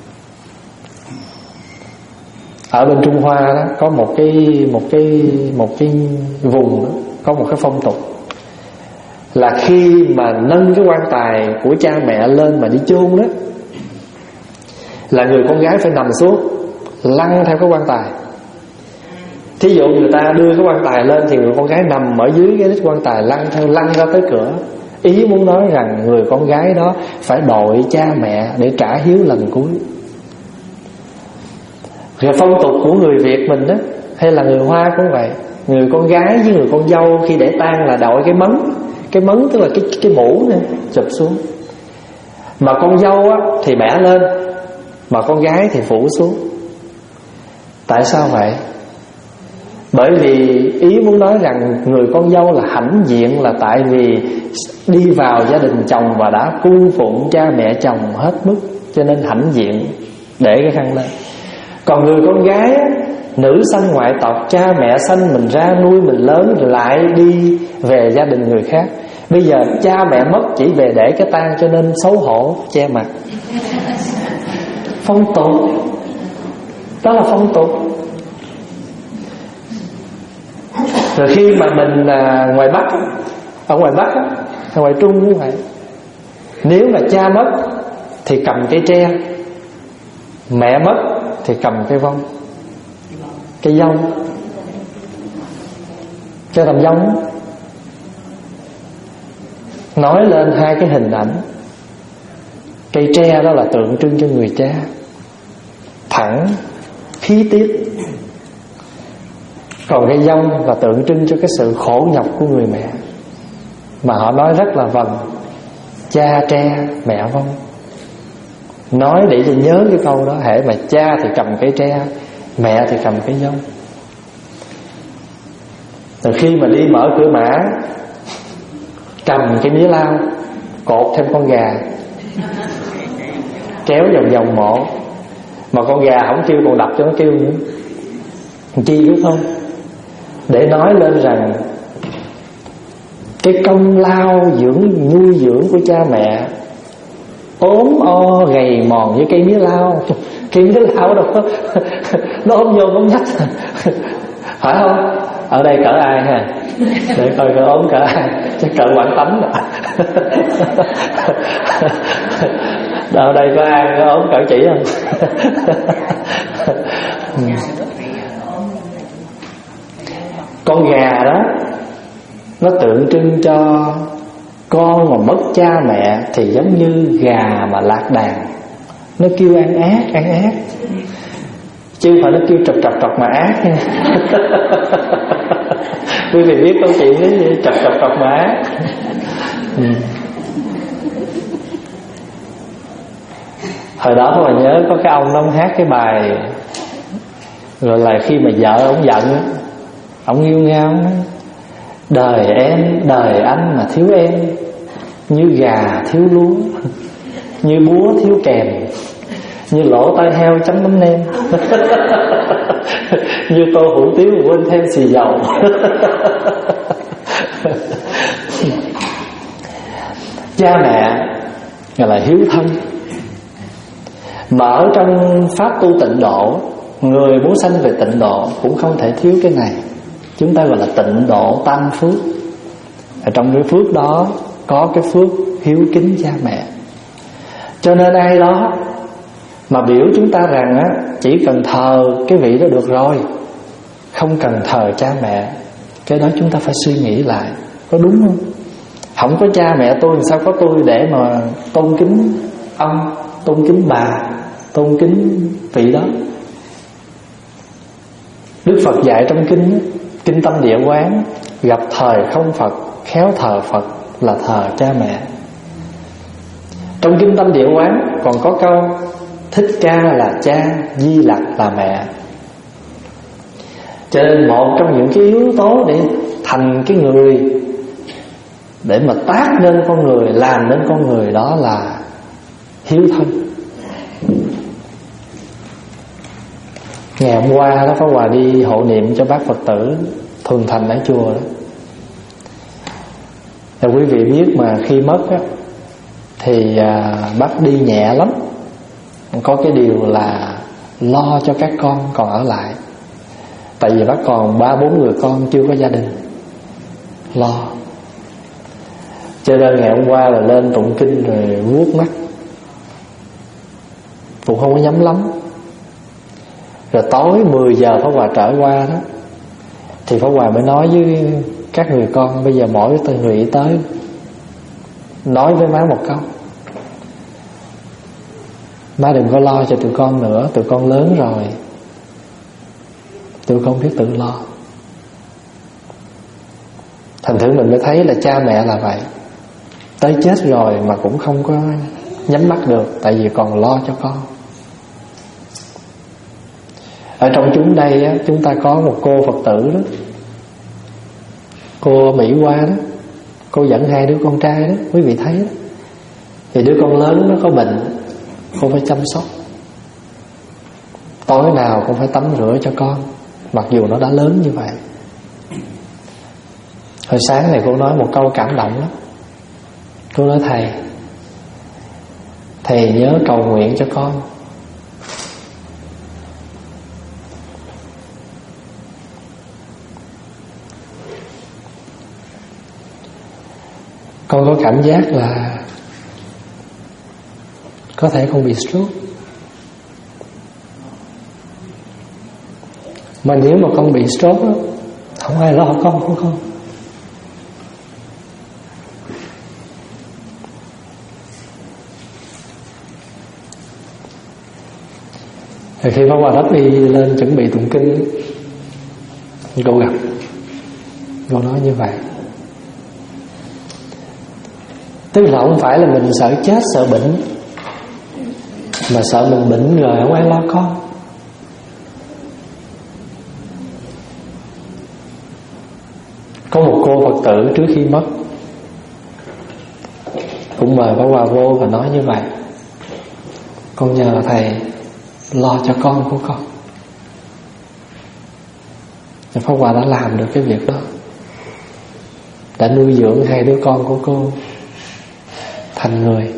Ở bên Trung Hoa đó có một cái một cái một cái vùng đó, có một cái phong tục là khi mà nâng cái quan tài của cha mẹ lên mà đi chôn đó, là người con gái phải nằm xuống lăn theo cái quan tài. Thí dụ người ta đưa cái quan tài lên thì người con gái nằm ở dưới cái đít quan tài, lăn theo lăn ra tới cửa. Ý muốn nói rằng người con gái đó phải đội cha mẹ để trả hiếu lần cuối. Rồi phong tục của người Việt mình đó, hay là người Hoa cũng vậy. Người con gái với người con dâu khi để tang là đội cái mấn. Cái mấn tức là cái, cái mũ này, chụp xuống. Mà con dâu á, thì bẻ lên, mà con gái thì phủ xuống. Tại sao vậy? Bởi vì ý muốn nói rằng người con dâu là hãnh diện, là tại vì đi vào gia đình chồng và đã cung phụng cha mẹ chồng hết mức, cho nên hãnh diện để cái khăn lên. Còn người con gái, nữ sanh ngoại tộc, cha mẹ sanh mình ra nuôi mình lớn, lại đi về gia đình người khác. Bây giờ cha mẹ mất chỉ về để cái tang, cho nên xấu hổ che mặt. Phong tục, đó là phong tục. Rồi khi mà mình à, ngoài Bắc, ở ngoài Bắc, ở ngoài Trung cũng vậy. Nếu mà cha mất thì cầm cây tre, mẹ mất thì cầm cây vong, cây dông, cho làm dông. Nói lên hai cái hình ảnh. Cây tre đó là tượng trưng cho người cha, thẳng, khí tiết. Còn cây dông là tượng trưng cho cái sự khổ nhọc của người mẹ, mà họ nói rất là vần: cha tre mẹ vong. Nói để cho nhớ cái câu đó. Hễ mà cha thì cầm cây tre, mẹ thì cầm cây dông. Rồi khi mà đi mở cửa mã, cầm cái mía lao, cột thêm con gà, kéo vòng vòng mộ. Mà con gà không kêu còn đập cho nó kêu nữa. Chi biết không? Để nói lên rằng cái công lao dưỡng nuôi dưỡng của cha mẹ ốm o gầy mòn với cây mía lao. Cây mía lao đâu có nó ốm vô ốm nhách, phải không? Ở đây cỡ ai ha? Để coi cỡ ốm cỡ ai. Chắc cỡ Quảng Tánh. Ở đây có ai có ốm cỡ chỉ không? Con gà đó nó tượng trưng cho con mà mất cha mẹ thì giống như gà mà lạc đàn, nó kêu ăn ác ăn ác, chứ không phải nó kêu trọc trọc trọc mà ác nha. Quý vị biết câu chuyện đó gì? Trọc trọc trọc mà ác. Ừ. Hồi đó mà nhớ có cái ông nó hát cái bài, rồi là khi mà vợ ông giận Ông yêu ngao nói: đời em, đời anh mà thiếu em, như gà thiếu lúa, như búa thiếu kèm, như lỗ tai heo chấm mắm nêm, như tô hủ tiếu quên thêm xì dầu. Cha mẹ là hiếu thân. Mà ở trong pháp tu tịnh độ, người muốn sanh về tịnh độ cũng không thể thiếu cái này. Chúng ta gọi là tịnh độ tam phước. Ở trong cái phước đó có cái phước hiếu kính cha mẹ. Cho nên ai đó mà biểu chúng ta rằng á, chỉ cần thờ cái vị đó được rồi, không cần thờ cha mẹ, cái đó chúng ta phải suy nghĩ lại, có đúng không? Không có cha mẹ tôi, sao có tôi để mà tôn kính ông, tôn kính bà, tôn kính vị đó. Đức Phật dạy trong kinh Kinh Tâm Địa Quán: gặp thời không Phật, khéo thờ Phật là thờ cha mẹ. Trong Kinh Tâm Địa Quán còn có câu: Thích Ca là cha, Di Lặc là mẹ. Cho nên một trong những cái yếu tố để thành cái người, để mà tác nên con người, làm nên con người, đó là hiếu thân. Ngày hôm qua đó, Pháp Hòa đi hộ niệm cho bác Phật tử Thường Thành ở chùa đó. Thì quý vị biết mà khi mất á, thì à, bác đi nhẹ lắm. Có cái điều là lo cho các con còn ở lại. Tại vì bác còn ba bốn người con chưa có gia đình, lo. Cho nên ngày hôm qua là lên tụng kinh rồi vuốt mắt, cũng không có nhắm lắm. Rồi tối mười giờ Pháp Hòa trở qua đó, thì Pháp Hòa mới nói với các người con: bây giờ mỗi người tới nói với má một câu: má đừng có lo cho tụi con nữa, tụi con lớn rồi, tụi con biết tự lo. Thành thử mình mới thấy là cha mẹ là vậy. Tới chết rồi mà cũng không có nhắm mắt được, tại vì còn lo cho con. Ở trong chúng đây á, chúng ta có một cô Phật tử đó, cô Mỹ Hoa đó, cô dẫn hai đứa con trai đó, quý vị thấy đó. Thì đứa con lớn nó có bệnh, cô phải chăm sóc. Tối nào cũng phải tắm rửa cho con, mặc dù nó đã lớn như vậy. Hồi sáng này cô nói một câu cảm động lắm. Cô nói: Thầy, Thầy nhớ cầu nguyện cho con. Con có cảm giác là có thể con bị stroke. Mà nếu mà con bị stroke đó, không ai lo con của con. Thì khi Pháp Hòa Đốc đi lên chuẩn bị tụng kinh, cô gặp, cô nói như vậy. Tức là không phải là mình sợ chết, sợ bệnh, mà sợ mình bệnh rồi không ai lo con. Có một cô Phật tử trước khi mất cũng mời Pháp Hòa vô và nói như vậy: con nhờ Thầy lo cho con của con. Và Pháp Hòa đã làm được cái việc đó, đã nuôi dưỡng hai đứa con của cô thành người.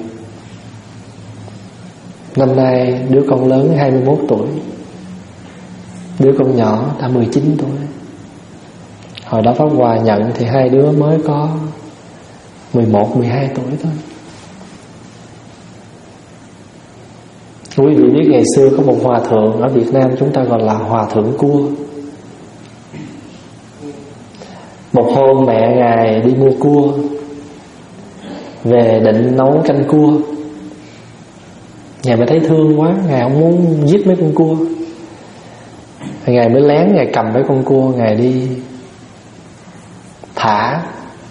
Năm nay đứa con lớn hai mươi mốt tuổi, đứa con nhỏ đã mười chín tuổi. Hồi đó Pháp Hòa nhận thì hai đứa mới có mười một, mười hai tuổi thôi. Quý vị biết ngày xưa có một hòa thượng ở Việt Nam chúng ta gọi là Hòa Thượng Cua. Một hôm mẹ Ngài đi mua cua về định nấu canh cua. Ngài mới thấy thương quá, Ngài không muốn giết mấy con cua. Ngài mới lén, Ngài cầm mấy con cua, Ngài đi thả.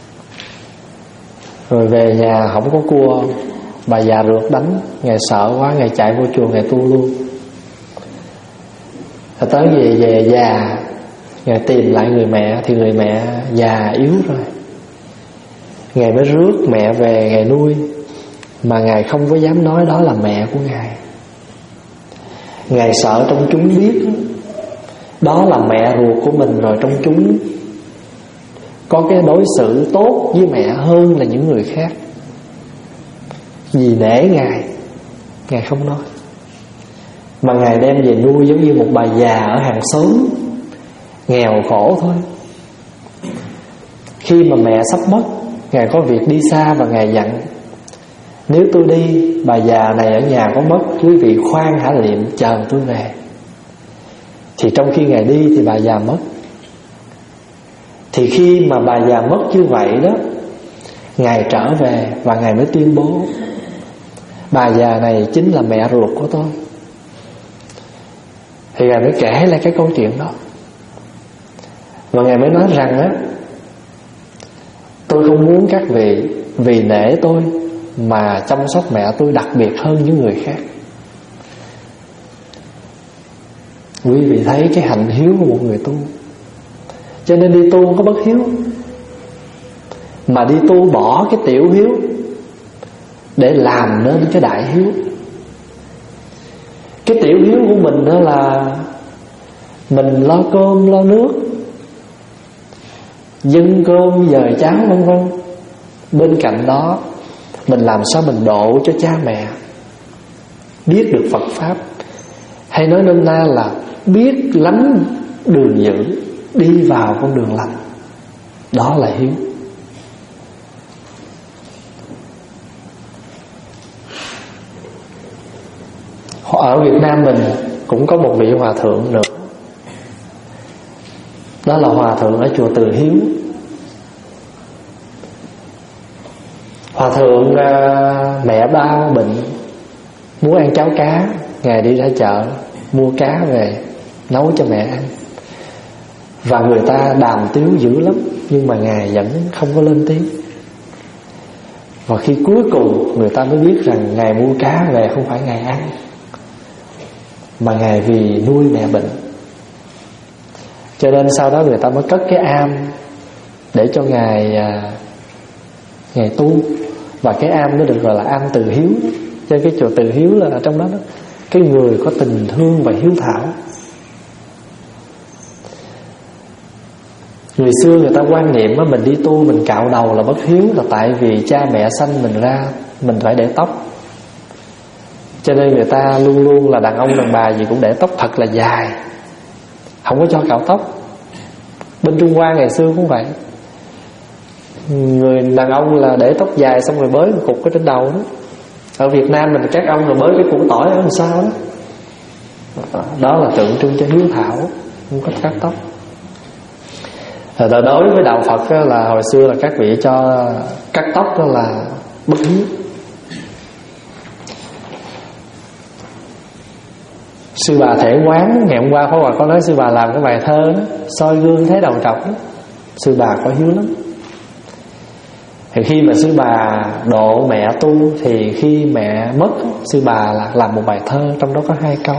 Rồi về nhà không có cua, bà già rượt đánh. Ngài sợ quá, Ngài chạy vô chùa, Ngài tu luôn. Rồi tới về về già, Ngài tìm lại người mẹ thì người mẹ già yếu rồi. Ngài mới rước mẹ về Ngài nuôi, mà Ngài không có dám nói đó là mẹ của Ngài. Ngài sợ trong chúng biết đó là mẹ ruột của mình, rồi trong chúng có cái đối xử tốt với mẹ hơn là những người khác. Vì nể Ngài, Ngài không nói, mà Ngài đem về nuôi giống như một bà già ở hàng xóm, nghèo khổ thôi. Khi mà mẹ sắp mất, Ngài có việc đi xa và Ngài dặn: nếu tôi đi, bà già này ở nhà có mất, quý vị khoan hả liệm chờ tôi về. Thì trong khi Ngài đi thì bà già mất. Thì khi mà bà già mất như vậy đó, Ngài trở về và Ngài mới tuyên bố: bà già này chính là mẹ ruột của tôi. Thì Ngài mới kể lại cái câu chuyện đó. Và Ngài mới nói rằng á, tôi không muốn các vị vì nể tôi mà chăm sóc mẹ tôi đặc biệt hơn những người khác. Quý vị thấy cái hạnh hiếu của một người tu. Cho nên đi tu không có bất hiếu, mà đi tu bỏ cái tiểu hiếu để làm nên cái đại hiếu. Cái tiểu hiếu của mình đó là mình lo cơm lo nước, dâng cơm dời cháo vân vân. Bên cạnh đó mình làm sao mình độ cho cha mẹ biết được Phật Pháp, hay nói nôm na là biết lánh đường dữ, đi vào con đường lành. Đó là hiếu. Ở Việt Nam mình cũng có một vị hòa thượng nữa, đó là hòa thượng ở chùa Từ Hiếu. Hòa thượng mẹ ba bệnh, muốn ăn cháo cá. Ngài đi ra chợ mua cá về nấu cho mẹ ăn. Và người ta đàm tiếu dữ lắm, nhưng mà Ngài vẫn không có lên tiếng. Và khi cuối cùng người ta mới biết rằng Ngài mua cá về không phải Ngài ăn, mà Ngài vì nuôi mẹ bệnh. Cho nên sau đó người ta mới cất cái am để cho Ngài Ngài tu. Và cái am nó được gọi là am Từ Hiếu. Cho cái chùa Từ Hiếu là ở trong đó, đó cái người có tình thương và hiếu thảo. Người xưa người ta quan niệm á, mình đi tu mình cạo đầu là bất hiếu, là tại vì cha mẹ sanh mình ra mình phải để tóc. Cho nên người ta luôn luôn là đàn ông đàn bà gì cũng để tóc thật là dài, không có cho cạo tóc. Bên Trung Hoa ngày xưa cũng vậy. Người đàn ông là để tóc dài xong rồi bới một cục ở trên đầu đó. Ở Việt Nam mình các ông rồi bới cái củ tỏi ở làm sao đó. Đó là tượng trưng cho hiếu thảo, không có cắt tóc. Rồi đối với đạo Phật đó, là hồi xưa là các vị cho cắt tóc đó là bất hiếu. Sư bà Thể Quán ngày hôm qua Pháp Hòa có nói sư bà làm cái bài thơ đó, soi gương thấy đầu trọc đó. Sư bà có hiếu lắm. Thì khi mà sư bà độ mẹ tu, thì khi mẹ mất, sư bà là làm một bài thơ, trong đó có hai câu: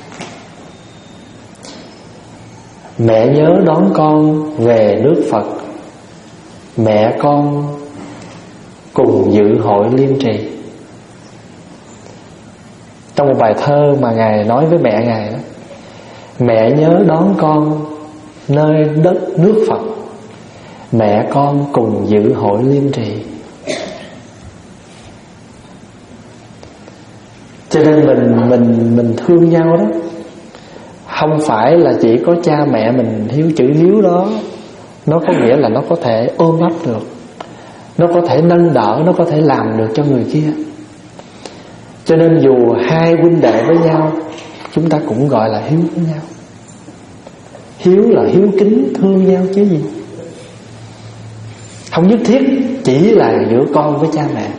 mẹ nhớ đón con về nước Phật, mẹ con cùng dự hội liên trì. Trong một bài thơ mà Ngài nói với mẹ Ngài đó: mẹ nhớ đón con nơi đất nước Phật, mẹ con cùng dự hội liên trì. Cho nên mình mình mình thương nhau đó, không phải là chỉ có cha mẹ mình hiếu. Chữ hiếu đó nó có nghĩa là nó có thể ôm ấp được, nó có thể nâng đỡ, nó có thể làm được cho người kia. Cho nên dù hai huynh đệ với nhau, chúng ta cũng gọi là hiếu với nhau. Hiếu là hiếu kính thương nhau chứ gì. Không nhất thiết chỉ là giữa con với cha mẹ.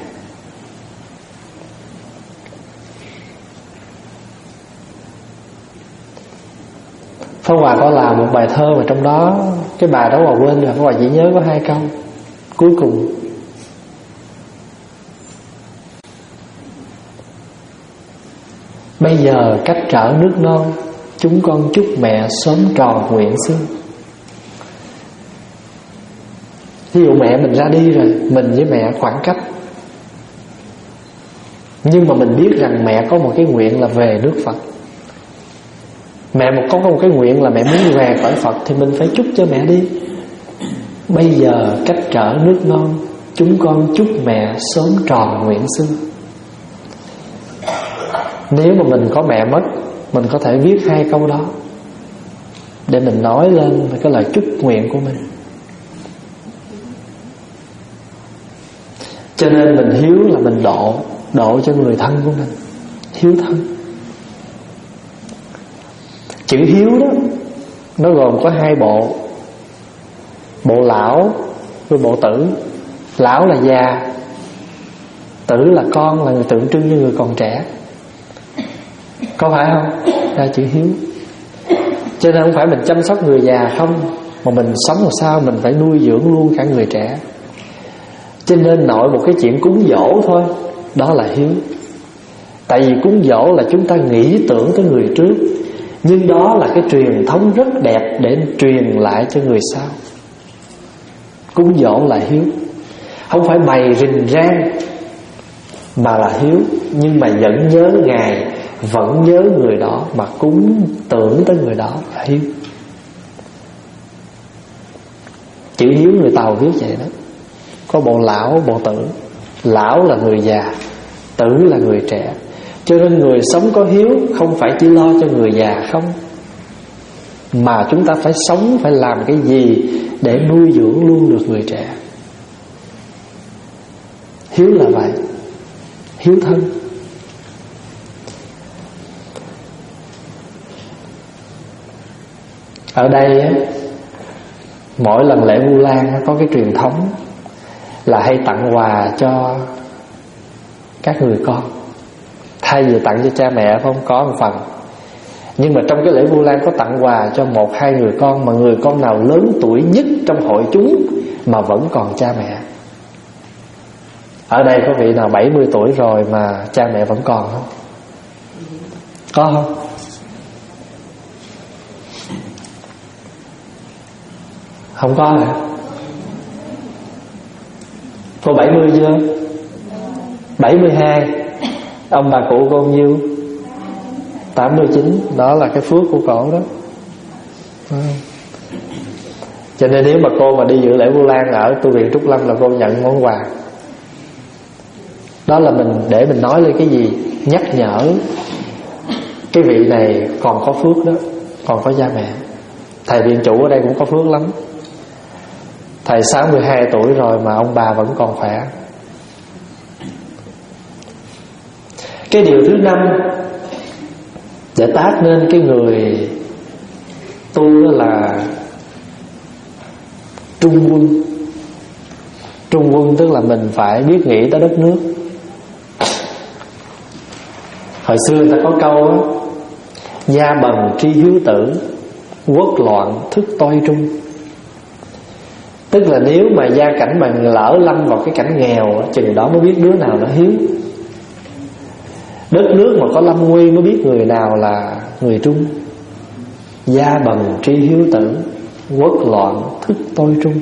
Pháp Hòa có làm một bài thơ mà trong đó cái bài đó Hòa quên rồi, Pháp Hòa chỉ nhớ có hai câu cuối cùng: bây giờ cách trở nước non, chúng con chúc mẹ sớm tròn nguyện xưa. Ví dụ mẹ mình ra đi rồi, mình với mẹ khoảng cách, nhưng mà mình biết rằng mẹ có một cái nguyện là về nước Phật. Mẹ một có một cái nguyện là mẹ muốn về cõi Phật, thì mình phải chúc cho mẹ đi. Bây giờ cách trở nước non, chúng con chúc mẹ sớm tròn nguyện xưa. Nếu mà mình có mẹ mất, mình có thể viết hai câu đó để mình nói lên về cái lời chúc nguyện của mình. Cho nên mình hiếu là mình độ Độ cho người thân của mình, hiếu thân. Chữ hiếu đó nó gồm có hai bộ: bộ lão với bộ tử. Lão là già, tử là con, là người tượng trưng cho người còn trẻ. Có phải không? Ra chữ hiếu. Cho nên không phải mình chăm sóc người già không, mà mình sống làm sao mình phải nuôi dưỡng luôn cả người trẻ. Cho nên nội một cái chuyện cúng dỗ thôi, đó là hiếu. Tại vì cúng dỗ là chúng ta nghĩ tưởng tới người trước, nhưng đó là cái truyền thống rất đẹp để truyền lại cho người sau. Cúng dỗ là hiếu, không phải bày rình rang, mà là hiếu. Nhưng mà vẫn nhớ Ngài, vẫn nhớ người đó, mà cúng tưởng tới người đó là hiếu. Chữ hiếu người Tàu viết vậy đó. Có bộ lão, bộ tử. Lão là người già, tử là người trẻ. Cho nên người sống có hiếu không phải chỉ lo cho người già không, mà chúng ta phải sống, phải làm cái gì để nuôi dưỡng luôn được người trẻ. Hiếu là vậy, hiếu thân. Ở đây mỗi lần lễ Vu Lan có cái truyền thống là hay tặng quà cho các người con, thay vì tặng cho cha mẹ không có một phần. Nhưng mà trong cái lễ Vu Lan có tặng quà cho một hai người con, mà người con nào lớn tuổi nhất trong hội chúng mà vẫn còn cha mẹ. Ở đây có vị nào bảy mươi tuổi rồi mà cha mẹ vẫn còn không? Có không? Không có hả? Cô bảy mươi chưa? bảy mươi hai. Ông bà cụ cô bao nhiêu? tám mươi chín. Đó là cái phước của cổ đó. Cho nên nếu mà cô mà đi dự lễ Vu Lan ở tu viện Trúc Lâm là cô nhận món quà. Đó là mình để mình nói lên cái gì? Nhắc nhở cái vị này còn có phước đó, còn có cha mẹ. Thầy viện chủ ở đây cũng có phước lắm. Thầy sáu mươi hai tuổi rồi mà ông bà vẫn còn khỏe. Cái điều thứ năm để tác nên cái người tu đó là trung quân. Trung quân tức là mình phải biết nghĩ tới đất nước. Hồi xưa người ta có câu đó: gia bần tri hiếu tử, quốc loạn thức toi trung. Tức là nếu mà gia cảnh mà lỡ lâm vào cái cảnh nghèo, chừng đó mới biết đứa nào nó hiếu. Đất nước mà có lâm nguy mới biết người nào là người trung. Gia bần tri hiếu tử, quốc loạn thức tôi trung.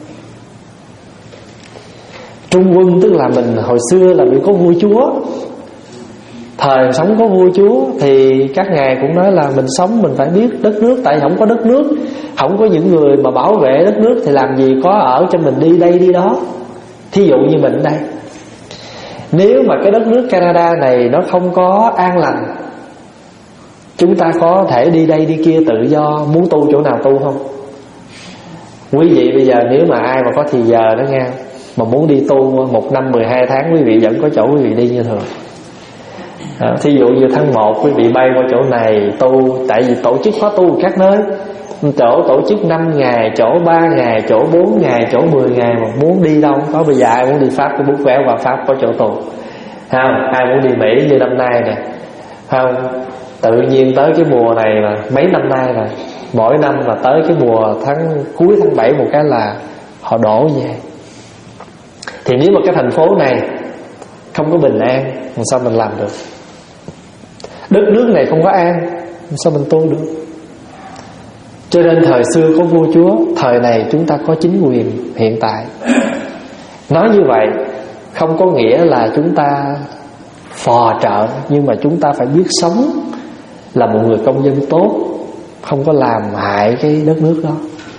Trung quân tức là mình hồi xưa là bị có vua chúa. Thời sống có vua chúa thì các ngài cũng nói là mình sống mình phải biết đất nước. Tại không có đất nước, không có những người mà bảo vệ đất nước thì làm gì có ở cho mình đi đây đi đó. Thí dụ như mình đây, nếu mà cái đất nước Canada này nó không có an lành, chúng ta có thể đi đây đi kia tự do, muốn tu chỗ nào tu không? Quý vị bây giờ nếu mà ai mà có thì giờ đó nghe, mà muốn đi tu một năm mười hai tháng, quý vị vẫn có chỗ quý vị đi như thường. À, thí dụ như tháng một quý vị bay qua chỗ này tu, tại vì tổ chức khóa tu các nơi, chỗ tổ chức năm ngày, chỗ ba ngày, chỗ bốn ngày, chỗ mười ngày, mà muốn đi đâu không có. Bây giờ ai muốn đi Pháp có bút vé qua Pháp có chỗ tù không? Ai muốn đi Mỹ như năm nay nè không? Tự nhiên tới cái mùa này là mấy năm nay rồi, mỗi năm là tới cái mùa tháng cuối tháng bảy một cái là họ đổ về. Thì nếu mà cái thành phố này không có bình an, làm sao mình làm được? Đất nước này không có an, làm sao mình tu được? Cho nên thời xưa có vua chúa, thời này chúng ta có chính quyền hiện tại. Nói như vậy không có nghĩa là chúng ta phò trợ, nhưng mà chúng ta phải biết sống là một người công dân tốt, không có làm hại cái đất nước đó.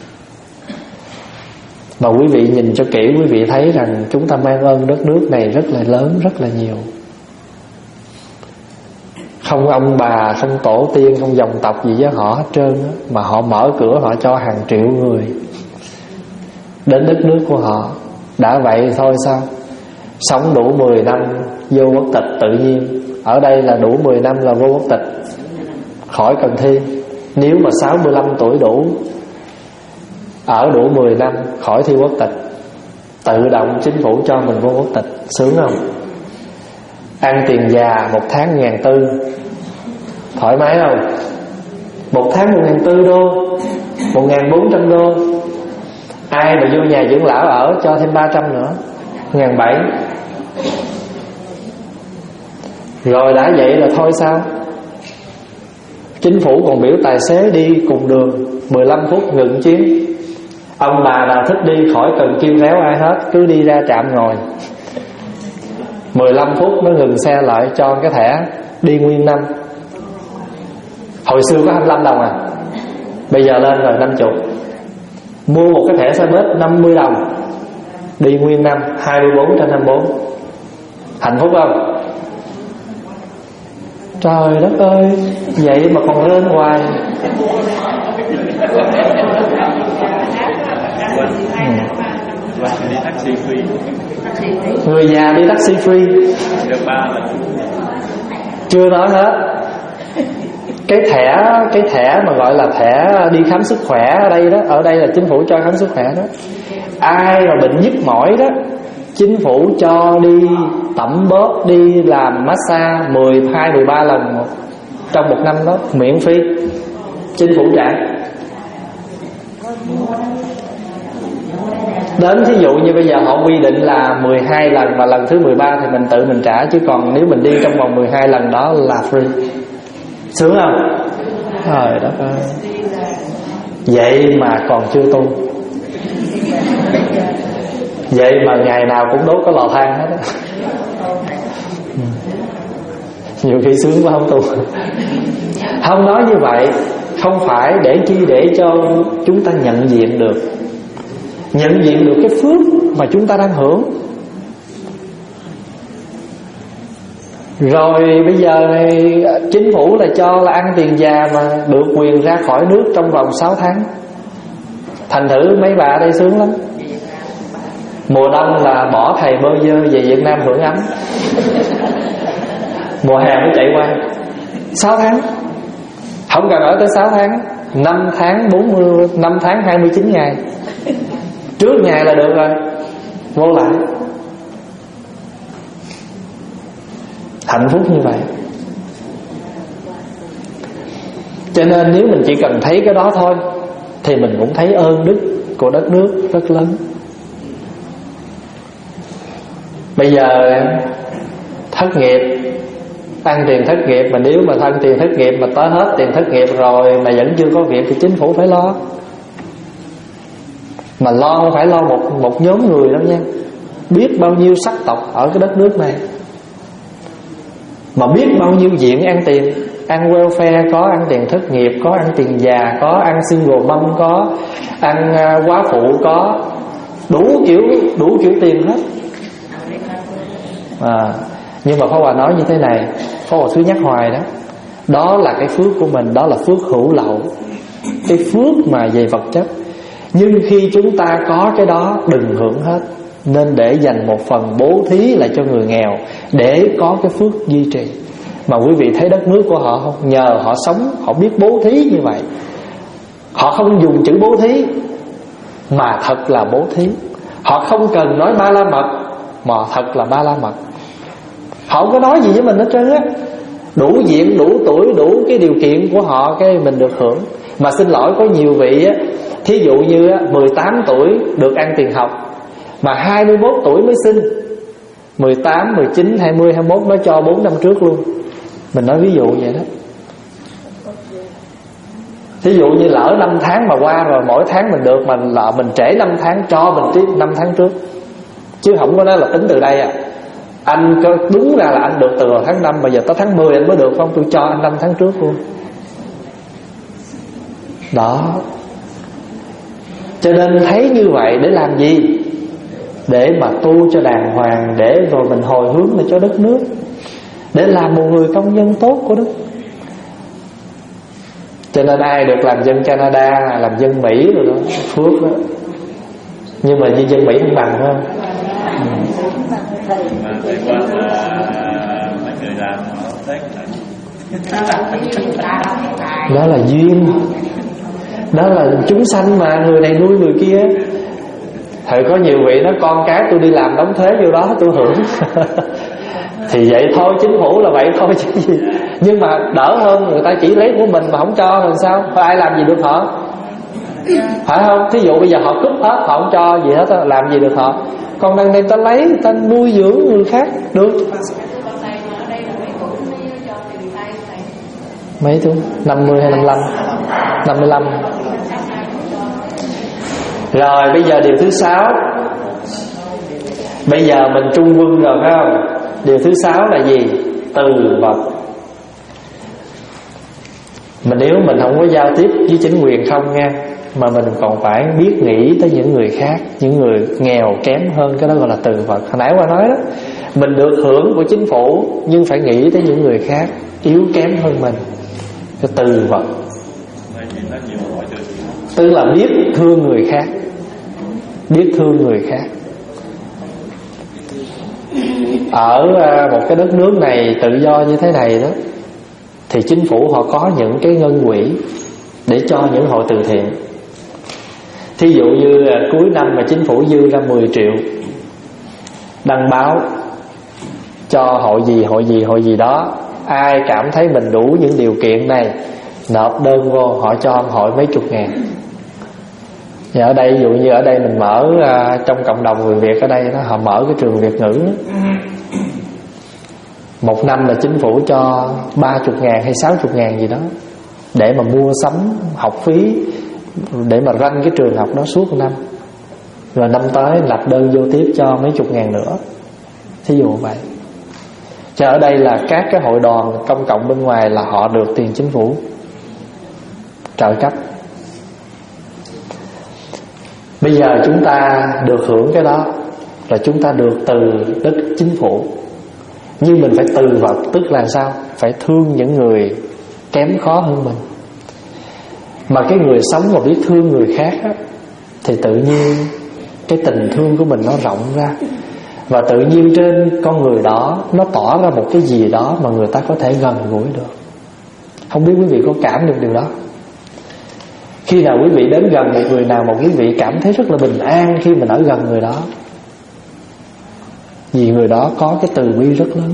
Mà quý vị nhìn cho kỹ, quý vị thấy rằng chúng ta mang ơn đất nước này rất là lớn, rất là nhiều. Không ông bà, không tổ tiên, không dòng tộc gì với họ hết trơn đó, mà họ mở cửa họ cho hàng triệu người đến đất nước của họ. Đã vậy thôi sao? Sống đủ mười năm vô quốc tịch tự nhiên. Ở đây là đủ mười năm là vô quốc tịch, khỏi cần thi. Nếu mà sáu mươi lăm tuổi đủ, ở đủ mười năm khỏi thi quốc tịch, tự động chính phủ cho mình vô quốc tịch. Sướng không? Ăn tiền già một tháng ngàn tư, thoải mái không? Một tháng một ngàn tư đô, một ngàn bốn trăm đô. Ai mà vô nhà dưỡng lão ở cho thêm ba trăm nữa, ngàn bảy. Rồi đã vậy là thôi sao? Chính phủ còn biểu tài xế đi cùng đường mười lăm phút ngừng chuyến. Ông bà nào thích đi khỏi cần kêu réo ai hết, cứ đi ra trạm ngồi, mười lăm phút mới ngừng xe lại cho cái thẻ đi nguyên năm. Hồi xưa có hai mươi lăm đồng à, bây giờ lên rồi năm mươi. Mua một cái thẻ xe buýt năm mươi đồng, đi nguyên năm, hai mươi bốn trên hai mươi bốn. Hạnh phúc không? Trời đất ơi, vậy mà còn rên hoài. Đi taxi free. Người già đi taxi free. Được ba lần. Chưa nói hết. Cái thẻ Cái thẻ mà gọi là thẻ đi khám sức khỏe ở đây đó, ở đây là chính phủ cho khám sức khỏe đó. Ai mà bệnh nhức mỏi đó, chính phủ cho đi tẩm bóp, đi làm massage mười hai, mười ba lần trong một năm đó, miễn phí. Chính phủ trả. Đến thí dụ như bây giờ họ quy định là mười hai lần, mà lần thứ mười ba thì mình tự mình trả. Chứ còn nếu mình đi trong vòng mười hai lần đó là free. Sướng không? Trời đất ơi, vậy mà còn chưa tu. Vậy mà ngày nào cũng đốt có lò than hết á. Nhiều khi sướng quá không tu. Không nói như vậy, không phải để chi, để cho chúng ta nhận diện được, nhận diện được cái phước mà chúng ta đang hưởng. Rồi bây giờ này, chính phủ là cho là ăn tiền già mà được quyền ra khỏi nước trong vòng sáu tháng. Thành thử mấy bà ở đây sướng lắm. Mùa đông là bỏ thầy bơ vơ về Việt Nam hưởng ấm, mùa hè mới chạy qua. Sáu tháng, không cần ở tới sáu tháng, năm tháng bốn mươi, năm tháng hai mươi chín ngày, trước ngày là được rồi, vô lại. Hạnh phúc như vậy. Cho nên nếu mình chỉ cần thấy cái đó thôi thì mình cũng thấy ơn đức của đất nước rất lớn. Bây giờ thất nghiệp, ăn tiền thất nghiệp, mà nếu mà thân tiền thất nghiệp mà tới hết tiền thất nghiệp rồi mà vẫn chưa có việc thì chính phủ phải lo. Mà lo không phải lo một, một nhóm người đâu nha, biết bao nhiêu sắc tộc ở cái đất nước này, mà biết bao nhiêu diện ăn tiền. Ăn welfare có, ăn tiền thất nghiệp có, ăn tiền già có, ăn single mom có, ăn quá phụ có, đủ kiểu đủ kiểu tiền hết. À, nhưng mà Pháp Hòa nói như thế này, Pháp Hòa cứ nhắc hoài đó, đó là cái phước của mình, đó là phước hữu lậu, cái phước mà về vật chất. Nhưng khi chúng ta có cái đó đừng hưởng hết, nên để dành một phần bố thí lại cho người nghèo, để có cái phước duy trì. Mà quý vị thấy đất nước của họ không? Nhờ họ sống, họ biết bố thí như vậy. Họ không dùng chữ bố thí, mà thật là bố thí. Họ không cần nói ba la mật, mà thật là ba la mật. Họ không có nói gì với mình hết trơn á. Đủ diện, đủ tuổi, đủ cái điều kiện của họ, cái mình được hưởng. Mà xin lỗi, có nhiều vị á, thí dụ như á, mười tám tuổi được ăn tiền học, mà hai mươi mốt tuổi mới sinh. Mười tám, mười chín, hai mươi, hai mươi mốt nó cho bốn năm trước luôn. Mình nói ví dụ vậy đó. Thí dụ như lỡ năm tháng mà qua rồi, mỗi tháng mình được, mình lỡ mình trễ năm tháng cho mình tiếp năm tháng trước, chứ không có nói là tính từ đây à. Anh có đúng ra là anh được từ tháng năm, bây giờ tới tháng mười anh mới được không? Tôi cho anh năm tháng trước luôn. Đó. Cho nên thấy như vậy để làm gì? Để mà tu cho đàng hoàng, để rồi mình hồi hướng lại cho đất nước, để làm một người công dân tốt của đất. Cho nên ai được làm dân Canada, làm dân Mỹ rồi đó, phước đó. Nhưng mà như dân Mỹ không bằng hơn. Mà thầy qua mấy người làm họ test lại. Đó là duyên, đó là chúng sanh mà, người này nuôi người kia. Thầy có nhiều vị nói con cái tôi đi làm đóng thuế vô đó tôi hưởng. Thì vậy thôi, chính phủ là vậy thôi chứ gì. Nhưng mà đỡ hơn người ta chỉ lấy của mình mà không cho rồi sao? Có ai làm gì được họ? Phải không? Thí dụ bây giờ họ cướp hết, họ không cho gì hết, làm gì được họ? Còn đằng này ta lấy, ta nuôi dưỡng người khác được. Mấy tuổi? năm mươi hay năm mươi lăm? năm mươi lăm. Rồi bây giờ điều thứ sáu. Bây giờ mình trung quân rồi phải không? Điều thứ sáu là gì? Từ vật. Mình nếu mình không có giao tiếp với chính quyền không nha, mà mình còn phải biết nghĩ tới những người khác, những người nghèo kém hơn, cái đó gọi là từ vật. Hồi nãy qua nói đó, mình được hưởng của chính phủ nhưng phải nghĩ tới những người khác yếu kém hơn mình, cái từ vật. Tức là biết thương người khác, biết thương người khác. Ở một cái đất nước này tự do như thế này đó, thì chính phủ họ có những cái ngân quỹ để cho những hội từ thiện. Thí dụ như cuối năm mà chính phủ dư ra mười triệu, đăng báo cho hội gì hội gì hội gì đó, ai cảm thấy mình đủ những điều kiện này nộp đơn vô, họ cho hội mấy chục ngàn. Và ở đây ví dụ như ở đây mình mở uh, trong cộng đồng người Việt ở đây đó, họ mở cái trường Việt ngữ đó. Một năm là chính phủ cho ba chục ngàn hay sáu chục ngàn gì đó để mà mua sắm học phí, để mà ranh cái trường học đó suốt một năm. Rồi năm tới lập đơn vô tiếp cho mấy chục ngàn nữa. Thí dụ vậy. Cho ở đây là các cái hội đoàn công cộng bên ngoài là họ được tiền chính phủ trợ cấp. Bây giờ chúng ta được hưởng cái đó, rồi chúng ta được từ đất chính phủ. Nhưng mình phải từ vật, tức là sao? Phải thương những người kém khó hơn mình. Mà cái người sống mà biết thương người khác á, thì tự nhiên cái tình thương của mình nó rộng ra. Và tự nhiên trên con người đó nó tỏ ra một cái gì đó mà người ta có thể gần gũi được. Không biết quý vị có cảm được điều đó? Khi nào quý vị đến gần một người nào mà quý vị cảm thấy rất là bình an khi mình ở gần người đó, vì người đó có cái từ bi rất lớn.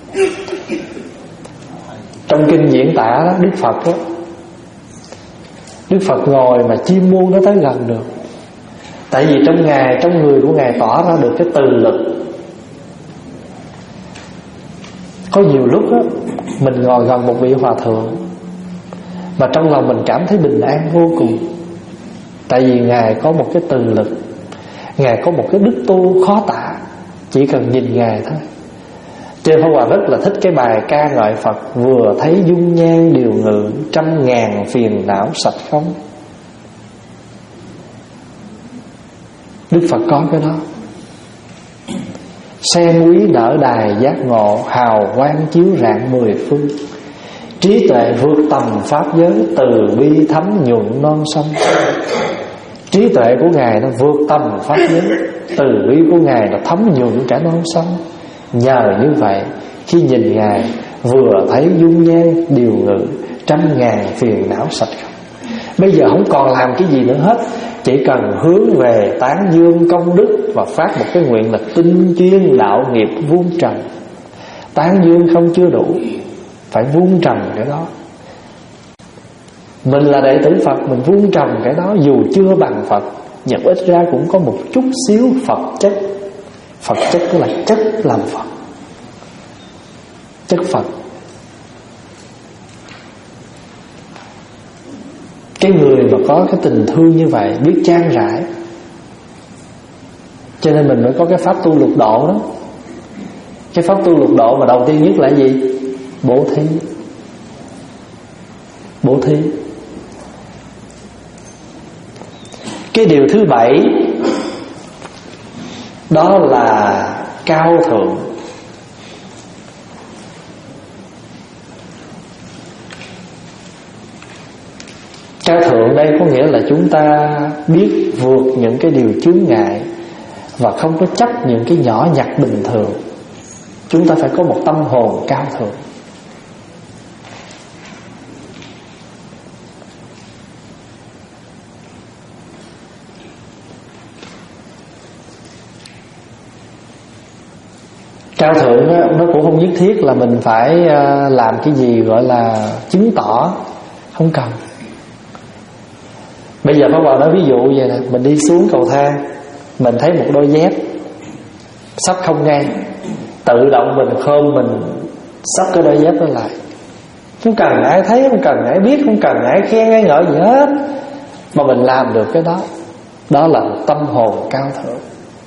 Trong kinh diễn tả đó, Đức Phật đó, Đức Phật ngồi mà chim muôn nó tới gần được. Tại vì trong Ngài, trong người của Ngài tỏ ra được cái từ lực. Có nhiều lúc đó, mình ngồi gần một vị hòa thượng mà trong lòng mình cảm thấy bình an vô cùng. Tại vì Ngài có một cái từ lực, Ngài có một cái đức tu khó tả. Chỉ cần nhìn Ngài thôi. Cho nên Pháp Hòa rất là thích cái bài ca ngợi Phật: vừa thấy dung nhan điều ngự, trăm ngàn phiền não sạch không. Đức Phật có cái đó. Sen quý nở đài giác ngộ, hào quang chiếu rạng mười phương. Trí tuệ vượt tầm pháp giới, từ bi thấm nhuận non sông. Trí tuệ của Ngài nó vượt tầm pháp giới, từ bi của Ngài nó thấm nhuận cả non sông. Nhờ như vậy, khi nhìn Ngài vừa thấy dung nhan điều ngự, trăm ngàn phiền não sạch không. Bây giờ không còn làm cái gì nữa hết, chỉ cần hướng về tán dương công đức và phát một cái nguyện là tinh chuyên đạo nghiệp vuông trần. Tán dương không chưa đủ, phải vuông trần cái đó. Mình là đệ tử Phật, mình vuông trần cái đó. Dù chưa bằng Phật, nhưng ít ra cũng có một chút xíu Phật chất. Phật chất tức là chất làm Phật, chất Phật. Cái người mà có cái tình thương như vậy, biết trang rãi, cho nên mình mới có cái pháp tu lục độ đó. Cái pháp tu lục độ mà đầu tiên nhất là gì? Bố thí. Bố thí. Cái điều thứ bảy đó là cao thượng. Cao thượng đây có nghĩa là chúng ta biết vượt những cái điều chướng ngại và không có chấp những cái nhỏ nhặt bình thường. Chúng ta phải có một tâm hồn cao thượng. Cao thượng đó, nó cũng không nhất thiết là mình phải làm cái gì gọi là chứng tỏ. Không cần. Bây giờ Pháp Hòa nói ví dụ vậy nè, mình đi xuống cầu thang, mình thấy một đôi dép sắp không ngay, tự động mình khom mình sắp cái đôi dép đó lại. Không cần ai thấy, không cần ai biết, không cần ai khen ai ngợi gì hết, mà mình làm được cái đó. Đó là tâm hồn cao thượng.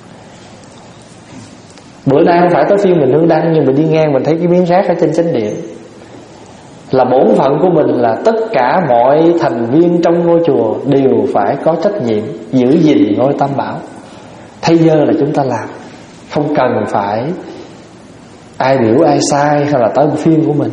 Bữa nay không phải tới phiên mình hương đăng, nhưng mình đi ngang mình thấy cái miếng rác ở trên chánh điện, là bổn phận của mình là tất cả mọi thành viên trong ngôi chùa đều phải có trách nhiệm giữ gìn ngôi tam bảo. Thay dơ là chúng ta làm, không cần phải ai biểu ai sai hay là tới phiên của mình.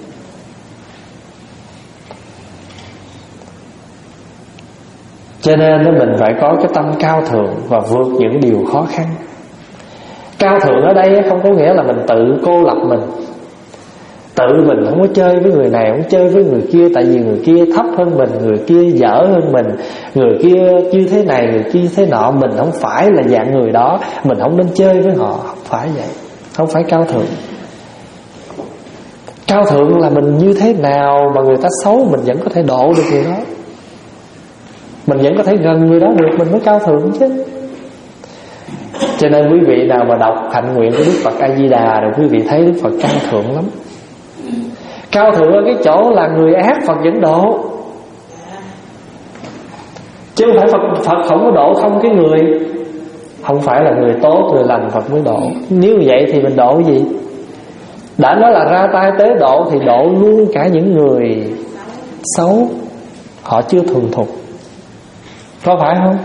Cho nên mình phải có cái tâm cao thượng và vượt những điều khó khăn. Cao thượng ở đây không có nghĩa là mình tự cô lập mình, tự mình không có chơi với người này, không chơi với người kia, tại vì người kia thấp hơn mình, người kia dở hơn mình, người kia như thế này, người kia thế nọ. Mình không phải là dạng người đó, mình không nên chơi với họ. Không phải vậy, không phải cao thượng. Cao thượng là mình như thế nào mà người ta xấu mình vẫn có thể độ được người đó, mình vẫn có thể gần người đó được, mình mới cao thượng chứ. Cho nên quý vị nào mà đọc hạnh nguyện của Đức Phật A Di Đà rồi quý vị thấy Đức Phật cao thượng lắm. Cao thượng ở cái chỗ là người ác Phật vẫn độ, chứ không phải Phật, Phật không có độ không cái người. Không phải là người tốt, người lành Phật mới độ. Nếu vậy thì mình độ cái gì? Đã nói là ra tay tế độ thì độ luôn cả những người xấu, họ chưa thuần thục, có phải không?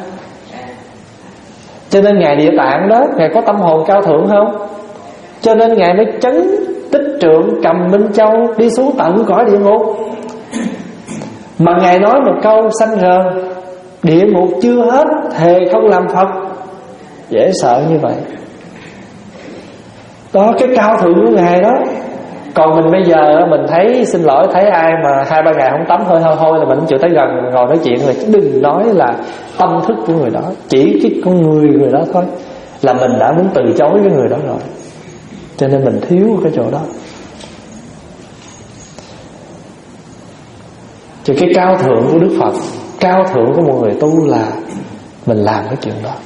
Cho nên Ngài Địa Tạng đó, Ngài có tâm hồn cao thượng không? Cho nên Ngài mới chấn Tích Trượng cầm Minh Châu đi xuống tận cõi địa ngục. Mà Ngài nói một câu xanh rờn: địa ngục chưa hết, thề không làm Phật. Dễ sợ như vậy. Đó, cái cao thượng của Ngài đó. Còn mình bây giờ mình thấy, xin lỗi, thấy ai mà hai ba ngày không tắm hơi hơi hôi là mình không chịu tới gần, mình ngồi nói chuyện rồi. Đừng nói là tâm thức của người đó, chỉ cái con người người đó thôi là mình đã muốn từ chối cái người đó rồi. Cho nên mình thiếu cái chỗ đó. Chứ cái cao thượng của Đức Phật, cao thượng của một người tu là mình làm cái chuyện đó.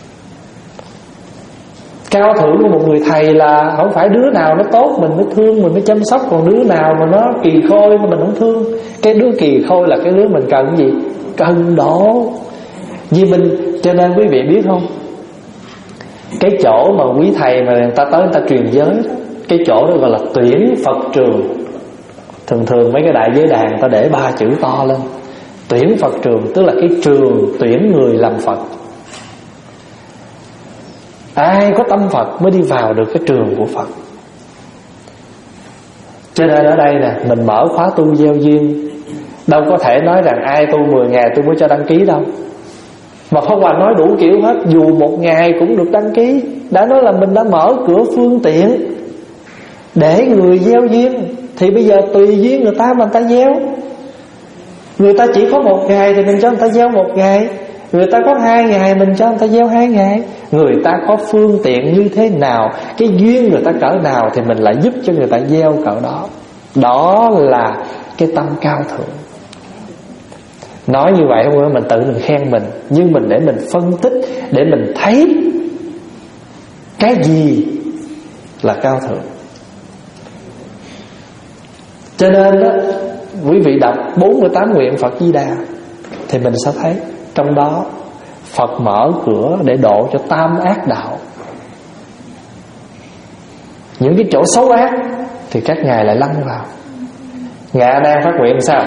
Cao thượng của một người thầy là không phải đứa nào nó tốt mình mới thương, mình mới chăm sóc, còn đứa nào mà nó kỳ khôi mà mình không thương. Cái đứa kỳ khôi là cái đứa mình cần cái gì? Cần độ. Vì mình, cho nên quý vị biết không, cái chỗ mà quý thầy mà người ta tới người ta truyền giới đó, cái chỗ đó gọi là tuyển Phật trường. Thường thường mấy cái đại giới đàn người ta để ba chữ to lên: tuyển Phật trường, tức là cái trường tuyển người làm Phật. Ai có tâm Phật mới đi vào được cái trường của Phật. Cho nên ở đây nè, mình mở khóa tu gieo duyên, đâu có thể nói rằng ai tu mười ngày tôi mới cho đăng ký đâu. Mà Pháp Hòa nói đủ kiểu hết, dù một ngày cũng được đăng ký. Đã nói là mình đã mở cửa phương tiện để người gieo duyên, thì bây giờ tùy duyên người ta mà người ta gieo. Người ta chỉ có một ngày thì mình cho người ta gieo một ngày, người ta có hai ngày mình cho người ta gieo hai ngày. Người ta có phương tiện như thế nào, cái duyên người ta cỡ nào thì mình lại giúp cho người ta gieo cỡ đó. Đó là cái tâm cao thượng. Nói như vậy không phải mình tự mình khen mình, nhưng mình để mình phân tích, để mình thấy cái gì là cao thượng. Cho nên đó, quý vị đọc bốn mươi tám nguyện Phật Di Đà, thì mình sẽ thấy trong đó Phật mở cửa để độ cho tam ác đạo. Những cái chỗ xấu ác thì các ngài lại lăn vào. Ngài đang phát nguyện sao?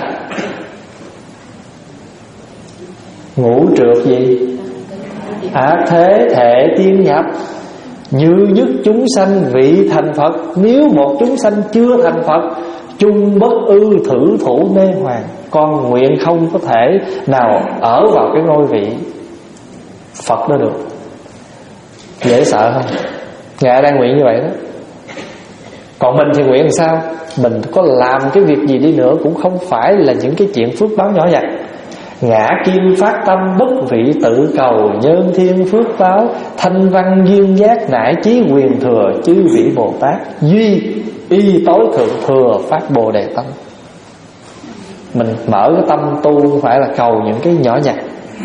Ngũ trược gì? Ác thế thể tiên nhập, như nhất chúng sanh vị thành Phật. Nếu một chúng sanh chưa thành Phật, chung bất ư thử thủ mê hoàng. Con nguyện không có thể nào ở vào cái ngôi vị Phật đó được. Dễ sợ không? Ngài đang nguyện như vậy đó. Còn mình thì nguyện sao? Mình có làm cái việc gì đi nữa cũng không phải là những cái chuyện phước báo nhỏ nhặt. Ngã kim phát tâm bất vị tự cầu, nhân thiên phước báo, thanh văn duyên giác, nải chí quyền thừa, chư vị Bồ Tát duy y tối thượng thừa phát Bồ Đề tâm. Mình mở cái tâm tu không phải là cầu những cái nhỏ nhặt.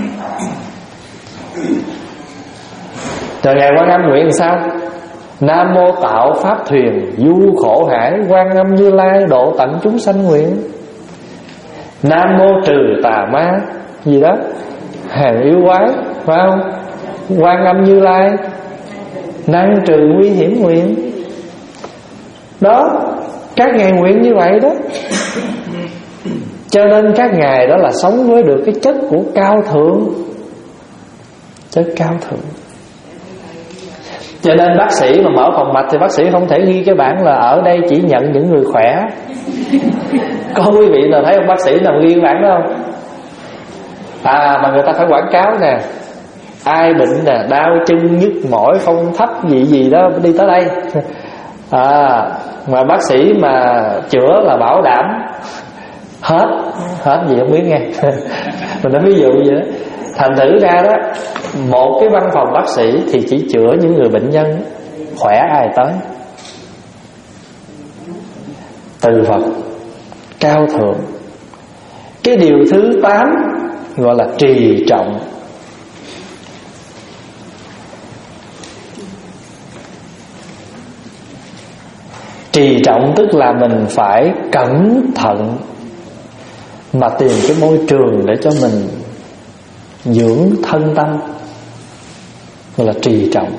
Rồi Ngài Quan Âm nguyện sao? Nam mô tạo pháp thuyền, du khổ hải, Quan Âm Như Lai độ tận chúng sanh nguyện. Nam mô trừ tà ma gì đó, hàng yêu quái, phải không? Quan Âm Như Lai năng trừ nguy hiểm nguyện. Đó, các ngài nguyện như vậy đó. Cho nên các ngài đó là sống với được cái chất của cao thượng, chất cao thượng. Cho nên bác sĩ mà mở phòng mạch thì bác sĩ không thể ghi cái bảng là ở đây chỉ nhận những người khỏe. Có quý vị nào thấy ông bác sĩ nào ghi cái bảng đó không? À mà người ta phải quảng cáo nè, ai bệnh nè, đau chân nhức mỏi phong thấp gì gì đó đi tới đây. À mà bác sĩ mà chữa là bảo đảm hết, hết gì không biết nghe. Mình nói ví dụ vậy đó. Thành thử ra đó, một cái văn phòng bác sĩ thì chỉ chữa những người bệnh nhân, khỏe ai tới. Từ Phật cao thượng. Cái điều thứ tám gọi là trì trọng. Trì trọng tức là mình phải cẩn thận mà tìm cái môi trường để cho mình dưỡng thân tâm, gọi là trì trọng.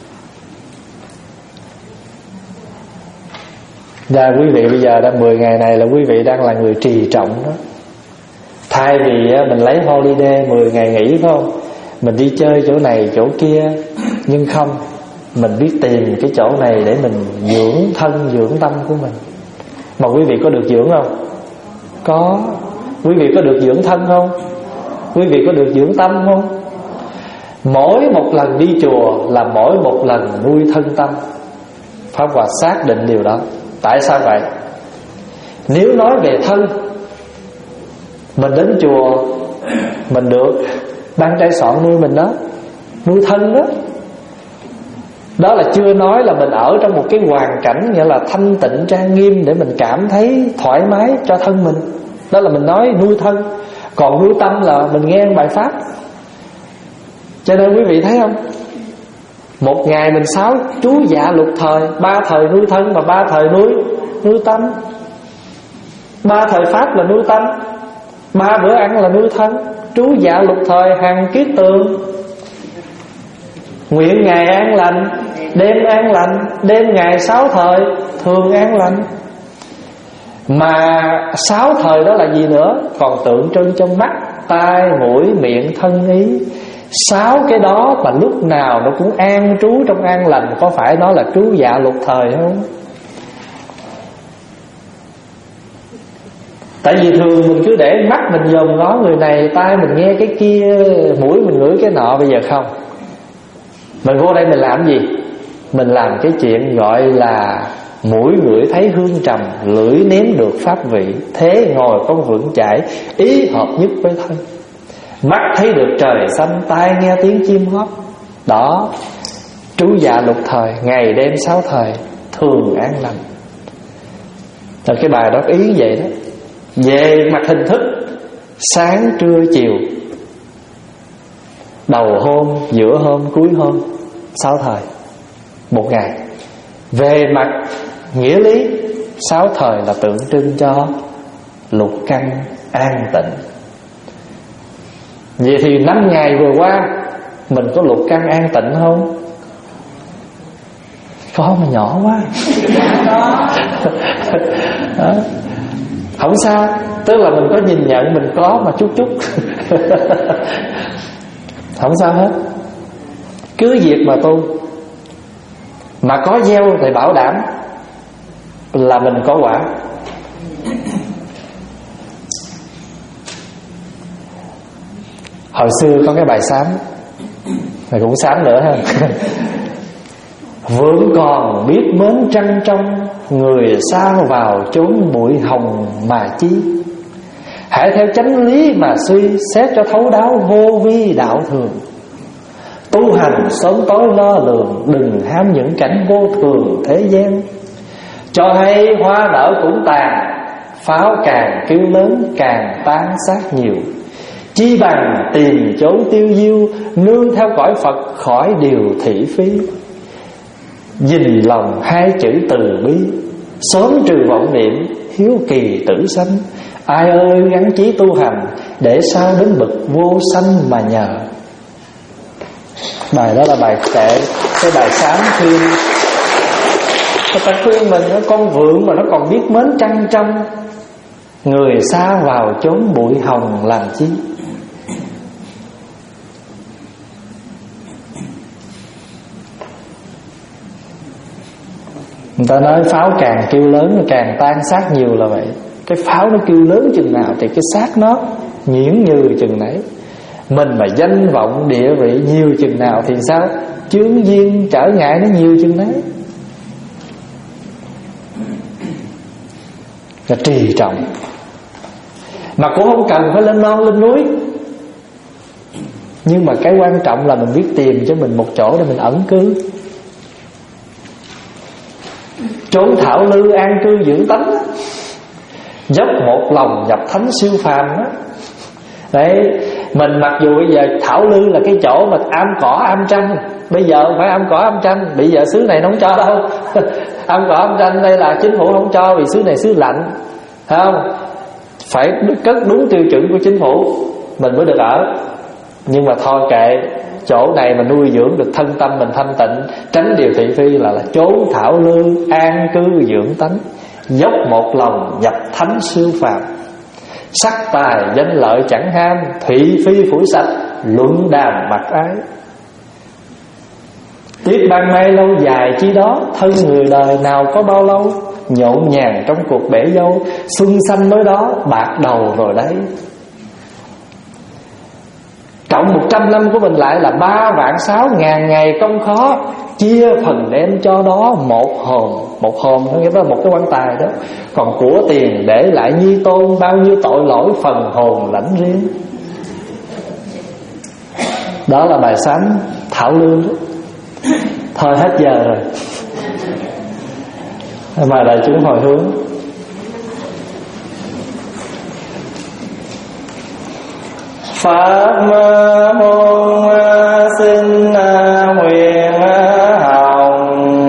Và quý vị bây giờ đã mười ngày này là quý vị đang là người trì trọng đó. Thay vì mình lấy holiday mười ngày nghỉ phải không, mình đi chơi chỗ này chỗ kia, nhưng không, mình biết tìm cái chỗ này để mình dưỡng thân dưỡng tâm của mình. Mà quý vị có được dưỡng không? Có. Quý vị có được dưỡng thân không? Quý vị có được dưỡng tâm không? Mỗi một lần đi chùa là mỗi một lần nuôi thân tâm. Pháp Hòa xác định điều đó. Tại sao vậy? Nếu nói về thân, mình đến chùa mình được ban trai soạn nuôi mình đó, nuôi thân đó. Đó là chưa nói là mình ở trong một cái hoàn cảnh nghĩa là thanh tịnh trang nghiêm để mình cảm thấy thoải mái cho thân mình. Đó là mình nói nuôi thân. Còn nuôi tâm là mình nghe bài pháp. Cho nên quý vị thấy không, một ngày mình sáu chú dạ lục thời, ba thời nuôi thân và ba thời nuôi nuôi tâm. Ba thời pháp là nuôi tâm, ba bữa ăn là nuôi thân. Trú dạ lục thời hằng kiết tường, nguyện ngày an lành, đêm an lành, đêm ngày sáu thời thường an lành. Mà sáu thời đó là gì nữa? Còn tượng trưng trong mắt, tai, mũi, miệng, thân, ý. Sáu cái đó mà lúc nào nó cũng an trú trong an lành, có phải nó là trú dạ lục thời không? Tại vì thường mình cứ để mắt mình dòm ngó người này, tai mình nghe cái kia, mũi mình ngửi cái nọ. Bây giờ không, mình vô đây mình làm gì? Mình làm cái chuyện gọi là mũi ngửi thấy hương trầm, lưỡi nếm được pháp vị, thế ngồi con vững chãi, ý hợp nhất với thân. Mắt thấy được trời xanh, tai nghe tiếng chim hót. Đó, trú dạ lục thời, ngày đêm sáu thời thường an lành. Rồi cái bài đó ý vậy đó. Về mặt hình thức, sáng trưa chiều, đầu hôm, giữa hôm, cuối hôm, sáu thời một ngày. Về mặt nghĩa lý, sáu thời là tượng trưng cho lục căn an tịnh. Vậy thì năm ngày vừa qua mình có lục căn an tịnh không? Có mà nhỏ quá. Đó. Không sao, tức là mình có nhìn nhận mình có mà chút chút. Không sao hết. Cứ việc mà tu. Mà có gieo thì bảo đảm là mình có quả. Hồi xưa có cái bài sám, này cũng sám nữa ha. Vẫn còn biết mến trăng trong, người sao vào chốn bụi hồng mà chi. Hãy theo chánh lý mà suy, xét cho thấu đáo vô vi đạo thường. Tu hành sớm tối lo lường, đừng ham những cảnh vô thường thế gian. Cho hay hoa nở cũng tàn, pháo càng kêu lớn càng tan xác nhiều. Chi bằng tìm chốn tiêu diêu, nương theo cõi Phật khỏi điều thị phi. Dình lòng hai chữ từ bi, sớm trừ vọng niệm, hiếu kỳ tử sanh. Ai ơi gắn chí tu hành, để sao đến bậc vô sanh mà nhờ. Bài đó là bài kệ, cái bài sám khuyên. Người ta khuyên mình, con vượng mà nó còn biết mến trăng trong, người xa vào chốn bụi hồng làm chi. Người ta nói pháo càng kêu lớn càng tan xác nhiều là vậy. Cái pháo nó kêu lớn chừng nào thì cái xác nó nhuyễn như chừng nấy. Mình mà danh vọng địa vị nhiều chừng nào thì sao? Chướng duyên trở ngại nó nhiều chừng nấy. Là trì trọng. Mà cũng không cần phải lên non lên núi. Nhưng mà cái quan trọng là mình biết tìm cho mình một chỗ để mình ẩn cư. Chốn thảo lư an cư dưỡng tánh đó. Dốc một lòng nhập thánh siêu phàm đó. Đấy, mình mặc dù bây giờ thảo lư là cái chỗ mà am cỏ am tranh. Bây giờ không phải am cỏ am tranh, bây giờ xứ này nó không cho đâu. Am cỏ am tranh đây là chính phủ không cho, vì xứ này xứ lạnh, phải không? Phải cất đúng tiêu chuẩn của chính phủ mình mới được ở. Nhưng mà thôi kệ, chỗ này mà nuôi dưỡng được thân tâm mình thanh tịnh, tránh điều thị phi là, là chốn thảo lư an cư dưỡng tánh. Dốc một lòng nhập thánh siêu phàm. Sắc tài danh lợi chẳng ham, thị phi phủi sạch, luận đàm mặc ái. Tiếc ban may lâu dài chi đó, thân người đời nào có bao lâu. Nhộn nhàng trong cuộc bể dâu, xuân xanh mới đó, bạc đầu rồi đấy. Cộng một trăm năm của mình lại là ba vạn sáu ngàn ngày công khó. Chia phần đem cho đó một hồn. Một hồn đó là một cái quan tài đó. Còn của tiền để lại nhi tôn, bao nhiêu tội lỗi phần hồn lãnh riêng. Đó là bài sám thảo lương đó. Thôi hết giờ rồi, mời đại chúng hồi hướng. Pháp môn xin nguyện hồng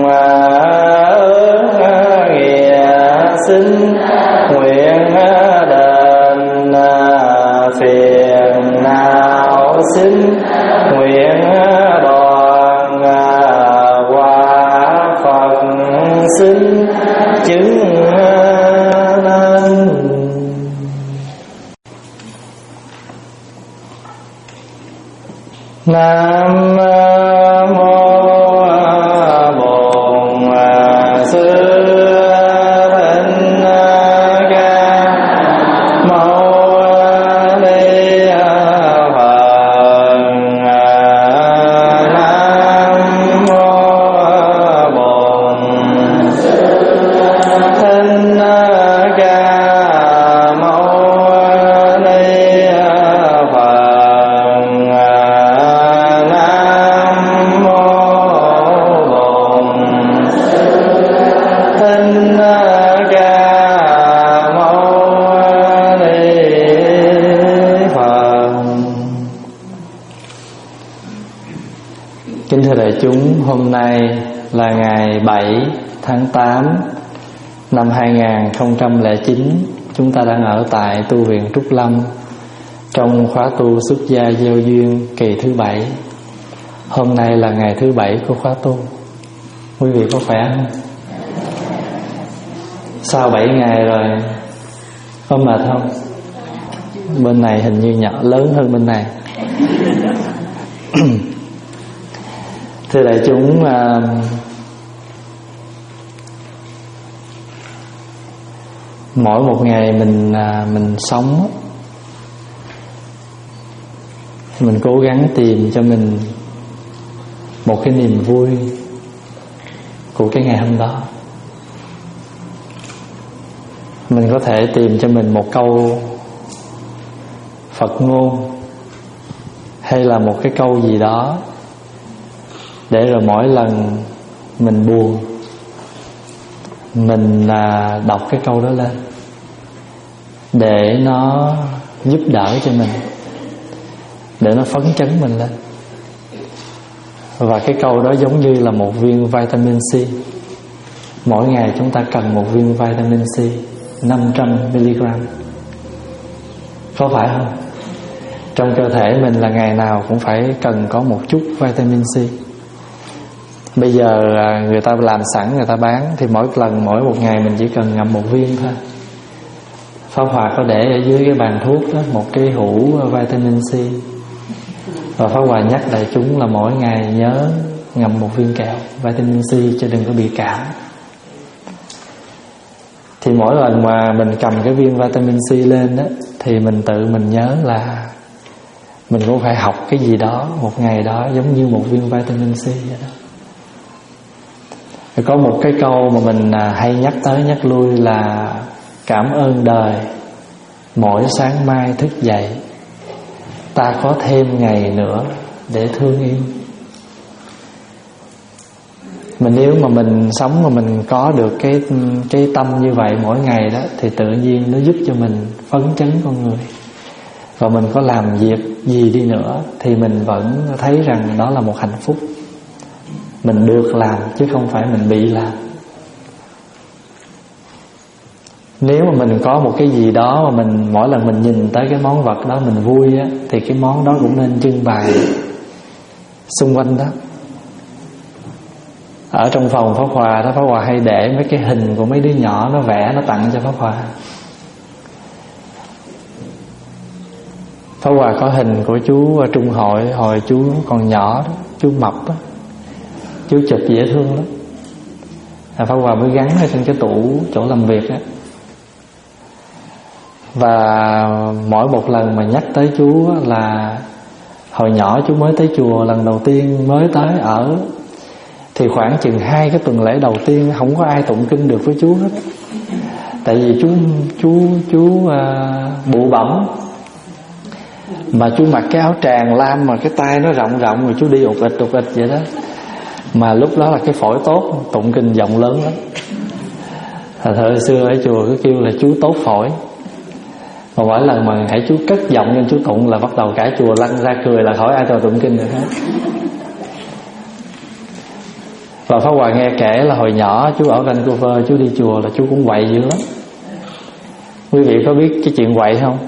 ơn nghĩa xin nguyện đền phiền não xin nguyện đoàn quả Phật xin chứng nên. Nam mô Bổn Sư Thích Ca Mâu Ni Phật. Nam mô Bổn Sư Thích Ca Mâu Ni Phật. Kính thưa đại chúng, hôm nay là ngày bảy tháng tám năm hai nghìn không trăm lẻ chín. Chúng ta đang ở tại tu viện Trúc Lâm Trong khóa tu xuất gia gieo duyên kỳ thứ bảy, hôm nay là ngày thứ bảy của khóa tu. Quý vị có khỏe không? Sau bảy ngày rồi, có mệt không? Bên này hình như nhỏ lớn hơn bên này. Thưa đại chúng, uh, mỗi một ngày mình uh, mình sống, mình cố gắng tìm cho mình một cái niềm vui của cái ngày hôm đó. Mình có thể tìm cho mình một câu Phật ngôn, hay là một cái câu gì đó, để rồi mỗi lần mình buồn, mình à, đọc cái câu đó lên, để nó giúp đỡ cho mình, để nó phấn chấn mình lên. Và cái câu đó giống như là một viên vitamin C. Mỗi ngày chúng ta cần một viên vitamin C năm trăm mi-li-gam. Có phải không? Trong cơ thể mình là ngày nào cũng phải cần có một chút vitamin C. Bây giờ người ta làm sẵn, người ta bán, thì mỗi lần, mỗi một ngày mình chỉ cần ngậm một viên thôi. Pháp Hòa có để ở dưới cái bàn thuốc đó một cái hũ vitamin C. Và Pháp Hòa nhắc đại chúng là mỗi ngày nhớ ngậm một viên kẹo vitamin C cho đừng có bị cảm. Thì mỗi lần mà mình cầm cái viên vitamin C lên đó, thì mình tự mình nhớ là mình cũng phải học cái gì đó một ngày đó, giống như một viên vitamin C vậy đó. Có một cái câu mà mình hay nhắc tới nhắc lui là cảm ơn đời, mỗi sáng mai thức dậy ta có thêm ngày nữa để thương yêu. Mình nếu mà mình sống mà mình có được cái cái tâm như vậy mỗi ngày đó, thì tự nhiên nó giúp cho mình phấn chấn con người. Và mình có làm việc gì đi nữa thì mình vẫn thấy rằng đó là một hạnh phúc. Mình được làm chứ không phải mình bị làm. Nếu mà mình có một cái gì đó mà mình mỗi lần mình nhìn tới cái món vật đó mình vui á, thì cái món đó cũng nên trưng bày xung quanh đó. Ở trong phòng Pháp Hòa đó, Pháp Hòa hay để mấy cái hình của mấy đứa nhỏ nó vẽ, nó tặng cho Pháp Hòa. Pháp Hòa có hình của chú Trung Hội hồi chú còn nhỏ đó, chú mập đó, chú chụp dễ thương lắm. À, Pháp Hòa mới gắn ở trên cái tủ chỗ làm việc á. Và mỗi một lần mà nhắc tới chú là hồi nhỏ chú mới tới chùa lần đầu tiên mới tới ở, thì khoảng chừng hai cái tuần lễ đầu tiên không có ai tụng kinh được với chú hết. Tại vì chú chú chú uh, bụ bẩm, mà chú mặc cái áo tràng lam mà cái tay nó rộng rộng, rồi chú đi ụt ịch ụt ịch vậy đó. Mà lúc đó là cái phổi tốt, tụng kinh giọng lớn lắm. Thật thời xưa ở chùa cứ kêu là chú tốt phổi. Mà mỗi lần mà hãy chú cất giọng lên chú tụng là bắt đầu cả chùa lăn ra cười, là khỏi ai cho tụng kinh nữa hết. Và Pháp Hòa nghe kể là hồi nhỏ chú ở Vancouver, chú đi chùa là chú cũng quậy dữ lắm. Quý vị có biết cái chuyện quậy không?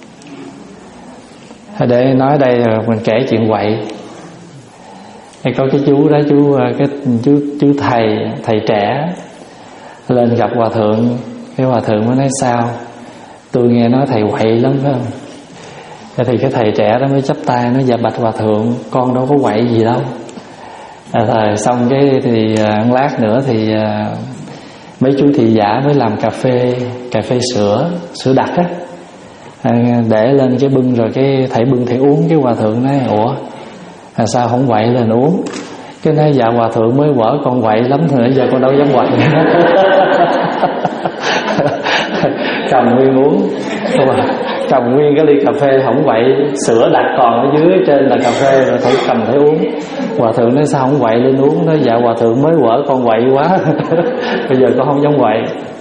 Để nói đây là mình kể chuyện quậy. Hay có cái chú đó, chú cái chú chú thầy thầy trẻ lên gặp hòa thượng, cái hòa thượng mới nói sao? Tôi nghe nói thầy quậy lắm phải không? Thì cái thầy trẻ đó mới chắp tay nói dạ bạch hòa thượng, con đâu có quậy gì đâu. À, rồi xong cái thì ăn lát nữa thì à, mấy chú thị giả mới làm cà phê cà phê sữa sữa đặc á, à, để lên cái bưng, rồi cái thầy bưng thầy uống. Cái hòa thượng nói ủa à, sao không quậy lên uống? Cái nói dạ hòa thượng mới quở con quậy lắm rồi, giờ con đâu dám quậy. Cầm nguyên uống, cầm nguyên cái ly cà phê không quậy, sữa đặt còn ở dưới, trên là cà phê, rồi thử cầm thấy uống. Hòa thượng nói sao không quậy lên uống? Nói dạ hòa thượng mới quở con quậy quá. Bây giờ con không dám quậy.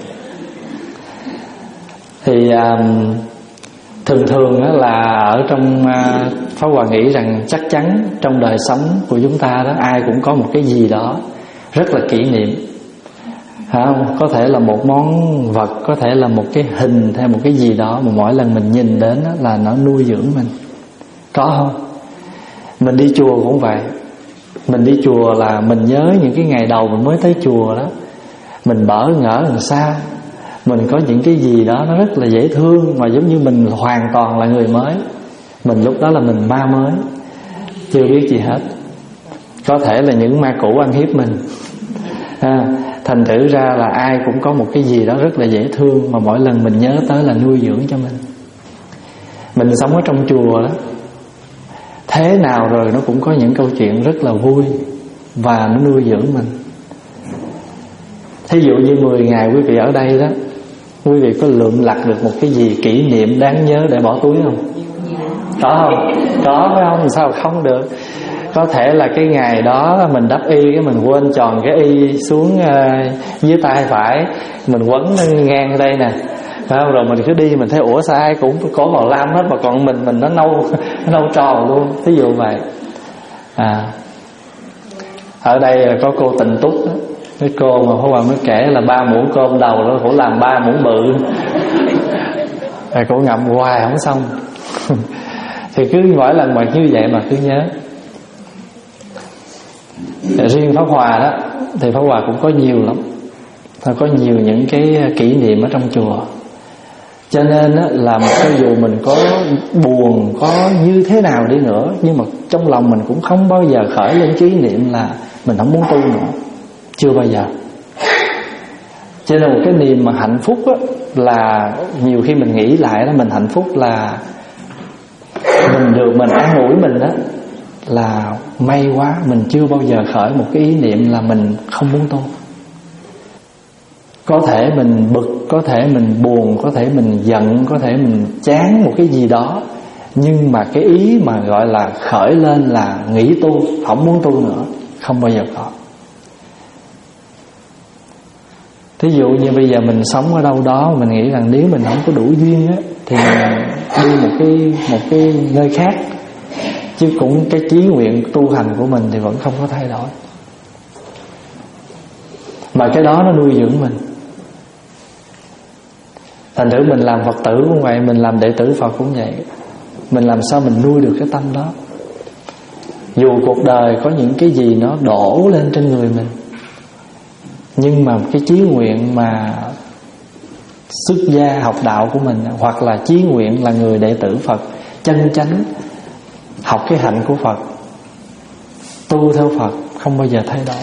Thì um, thường thường là ở trong uh, Pháp Hòa nghĩ rằng chắc chắn trong đời sống của chúng ta đó, ai cũng có một cái gì đó rất là kỷ niệm. không? Có thể là một món vật, có thể là một cái hình hay một cái gì đó mà mỗi lần mình nhìn đến đó là nó nuôi dưỡng mình. Có không? Mình đi chùa cũng vậy. Mình đi chùa là mình nhớ những cái ngày đầu mình mới tới chùa đó, mình bỡ ngỡ làm sao, mình có những cái gì đó nó rất là dễ thương, mà giống như mình hoàn toàn là người mới. Mình lúc đó là mình ma mới, chưa biết gì hết. Có thể là những ma cũ ăn hiếp mình à, thành thử ra là ai cũng có một cái gì đó rất là dễ thương, mà mỗi lần mình nhớ tới là nuôi dưỡng cho mình. Mình sống ở trong chùa đó, thế nào rồi nó cũng có những câu chuyện rất là vui và nó nuôi dưỡng mình. Thí dụ như mười ngày quý vị ở đây đó, quý vị có lượm lặt được một cái gì kỷ niệm đáng nhớ để bỏ túi không? Có không? Có phải không? Sao không được? Có thể là cái ngày đó mình đắp y, cái mình quên tròn cái y xuống uh, dưới tay phải, mình quấn ngang đây nè, phải không? Rồi mình cứ đi mình thấy ủa sao ai cũng có màu lam hết, mà còn mình mình nó nâu nó nâu tròn luôn. Ví dụ vậy. À, ở đây có cô Tình Túc đó, cái cô mà Pháp Hòa mới kể là ba muỗng cơm đầu đó cổ làm ba muỗng bự, rồi cổ ngậm hoài không xong. Thì cứ mỗi lần mà như vậy mà cứ nhớ. Riêng Pháp Hòa đó thì Pháp Hòa cũng có nhiều lắm, có nhiều những cái kỷ niệm ở trong chùa. Cho nên á, là cho dù mình có buồn, có như thế nào đi nữa, nhưng mà trong lòng mình cũng không bao giờ khởi lên cái ý niệm là mình không muốn tu nữa. Chưa bao giờ. Cho nên một cái niềm mà hạnh phúc á, là nhiều khi mình nghĩ lại đó, mình hạnh phúc là mình được mình an ủi mình đó, là may quá mình chưa bao giờ khởi một cái ý niệm là mình không muốn tu. Có thể mình bực, có thể mình buồn, có thể mình giận, có thể mình chán một cái gì đó, nhưng mà cái ý mà gọi là khởi lên là nghĩ tu, không muốn tu nữa, không bao giờ có. Thí dụ như bây giờ mình sống ở đâu đó, mình nghĩ rằng nếu mình không có đủ duyên á, thì mình đi một cái một cái nơi khác, chứ cũng cái chí nguyện tu hành của mình thì vẫn không có thay đổi. Mà cái đó nó nuôi dưỡng mình. Thành thử mình làm Phật tử cũng vậy, mình làm đệ tử Phật cũng vậy. Mình làm sao mình nuôi được cái tâm đó. Dù cuộc đời có những cái gì nó đổ lên trên người mình, nhưng mà cái chí nguyện mà xuất gia học đạo của mình, hoặc là chí nguyện là người đệ tử Phật chân chánh, học cái hạnh của Phật, tu theo Phật, không bao giờ thay đổi.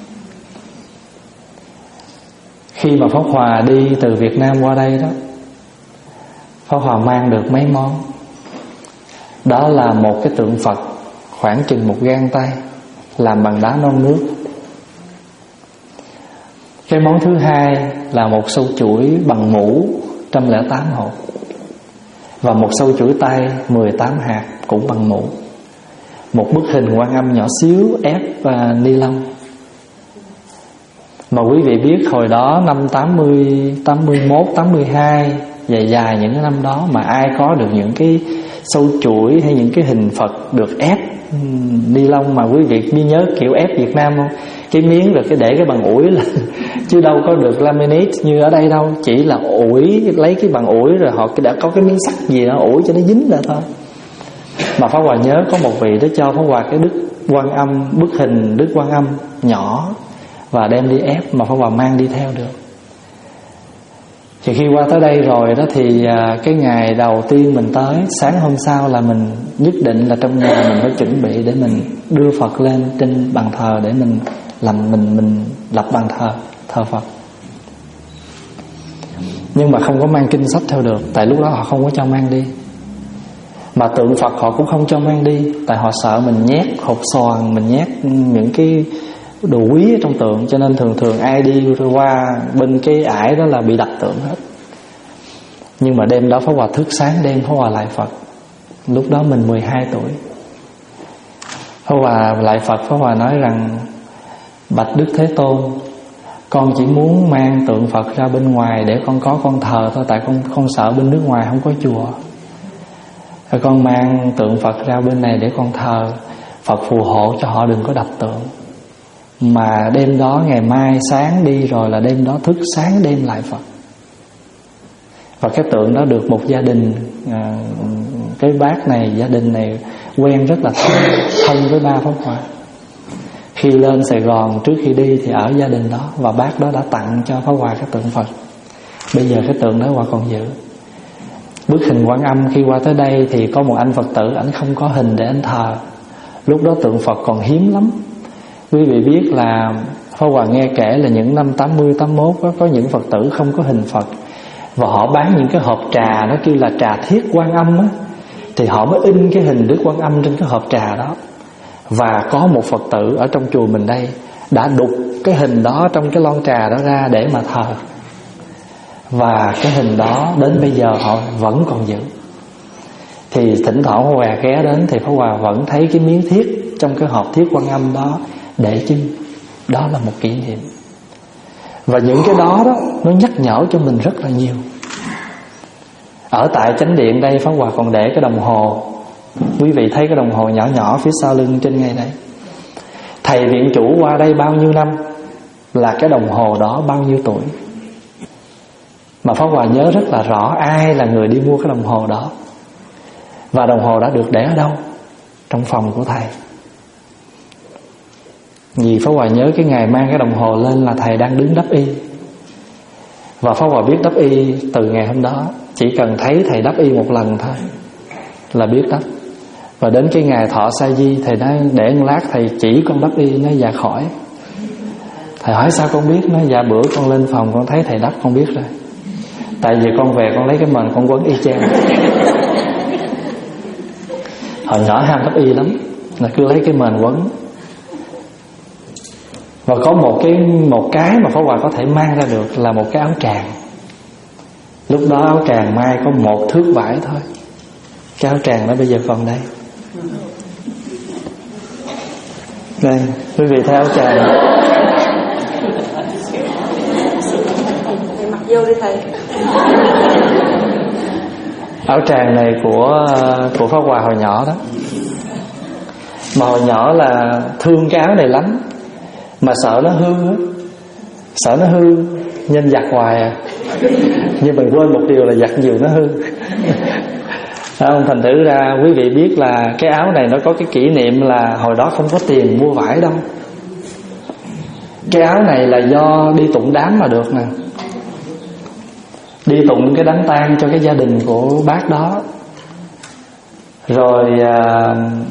Khi mà Pháp Hòa đi từ Việt Nam qua đây đó, Pháp Hòa mang được mấy món. Đó là một cái tượng Phật khoảng chừng một gang tay, làm bằng đá non nước. Cái món thứ hai là một sâu chuỗi bằng mũ một trăm lẻ tám hộp, và một sâu chuỗi tay mười tám hạt cũng bằng mũ. Một bức hình Quan Âm nhỏ xíu ép uh, ni lông. Mà quý vị biết hồi đó năm tám mươi, tám mươi mốt, tám mươi hai, dài dài những cái năm đó, mà ai có được những cái sâu chuỗi hay những cái hình Phật được ép ni lông, mà quý vị đi nhớ kiểu ép Việt Nam không? Cái miếng rồi cái để cái bằng ủi là chứ đâu có được laminate như ở đây đâu, chỉ là ủi, lấy cái bằng ủi rồi họ đã có cái miếng sắt gì đó ủi cho nó dính ra thôi. Mà Pháp Hòa nhớ có một vị đó cho Pháp Hòa cái Đức Quan Âm, bức hình Đức Quan Âm nhỏ, và đem đi ép, mà Pháp Hòa mang đi theo được. Thì khi qua tới đây rồi đó, thì cái ngày đầu tiên mình tới, sáng hôm sau là mình nhất định là trong nhà mình phải chuẩn bị để mình đưa Phật lên trên bàn thờ, để mình làm mình mình lập bàn thờ thờ Phật. Nhưng mà không có mang kinh sách theo được, tại lúc đó họ không có cho mang đi. Mà tượng Phật họ cũng không cho mang đi, tại họ sợ mình nhét hột xoàn, mình nhét những cái đồ quý ở trong tượng, cho nên thường thường ai đi qua bên cái ải đó là bị đập tượng hết. Nhưng mà đêm đó Pháp Hòa thức sáng đêm Pháp Hòa lại Phật. Lúc đó mình mười hai tuổi. Pháp Hòa lại Phật, Pháp Hòa nói rằng: bạch Đức Thế Tôn, con chỉ muốn mang tượng Phật ra bên ngoài để con có con thờ thôi, tại con không sợ bên nước ngoài không có chùa. Rồi con mang tượng Phật ra bên này để con thờ, Phật phù hộ cho họ đừng có đập tượng. mà đêm đó ngày mai sáng đi rồi là đêm đó thức sáng đêm lại Phật. Và cái tượng đó được một gia đình, à, cái bác này, gia đình này quen rất là thân, thân với ba Pháp Hòa. Khi lên Sài Gòn trước khi đi thì ở gia đình đó, và bác đó đã tặng cho Pháp Hòa cái tượng Phật. Bây giờ cái tượng đó Hòa còn giữ. Bức hình Quan Âm khi qua tới đây thì có một anh Phật tử, anh không có hình để anh thờ. Lúc đó tượng Phật còn hiếm lắm. Quý vị biết là Pháp Hòa nghe kể là những năm tám mươi, tám mốt đó, có những Phật tử không có hình Phật, và họ bán những cái hộp trà, nó kêu là trà thiết Quan Âm á, thì họ mới in cái hình Đức Quan Âm trên cái hộp trà đó. Và có một Phật tử ở trong chùa mình đây đã đục cái hình đó trong cái lon trà đó ra để mà thờ. Và cái hình đó đến bây giờ họ vẫn còn giữ. Thì thỉnh thoảng Pháp Hòa ghé đến thì Pháp Hòa vẫn thấy cái miếng thiết trong cái hộp thiết Quan Âm đó để trưng. Đó là một kỷ niệm. Và những cái đó đó nó nhắc nhở cho mình rất là nhiều. Ở tại chánh điện đây Pháp Hòa còn để cái đồng hồ. Quý vị thấy cái đồng hồ nhỏ nhỏ phía sau lưng trên ngay đây. Thầy viện chủ qua đây bao nhiêu năm là cái đồng hồ đó bao nhiêu tuổi. Mà Pháp Hòa nhớ rất là rõ ai là người đi mua cái đồng hồ đó. Và đồng hồ đã được để ở đâu? Trong phòng của thầy. Vì Pháp Hòa nhớ cái ngày mang cái đồng hồ lên là thầy đang đứng đắp y. Và Pháp Hòa biết đắp y từ ngày hôm đó. Chỉ cần thấy thầy đắp y một lần thôi là biết đắp. Và đến cái ngày thọ sa di, thầy nói để một lát thầy chỉ con đắp y. Nó dạ khỏi. Thầy hỏi sao con biết? Nó dạ bữa con lên phòng con thấy thầy đắp con biết rồi. Tại vì con về con lấy cái mền con quấn y chang. Hồi nhỏ ham đắp y lắm, là cứ lấy cái mền quấn. Và có một cái một cái mà Pháp Hòa có thể mang ra được là một cái áo tràng. Lúc đó áo tràng mai có một thước vải thôi. Cái áo tràng đó bây giờ còn đây. Đây, quý vị thấy áo tràng. Thầy mặc vô đi thầy. Áo tràng này của của Pháp Hòa hồi nhỏ đó. Mà hồi nhỏ là thương cái áo này lắm, mà sợ nó hư á, sợ nó hư nên giặt hoài à. Nhưng mình quên một điều là giặt nhiều nó hư. Không, thành thử ra quý vị biết là cái áo này nó có cái kỷ niệm là hồi đó không có tiền mua vải đâu. Cái áo này là do đi tụng đám mà được nè. Đi tụng cái đám tang cho cái gia đình của bác đó. Rồi à,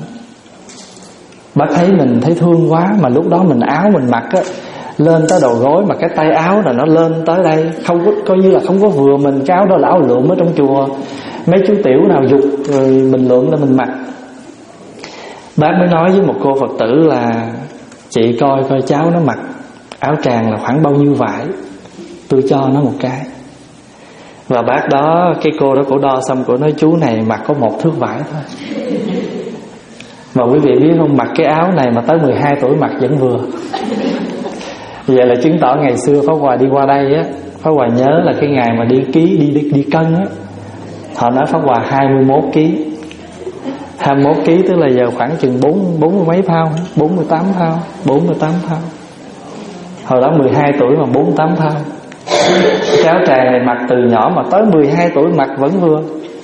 bác thấy mình thấy thương quá. Mà lúc đó mình áo mình mặc á, lên tới đầu gối, mà cái tay áo là nó lên tới đây, không có, coi như là không có vừa mình. Cái áo đó là áo lượm ở trong chùa, mấy chú tiểu nào dục rồi mình lượm lên mình mặc. Bác mới nói với một cô Phật tử là chị coi coi cháu nó mặc áo tràng là khoảng bao nhiêu vải, tôi cho nó một cái. Và bác đó, cái cô đó cổ đo xong cổ nói chú này mặc có một thước vải thôi. Mà quý vị biết không, mặc cái áo này mà tới mười hai tuổi mặc vẫn vừa. Vậy là chứng tỏ ngày xưa Pháp Hòa đi qua đây á, Pháp Hòa nhớ là cái ngày mà đi ký, đi đi, đi cân á, họ nói Pháp Hòa hai mươi mốt ký. Hai mươi mốt ký tức là giờ khoảng chừng bốn bốn mươi mấy phao, bốn mươi tám phao, bốn mươi tám phao. Hồi đó mười hai tuổi mà bốn mươi tám phao. Cái áo tràng này mặc từ nhỏ mà tới mười hai tuổi mặc vẫn vừa.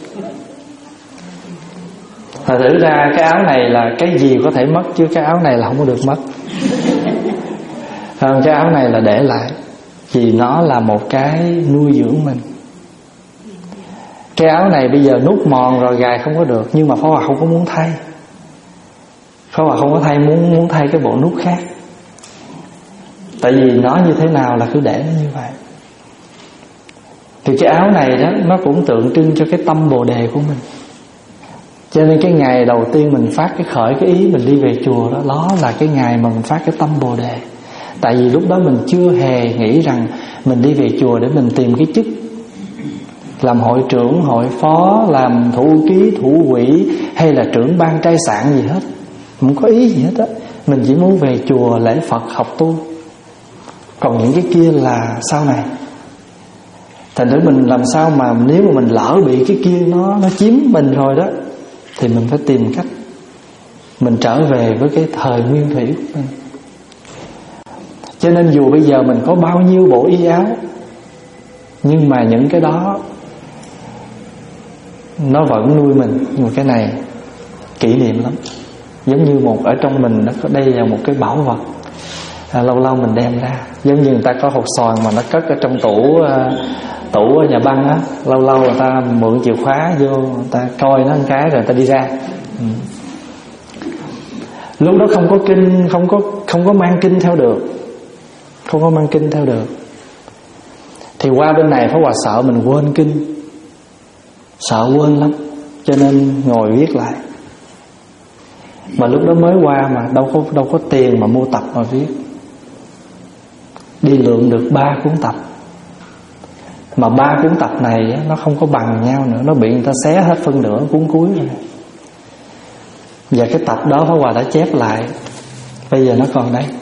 Thật thử ra cái áo này là cái gì có thể mất, chứ cái áo này là không có được mất. Cái áo này là để lại, vì nó là một cái nuôi dưỡng mình. Cái áo này bây giờ nút mòn rồi gài không có được, nhưng mà Pháp Hòa không có muốn thay. Pháp Hòa không có thay, muốn muốn thay cái bộ nút khác. Tại vì nó như thế nào là cứ để nó như vậy. Thì cái áo này đó, nó cũng tượng trưng cho cái tâm Bồ Đề của mình. Cho nên cái ngày đầu tiên mình phát cái khởi cái ý mình đi về chùa đó, đó là cái ngày mà mình phát cái tâm Bồ Đề. Tại vì lúc đó mình chưa hề nghĩ rằng mình đi về chùa để mình tìm cái chức làm hội trưởng, hội phó, làm thủ ký, thủ quỹ hay là trưởng ban trai sản gì hết. Không có ý gì hết á. Mình chỉ muốn về chùa lễ Phật học tu. Còn những cái kia là sau này. Thành thử mình làm sao mà nếu mà mình lỡ bị cái kia nó nó chiếm mình rồi đó, thì mình phải tìm cách mình trở về với cái thời nguyên thủy của mình. Cho nên dù bây giờ mình có bao nhiêu bộ y áo, nhưng mà những cái đó nó vẫn nuôi mình. Nhưng mà cái này kỷ niệm lắm, giống như một ở trong mình nó có đây là một cái bảo vật, à, lâu lâu mình đem ra. Giống như người ta có hột xoàn mà nó cất ở trong tủ uh, tủ ở nhà băng á, lâu lâu người ta mượn chìa khóa vô, người ta coi nó một cái rồi người ta đi ra. Ừ. Lúc đó không có kinh, không có không có mang kinh theo được, không có mang kinh theo được. Thì qua bên này Pháp Hòa sợ mình quên kinh, sợ quên lắm, cho nên ngồi viết lại. Mà lúc đó mới qua mà đâu có đâu có tiền mà mua tập mà viết. Đi lượm được ba cuốn tập, mà ba cuốn tập này nó không có bằng nhau nữa, nó bị người ta xé hết phân nửa cuốn cuối rồi. Và cái tập đó Pháp Hòa đã chép lại, bây giờ nó còn đây.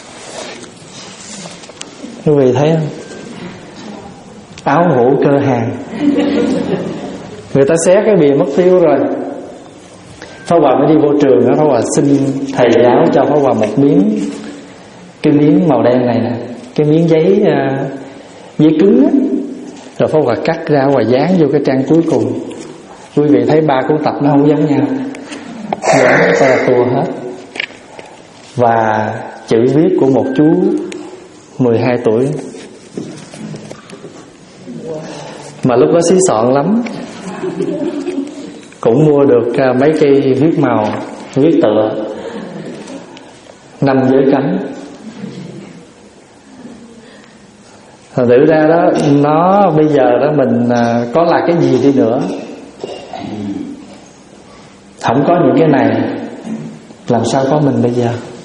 Quý vị thấy không? Áo hữu cơ hàng, người ta xé cái bìa mất tiêu rồi. Pháp Hòa mới đi vô trường đó, Pháp Hòa xin thầy giáo cho Pháp Hòa một miếng, cái miếng màu đen này nè, cái miếng giấy uh, giấy cứng á. Rồi Pháp Hòa cắt ra và dán vô cái trang cuối cùng. Quý vị thấy ba cuốn tập nó không giống nhau, dán te tua hết. Và chữ viết của một chú mười hai tuổi, mà lúc đó xí xọn lắm, cũng mua được mấy cây viết màu, viết tựa năm giới cấm. Thật sự ra đó, nó bây giờ đó mình có là cái gì đi nữa, không có những cái này làm sao có mình bây giờ.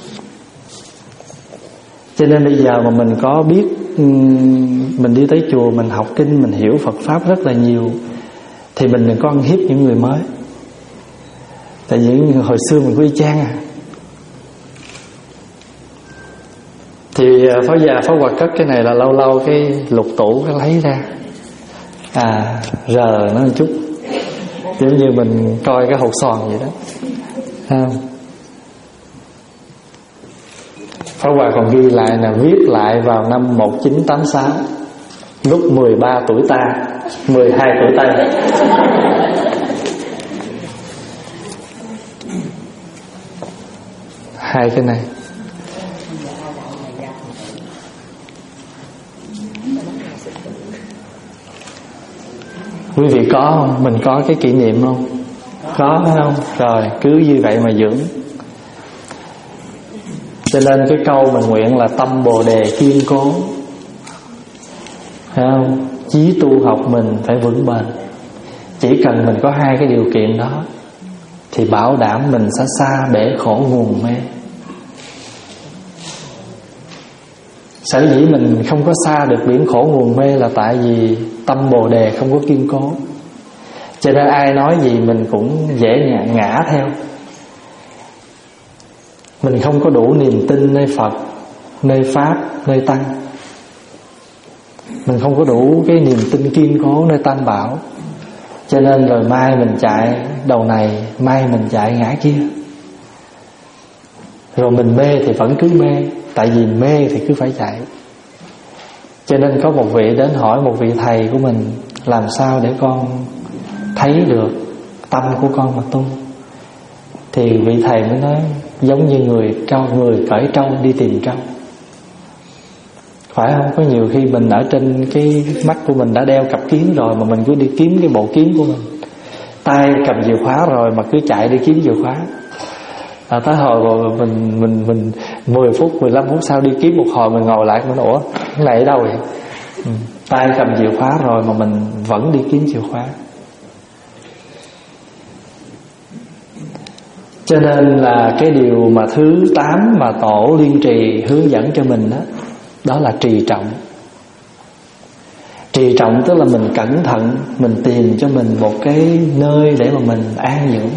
Cho nên bây giờ mà mình có biết, mình đi tới chùa, mình học kinh, mình hiểu Phật Pháp rất là nhiều, thì mình đừng có ăn hiếp những người mới. Tại vì hồi xưa mình quy chang à. Thì Pháp già Pháp Hòa cất cái này là lâu lâu cái lục tủ cái lấy ra, à rờ nó một chút, giống như mình coi cái hột xoàn vậy đó, không? Pháp Hòa còn ghi lại là viết lại vào năm một nghìn chín trăm tám mươi sáu, lúc mười ba tuổi ta, mười hai tuổi ta. Hai cái này. Quý vị có không? Mình có cái kỷ niệm không? Có phải không? Rồi cứ như vậy mà dưỡng. Cho nên cái câu mình nguyện là tâm Bồ Đề kiên cố, phải không? Chí tu học mình phải vững bền. Chỉ cần mình có hai cái điều kiện đó thì bảo đảm mình sẽ xa bể khổ nguồn mê. Sở dĩ mình không có xa được biển khổ nguồn mê là tại vì tâm Bồ Đề không có kiên cố. Cho nên ai nói gì mình cũng dễ ngã, ngã theo. Mình không có đủ niềm tin nơi Phật, nơi Pháp, nơi Tăng. Mình không có đủ cái niềm tin kiên cố nơi Tam Bảo. Cho nên rồi mai mình chạy đầu này, mai mình chạy ngã kia. Rồi mình mê thì vẫn cứ mê, tại vì mê thì cứ phải chạy. Cho nên có một vị đến hỏi một vị thầy của mình, làm sao để con thấy được tâm của con mà tu. Thì vị thầy mới nói, giống như người cao người cởi trâu đi tìm trâu, phải không? Có nhiều khi mình ở trên cái mắt của mình đã đeo cặp kiếm rồi, mà mình cứ đi kiếm cái bộ kiếm của mình, tay cầm chìa khóa rồi mà cứ chạy đi kiếm chìa khóa. À, tới hồi rồi mình mình mình mười phút, mười lăm phút sau đi kiếm một hồi, mình ngồi lại mình ủa cái này ở đâu vậy? Ừ, tay cầm chìa khóa rồi mà mình vẫn đi kiếm chìa khóa. Cho nên là cái điều mà thứ tám mà Tổ Liên Trì hướng dẫn cho mình đó, đó là trì trọng. Trì trọng tức là mình cẩn thận, mình tìm cho mình một cái nơi để mà mình an dưỡng.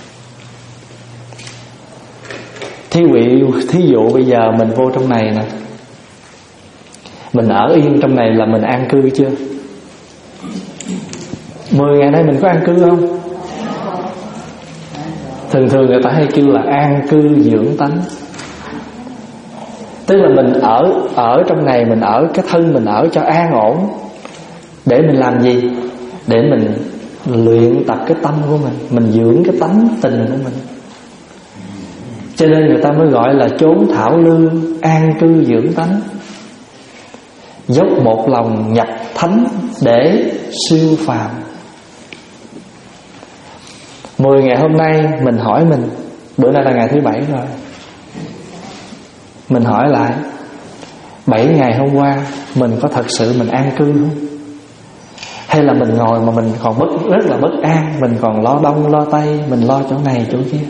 Thí dụ, thí dụ bây giờ mình vô trong này nè, mình ở yên trong này là mình an cư chưa? Mười ngày nay mình có an cư không? Thường thường người ta hay kêu là an cư dưỡng tánh. Tức là mình ở ở trong này, mình ở cái thân mình ở cho an ổn. Để mình làm gì? Để mình luyện tập cái tâm của mình, mình dưỡng cái tánh tình của mình. Cho nên người ta mới gọi là chốn thảo lư, an cư dưỡng tánh. Dốc một lòng nhập thánh để siêu phàm. Mười ngày hôm nay mình hỏi mình, bữa nay là ngày thứ bảy rồi, mình hỏi lại, bảy ngày hôm qua mình có thật sự mình an cư không? Hay là mình ngồi mà mình còn bất, rất là bất an, mình còn lo đông lo tây, mình lo chỗ này chỗ kia.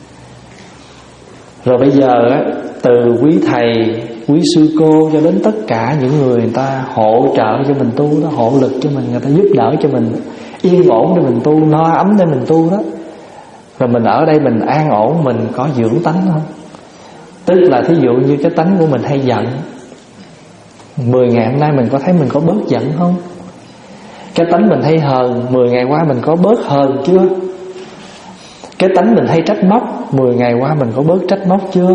Rồi bây giờ á, từ quý thầy, quý sư cô cho đến tất cả những người người ta hỗ trợ cho mình tu đó, hộ lực cho mình, người ta giúp đỡ cho mình yên ổn để mình tu, no ấm để mình tu đó. Rồi mình ở đây mình an ổn, mình có dưỡng tánh không? Tức là thí dụ như cái tánh của mình hay giận, mười ngày hôm nay mình có thấy mình có bớt giận không? Cái tánh mình hay hờn, mười ngày qua mình có bớt hờn chưa? Cái tánh mình hay trách móc, mười ngày qua mình có bớt trách móc chưa?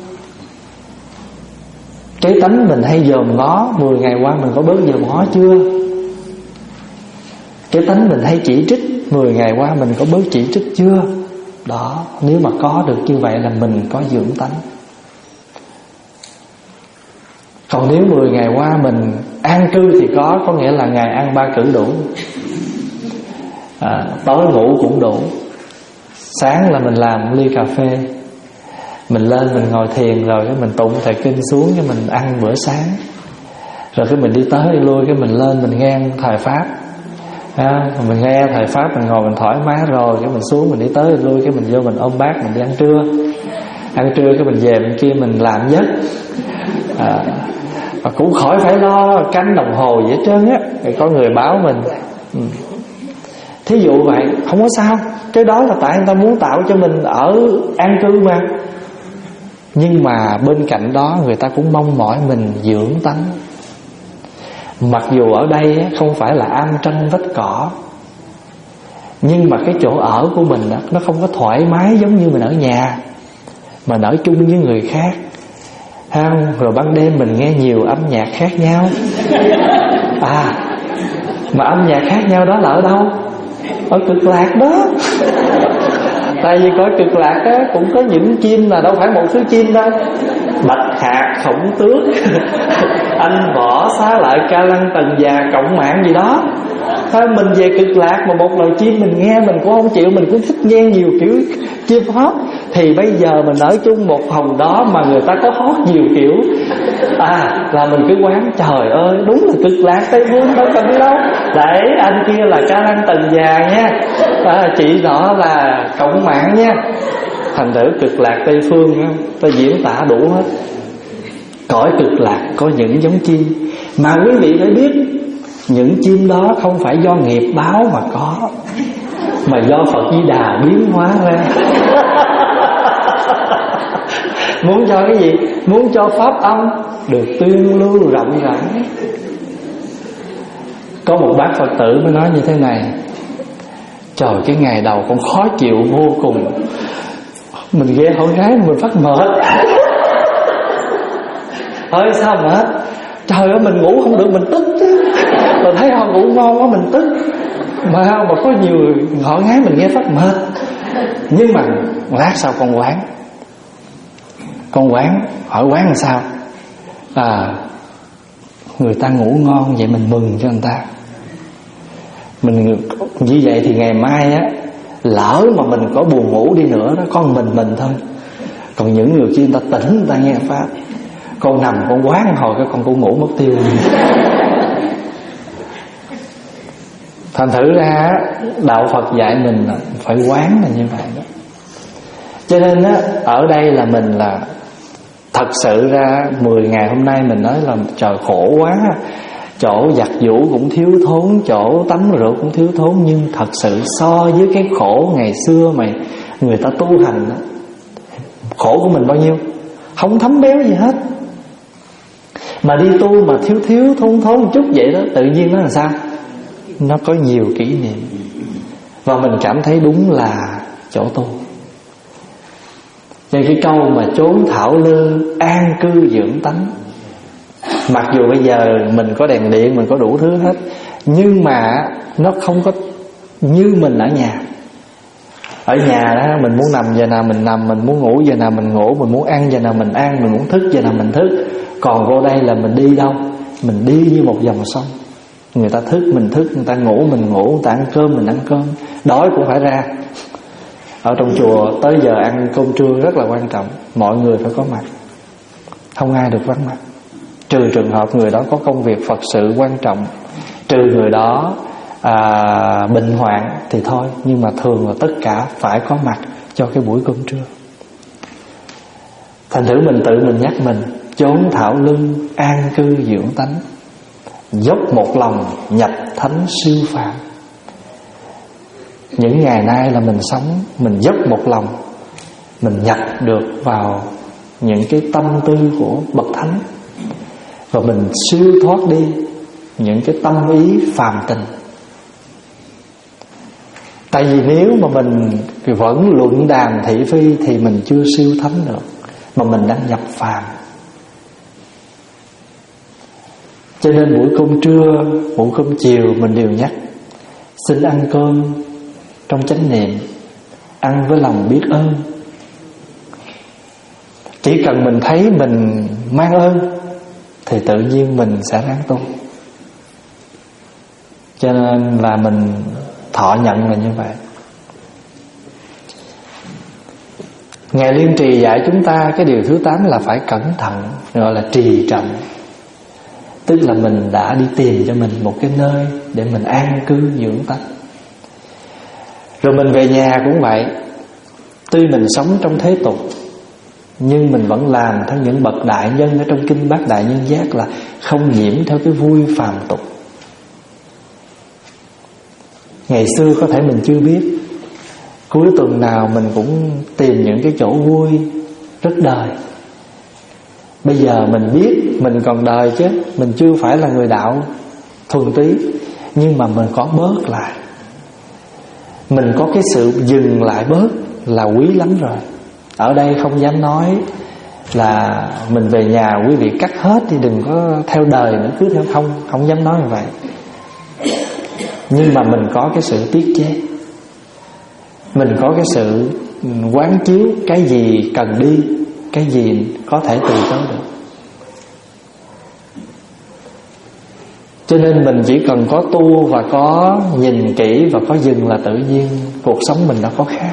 Cái tánh mình hay dòm ngó, mười ngày qua mình có bớt dòm ngó chưa? Cái tánh mình hay chỉ trích, mười ngày qua mình có bớt chỉ trích chưa? Đó, nếu mà có được như vậy là mình có dưỡng tánh. Còn nếu mười ngày qua mình an cư thì có, có nghĩa là ngày ăn ba cử đủ, à, tối ngủ cũng đủ. Sáng là mình làm ly cà phê, mình lên mình ngồi thiền, rồi cái mình tụng thời kinh xuống, cái mình ăn bữa sáng, rồi cái mình đi tới đi lui, cái mình lên mình nghe thời pháp, à, mình nghe thời pháp, mình ngồi mình thoải mái, rồi cái mình xuống mình đi tới đi lui, cái mình vô mình ôm bát mình đi ăn trưa. Ăn trưa cái mình về bên kia mình làm giấc, à, và cũng khỏi phải lo canh đồng hồ gì hết trơn á, có người báo mình. ừ. Thí dụ vậy không có sao, cái đó là tại người ta muốn tạo cho mình ở an cư mà. Nhưng mà bên cạnh đó người ta cũng mong mỏi mình dưỡng tánh. Mặc dù ở đây không phải là am tranh vách cỏ, nhưng mà cái chỗ ở của mình nó không có thoải mái giống như mình ở nhà, mà ở chung với người khác. Không? Rồi ban đêm mình nghe nhiều âm nhạc khác nhau. À, mà âm nhạc khác nhau đó là ở đâu? Ở Cực Lạc đó. Tại vì coi Cực Lạc á, cũng có những chim là đâu phải một thứ chim đâu. Bạch hạc, khổng tước, anh võ, xá lợi, ca lăng, tần già, cộng mạng gì đó. Thôi mình về Cực Lạc mà một loài chim mình nghe mình cũng không chịu, mình cũng thích nghe nhiều kiểu chim hót. Thì bây giờ mình ở chung một phòng đó mà người ta có hót nhiều kiểu, à là mình cứ quán trời ơi đúng là Cực Lạc Tây Phương đâu cần đi đâu. Đấy, anh kia là ca lăng tần già nha, à, chị đó là cộng mạng nha. Thành thử Cực Lạc Tây Phương ta diễn tả đủ hết. Cõi Cực Lạc có những giống chim, mà quý vị phải biết những chim đó không phải do nghiệp báo mà có, mà do Phật Di Đà biến hóa ra. Muốn cho cái gì? Muốn cho pháp âm được tuyên lưu rộng rãi. Có một bác Phật tử mới nói như thế này: trời, cái ngày đầu con khó chịu vô cùng, mình ghé hôn gái mình phát mệt. Ơi sao mệt? Trời ơi mình ngủ không được mình tức chứ. Rồi thấy họ ngủ ngon quá mình tức. Mà mà có nhiều họ gái mình nghe phát mệt. Nhưng mà lát sau con quán, Con quán, hỏi quán làm sao? À, người ta ngủ ngon vậy mình mừng cho người ta. Mình như vậy thì ngày mai á, lỡ mà mình có buồn ngủ đi nữa đó, con mình mình thôi. Còn những người kia người ta tỉnh, người ta nghe pháp. Con nằm con quán hồi cái con cũng ngủ mất tiêu. Thành thử ra đạo Phật dạy mình là phải quán là như vậy đó. Cho nên á, ở đây là mình là thật sự ra mười ngày hôm nay mình nói là trời khổ quá, chỗ giặt giũ cũng thiếu thốn, chỗ tắm rửa cũng thiếu thốn. Nhưng thật sự so với cái khổ ngày xưa mà người ta tu hành đó, khổ của mình bao nhiêu? Không thấm béo gì hết. Mà đi tu mà thiếu thiếu thốn thốn một chút vậy đó, tự nhiên nó là sao? Nó có nhiều kỷ niệm. Và mình cảm thấy đúng là chỗ tu. Cho cái câu mà chốn thảo lư an cư dưỡng tánh, mặc dù bây giờ mình có đèn điện, mình có đủ thứ hết, nhưng mà nó không có như mình ở nhà. Ở nhà đó mình muốn nằm giờ nào mình nằm, mình muốn ngủ giờ nào mình ngủ, mình muốn ăn giờ nào mình ăn, mình muốn thức giờ nào mình thức. Còn vô đây là mình đi đâu? Mình đi như một dòng sông. Người ta thức mình thức, người ta ngủ mình ngủ, người ta ăn cơm mình ăn cơm, đói cũng phải ra. Ở trong chùa tới giờ ăn cơm trưa rất là quan trọng, mọi người phải có mặt, không ai được vắng mặt, trừ trường hợp người đó có công việc Phật sự quan trọng, trừ người đó à, bệnh hoạn thì thôi. Nhưng mà thường là tất cả phải có mặt cho cái buổi cơm trưa. Thành thử mình tự mình nhắc mình, chốn thảo lư an cư dưỡng tánh, dốc một lòng nhập thánh siêu phàm. Những ngày nay là mình sống, mình dốc một lòng, mình nhập được vào những cái tâm tư của bậc thánh, và mình siêu thoát đi những cái tâm ý phàm tình. Tại vì nếu mà mình vẫn luận đàm thị phi thì mình chưa siêu thánh được, mà mình đang nhập phàm. Cho nên buổi cơm trưa, buổi cơm chiều mình đều nhắc, xin ăn cơm trong chánh niệm, ăn với lòng biết ơn. Chỉ cần mình thấy mình mang ơn thì tự nhiên mình sẽ ráng tu. Cho nên là mình thọ nhận là như vậy. Ngài Liên Trì dạy chúng ta cái điều thứ tám là phải cẩn thận, gọi là trì trọng. Tức là mình đã đi tìm cho mình một cái nơi để mình an cư dưỡng tánh. Rồi mình về nhà cũng vậy. Tuy mình sống trong thế tục, nhưng mình vẫn làm theo những bậc đại nhân ở trong kinh Bát Đại Nhân Giác, là không nhiễm theo cái vui phàm tục. Ngày xưa có thể mình chưa biết, cuối tuần nào mình cũng tìm những cái chỗ vui rất đời. Bây giờ mình biết mình còn đời chứ, mình chưa phải là người đạo thuần túy, nhưng mà mình có bớt lại, mình có cái sự dừng lại bớt là quý lắm rồi. Ở đây không dám nói là mình về nhà quý vị cắt hết thì đừng có theo đời nữa, cứ theo không, không dám nói như vậy. Nhưng mà mình có cái sự tiết chế, mình có cái sự quán chiếu cái gì cần đi, cái gì có thể từ chối được. Cho nên mình chỉ cần có tu và có nhìn kỹ và có dừng là tự nhiên cuộc sống mình đã có khác.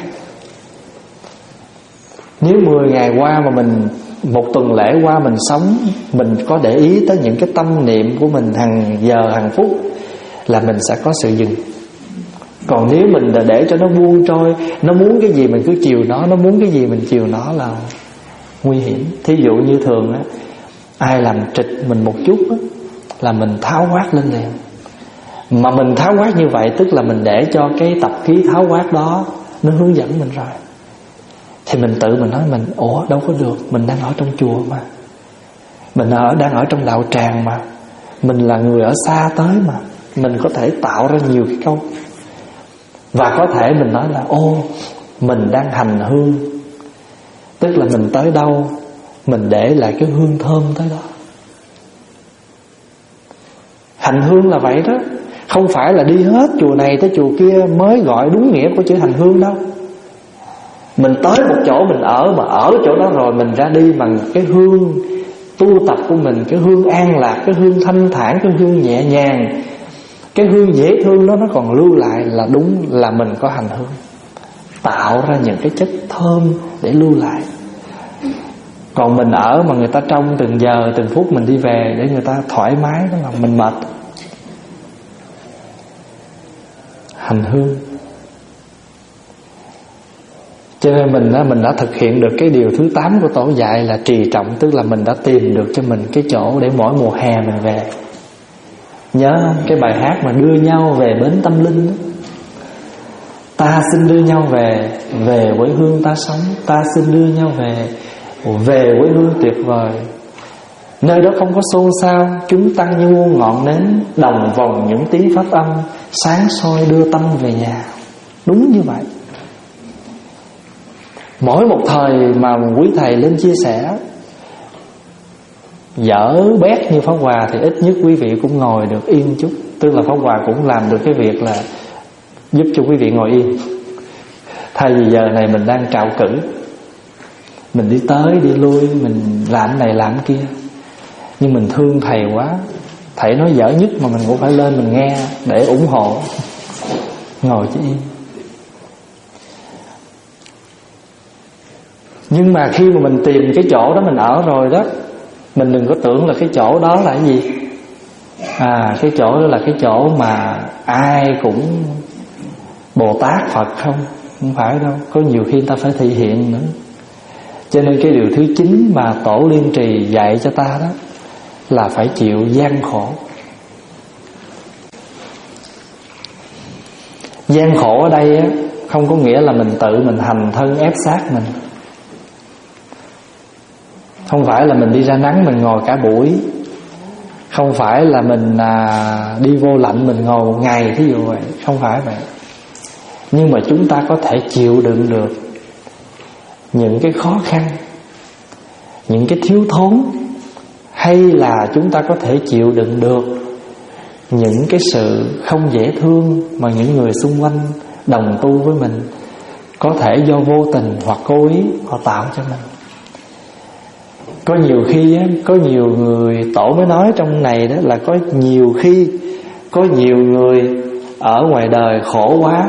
Nếu mười ngày qua mà mình, một tuần lễ qua mình sống, mình có để ý tới những cái tâm niệm của mình hàng giờ hàng phút, là mình sẽ có sự dừng. Còn nếu mình để cho nó buông trôi, nó muốn cái gì mình cứ chiều nó, nó muốn cái gì mình chiều nó là nguy hiểm. Thí dụ như thường á, ai làm trịch mình một chút á, là mình tháo quát lên liền. Mà mình tháo quát như vậy tức là mình để cho cái tập khí tháo quát đó nó hướng dẫn mình rồi. Thì mình tự mình nói mình, ủa đâu có được, mình đang ở trong chùa mà, mình ở đang ở trong đạo tràng mà, mình là người ở xa tới mà, mình có thể tạo ra nhiều cái câu. Và có thể mình nói là ô, mình đang hành hương, tức là mình tới đâu mình để lại cái hương thơm tới đó. Hành hương là vậy đó, không phải là đi hết chùa này tới chùa kia mới gọi đúng nghĩa của chữ hành hương đâu. Mình tới một chỗ mình ở, mà ở chỗ đó rồi mình ra đi bằng cái hương tu tập của mình, cái hương an lạc, cái hương thanh thản, cái hương nhẹ nhàng, cái hương dễ thương đó nó còn lưu lại, là đúng là mình có hành hương, tạo ra những cái chất thơm để lưu lại. Còn mình ở mà người ta trông từng giờ từng phút mình đi về để người ta thoải mái, đó là mình mệt. Hành hương. Cho nên mình đã, mình đã thực hiện được cái điều thứ tám của Tổ dạy là trì trọng. Tức là mình đã tìm được cho mình cái chỗ để mỗi mùa hè mình về. Nhớ không? Cái bài hát mà đưa nhau về bến tâm linh đó. Ta xin đưa nhau về, về quê hương ta sống. Ta xin đưa nhau về, về quê hương tuyệt vời. Nơi đó không có xôn xao, chúng tăng như muôn ngọn nến, đồng vòng những tiếng pháp âm, sáng soi đưa tâm về nhà. Đúng như vậy. Mỗi một thời mà quý thầy lên chia sẻ dở bét như Pháp Hòa thì ít nhất quý vị cũng ngồi được yên chút. Tức là Pháp Hòa cũng làm được cái việc là giúp cho quý vị ngồi yên. Thay vì giờ này mình đang trạo cử, mình đi tới đi lui, mình làm này làm kia. Nhưng mình thương thầy quá, thầy nói dở nhất mà mình cũng phải lên mình nghe để ủng hộ. Ngồi chứ yên. Nhưng mà khi mà mình tìm cái chỗ đó mình ở rồi đó, mình đừng có tưởng là cái chỗ đó là cái gì. À, cái chỗ đó là cái chỗ mà ai cũng Bồ Tát Phật không. Không phải đâu, có nhiều khi người ta phải thể hiện nữa. Cho nên cái điều thứ chín mà Tổ Liên Trì dạy cho ta đó là phải chịu gian khổ. Gian khổ ở đây á, không có nghĩa là mình tự mình hành thân ép sát mình. Không phải là mình đi ra nắng mình ngồi cả buổi. Không phải là mình à, đi vô lạnh mình ngồi một ngày, thí dụ vậy. Không phải vậy. Nhưng mà chúng ta có thể chịu đựng được những cái khó khăn, những cái thiếu thốn, hay là chúng ta có thể chịu đựng được những cái sự không dễ thương mà những người xung quanh đồng tu với mình có thể do vô tình hoặc cố ý họ tạo cho mình. Có nhiều khi á, có nhiều người Tổ mới nói trong này đó là có nhiều khi có nhiều người ở ngoài đời khổ quá,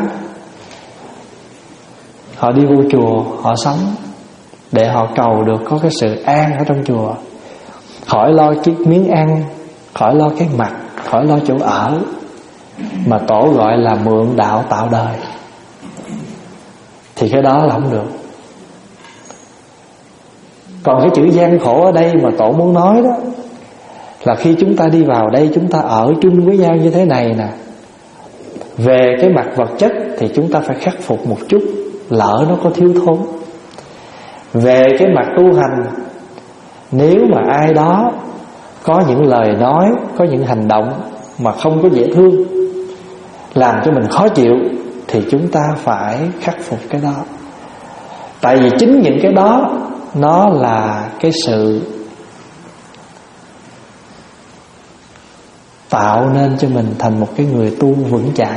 họ đi vô chùa họ sống để họ cầu được có cái sự an ở trong chùa, khỏi lo cái miếng ăn, khỏi lo cái mặc, khỏi lo chỗ ở, mà Tổ gọi là mượn đạo tạo đời. Thì cái đó là không được. Còn cái chữ gian khổ ở đây mà Tổ muốn nói đó là khi chúng ta đi vào đây, chúng ta ở chung với nhau như thế này nè, về cái mặt vật chất thì chúng ta phải khắc phục một chút, lỡ nó có thiếu thốn. Về cái mặt tu hành, nếu mà ai đó có những lời nói, có những hành động mà không có dễ thương, làm cho mình khó chịu, thì chúng ta phải khắc phục cái đó. Tại vì chính những cái đó nó là cái sự tạo nên cho mình thành một cái người tu vững chãi.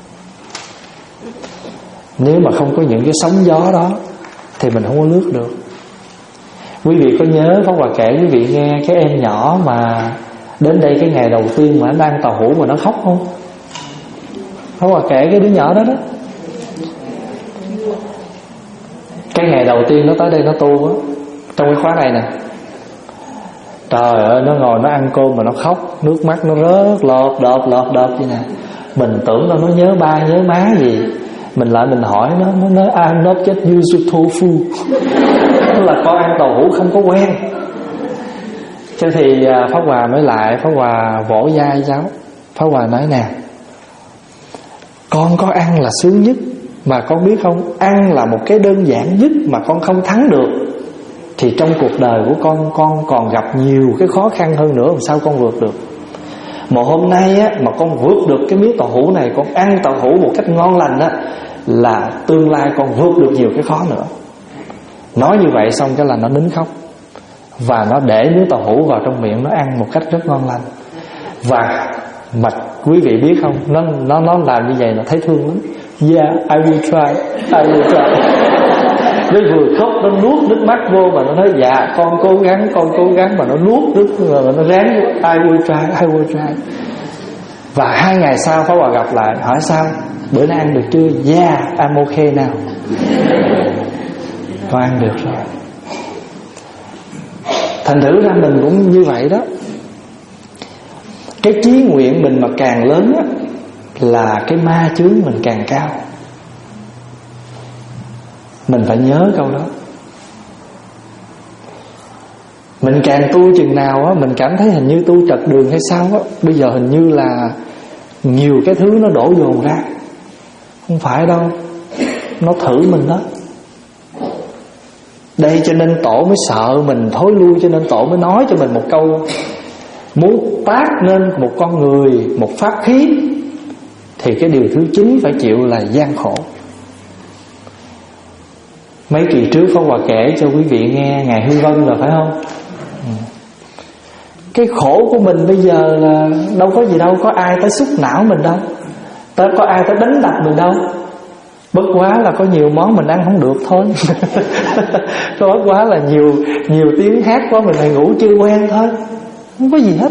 Nếu mà không có những cái sóng gió đó thì mình không có lướt được. Quý vị có nhớ Pháp Hòa kể quý vị nghe cái em nhỏ mà đến đây cái ngày đầu tiên mà nó đang tàu hũ mà nó khóc không? Pháp Hòa kể cái đứa nhỏ đó đó, cái ngày đầu tiên nó tới đây nó tu á, trong cái khóa này nè, trời ơi, nó ngồi nó ăn cơm mà nó khóc, nước mắt nó rớt lọt đọt lọt đọt vậy nè. Mình tưởng là nó nhớ ba nhớ má gì, mình lại mình hỏi nó, nó nói I'm not just used to tofu. Tức là con ăn tàu hũ không có quen. Cho thì Pháp Hòa mới lại, Pháp Hòa vỗ vai cháu. Pháp Hòa nói nè, con có ăn là sướng nhất, mà con biết không, ăn là một cái đơn giản nhất mà con không thắng được, thì trong cuộc đời của con, con còn gặp nhiều cái khó khăn hơn nữa, làm sao con vượt được. Mà hôm nay á, mà con vượt được cái miếng tàu hũ này, con ăn tàu hũ một cách ngon lành á, là tương lai con vượt được nhiều cái khó nữa. Nói như vậy xong cái là nó nín khóc, và nó để miếng tàu hũ vào trong miệng, nó ăn một cách rất ngon lành. Và mà quý vị biết không, nó nó nó làm như vậy là thấy thương lắm. Yeah, I will try, I will try. Nó vừa khóc nó nuốt nước mắt vô, mà nó nói dạ con cố gắng, con cố gắng, mà nó nuốt nước mà nó ráng. I will try, I will try. Và hai ngày sau Pháp Hòa gặp lại, hỏi sao bữa nay ăn được chưa? Yeah, I'm okay now. Con ăn được rồi. Thành thử ra mình cũng như vậy đó. Cái chí nguyện mình mà càng lớn á, là cái ma chướng mình càng cao. Mình phải nhớ câu đó. Mình càng tu chừng nào á, mình cảm thấy hình như tu trật đường hay sao á, bây giờ hình như là nhiều cái thứ nó đổ dồn ra. Không phải đâu, nó thử mình đó. Đây cho nên Tổ mới sợ mình thối lui, cho nên Tổ mới nói cho mình một câu: muốn tác nên một con người, một pháp khí, thì cái điều thứ chín phải chịu là gian khổ. Mấy kỳ trước Pháp Hòa kể cho quý vị nghe Ngài Hư Vân rồi phải không? Cái khổ của mình bây giờ là đâu có gì đâu, có ai tới xúc não mình đâu, tới có ai tới đánh đập mình đâu. Bất quá là có nhiều món mình ăn không được thôi. Có bất quá là nhiều nhiều tiếng hát quá mình phải ngủ chưa quen thôi, không có gì hết.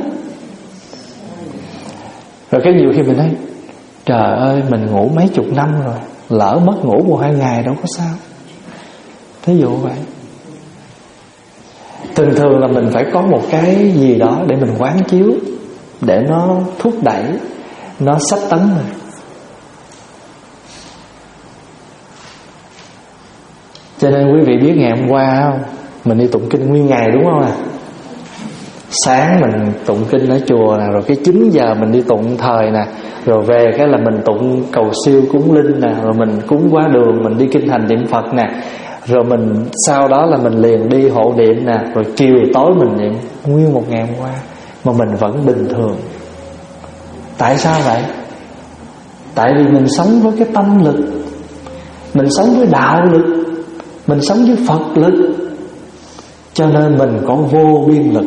Rồi cái nhiều khi mình thấy trời ơi, mình ngủ mấy chục năm rồi, lỡ mất ngủ một hai ngày đâu có sao. Thí dụ vậy. Thường thường là mình phải có một cái gì đó để mình quán chiếu, để nó thúc đẩy, nó xách tấn mình. Cho nên quý vị biết ngày hôm qua không, mình đi tụng kinh nguyên ngày đúng không ạ? À? Sáng mình tụng kinh ở chùa nè, rồi cái chín giờ mình đi tụng thời nè, rồi về cái là mình tụng cầu siêu cúng linh nè, rồi mình cúng quá đường, mình đi kinh hành niệm Phật nè, rồi mình sau đó là mình liền đi hộ niệm nè, rồi chiều tối mình niệm nguyên một ngày hôm qua mà mình vẫn bình thường. Tại sao vậy? Tại vì mình sống với cái tâm lực, mình sống với đạo lực, mình sống với Phật lực, cho nên mình có vô biên lực.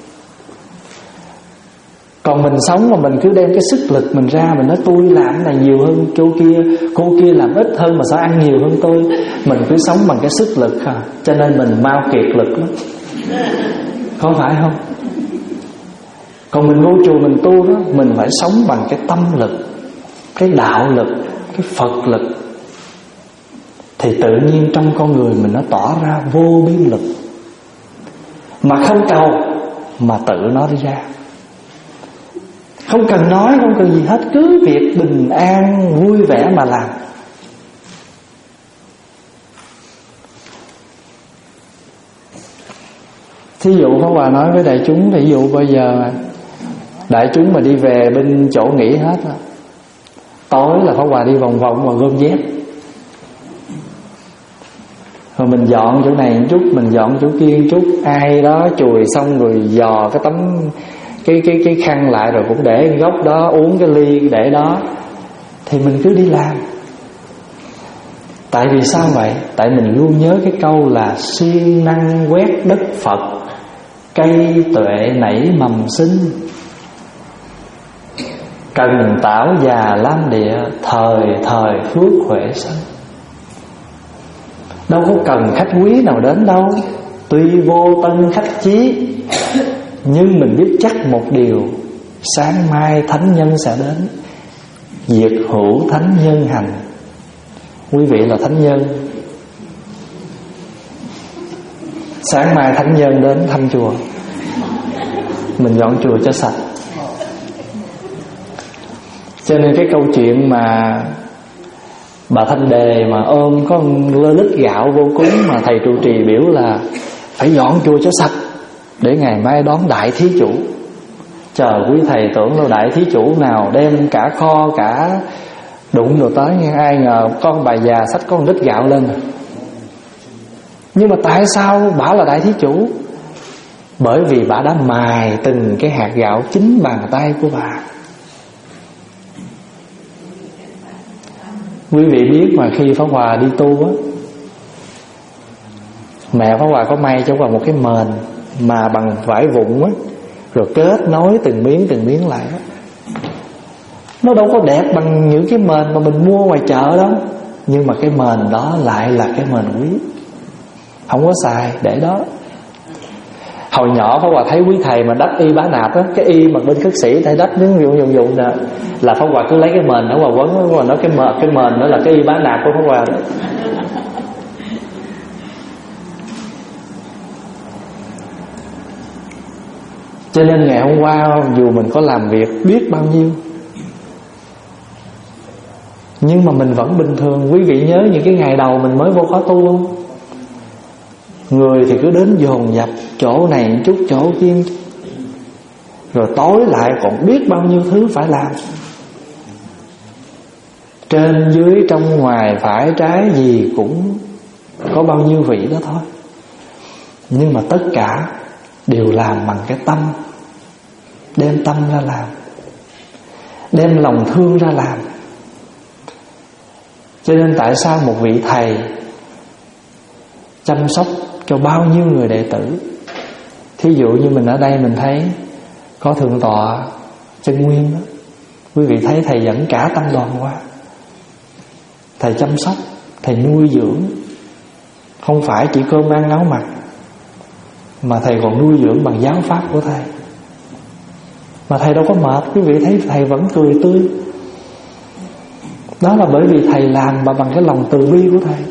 Còn mình sống mà mình cứ đem cái sức lực mình ra, mình nói tôi làm cái này nhiều hơn chỗ kia, cô kia làm ít hơn mà sao ăn nhiều hơn tôi. Mình cứ sống bằng cái sức lực à, cho nên mình mau kiệt lực lắm. Có phải không? Còn mình vô chùa mình tu đó, mình phải sống bằng cái tâm lực, cái đạo lực, cái Phật lực, thì tự nhiên trong con người mình nó tỏ ra vô biên lực, mà không cầu mà tự nó đi ra. Không cần nói, không cần gì hết, cứ việc bình an vui vẻ mà làm. Thí dụ Pháp Hòa nói với đại chúng, ví dụ bây giờ đại chúng mà đi về bên chỗ nghỉ hết, tối là Pháp Hòa đi vòng vòng và gom dép, rồi mình dọn chỗ này một chút, mình dọn chỗ kia một chút, ai đó chùi xong rồi dò cái tấm cái cái cái khăn lại, rồi cũng để góc đó, uống cái ly để đó, thì mình cứ đi làm. Tại vì sao vậy? Tại mình luôn nhớ cái câu là siêng năng quét đất Phật, cây tuệ nảy mầm sinh, cần tảo già lam địa, thời thời phước huệ sanh. Đâu có cần khách quý nào đến đâu, tuy vô tân khách chí, nhưng mình biết chắc một điều, sáng mai thánh nhân sẽ đến, diệt hữu thánh nhân hành. Quý vị là thánh nhân, sáng mai thánh nhân đến thăm chùa, mình dọn chùa cho sạch. Cho nên cái câu chuyện mà bà Thanh Đề mà ôm có lơ lít gạo vô cúng, mà thầy trụ trì biểu là phải dọn chùa cho sạch để ngày mai đón đại thí chủ. Chờ quý thầy tưởng đâu đại thí chủ nào đem cả kho cả đụng rồi tới, nhưng ai ngờ con bà già xách con lít gạo lên. Nhưng mà tại sao bả là đại thí chủ? Bởi vì bả đã mài từng cái hạt gạo chính bàn tay của bà. Quý vị biết mà khi Pháp Hòa đi tu á, mẹ Pháp Hòa có may cho Hòa một cái mền mà bằng vải vụn á, rồi kết nối từng miếng từng miếng lại á. Nó đâu có đẹp bằng những cái mền mà mình mua ngoài chợ đâu, nhưng mà cái mền đó lại là cái mền quý, không có xài, để đó. Hồi nhỏ Pháp Hòa thấy quý thầy mà đắp y bá nạp á, cái y mà bên cất sĩ thầy đắp những dụng dụng dụng nè, là Pháp Hòa cứ lấy cái mền đó Hòa quấn, Hòa nói cái mền cái mền đó là cái y bá nạp của Pháp Hòa đó. Cho nên ngày hôm qua dù mình có làm việc biết bao nhiêu, nhưng mà mình vẫn bình thường. Quý vị nhớ những cái ngày đầu mình mới vô khóa tu không? Người thì cứ đến dồn dập, chỗ này một chút, chỗ kia, rồi tối lại còn biết bao nhiêu thứ phải làm, trên dưới trong ngoài phải trái gì cũng có bao nhiêu vị đó thôi. Nhưng mà tất cả đều làm bằng cái tâm, đem tâm ra làm, đem lòng thương ra làm. Cho nên tại sao một vị thầy chăm sóc cho bao nhiêu người đệ tử. Thí dụ như mình ở đây mình thấy có Thượng tọa Chân Nguyên đó, quý vị thấy thầy dẫn cả tăng đoàn qua, thầy chăm sóc, thầy nuôi dưỡng, không phải chỉ cơm ăn áo mặc, mà thầy còn nuôi dưỡng bằng giáo pháp của thầy. Mà thầy đâu có mệt, quý vị thấy thầy vẫn cười tươi. Đó là bởi vì thầy làm mà bằng cái lòng từ bi của thầy.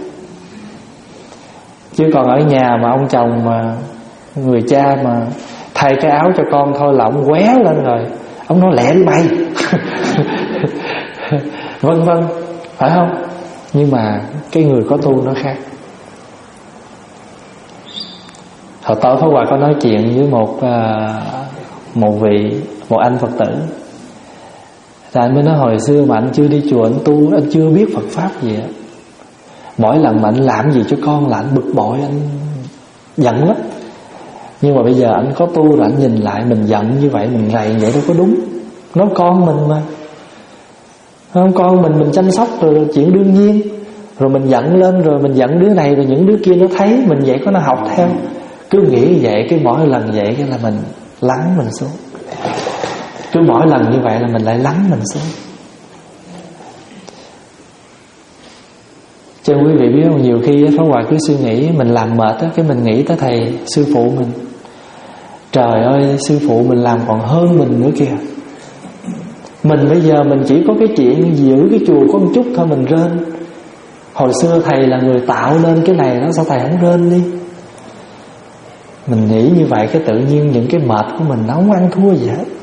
Chứ còn ở nhà mà ông chồng mà người cha mà thay cái áo cho con thôi là ông quéo lên rồi, ông nói lẹ đi mày vân vân, phải không? Nhưng mà cái người có tu nó khác. Hồi tối Pháp Hòa có nói chuyện với một một vị, một anh Phật tử. Thì anh mới nói hồi xưa mà anh chưa đi chùa, anh tu, anh chưa biết Phật Pháp gì á. Mỗi lần mà anh làm gì cho con là anh bực bội, anh giận lắm. Nhưng mà bây giờ anh có tu rồi, anh nhìn lại mình giận như vậy, mình rầy vậy đâu có đúng. Nó con mình mà, không, con mình mình chăm sóc rồi, rồi chuyện đương nhiên. Rồi mình giận lên, rồi mình giận đứa này, rồi những đứa kia nó thấy mình vậy có nó học theo. Cứ nghĩ vậy, cái mỗi lần vậy cái là mình lắng mình xuống. Cứ mỗi lần như vậy là mình lại lắng mình xuống. Cho quý vị biết không, nhiều khi Pháp Hòa cứ suy nghĩ mình làm mệt á, cái mình nghĩ tới thầy sư phụ mình. Trời ơi, sư phụ mình làm còn hơn mình nữa kìa. Mình bây giờ mình chỉ có cái chuyện giữ cái chùa có một chút thôi mình rên. Hồi xưa thầy là người tạo nên cái này đó, sao thầy không rên đi? Mình nghĩ như vậy cái tự nhiên những cái mệt của mình nó không ăn thua gì hết.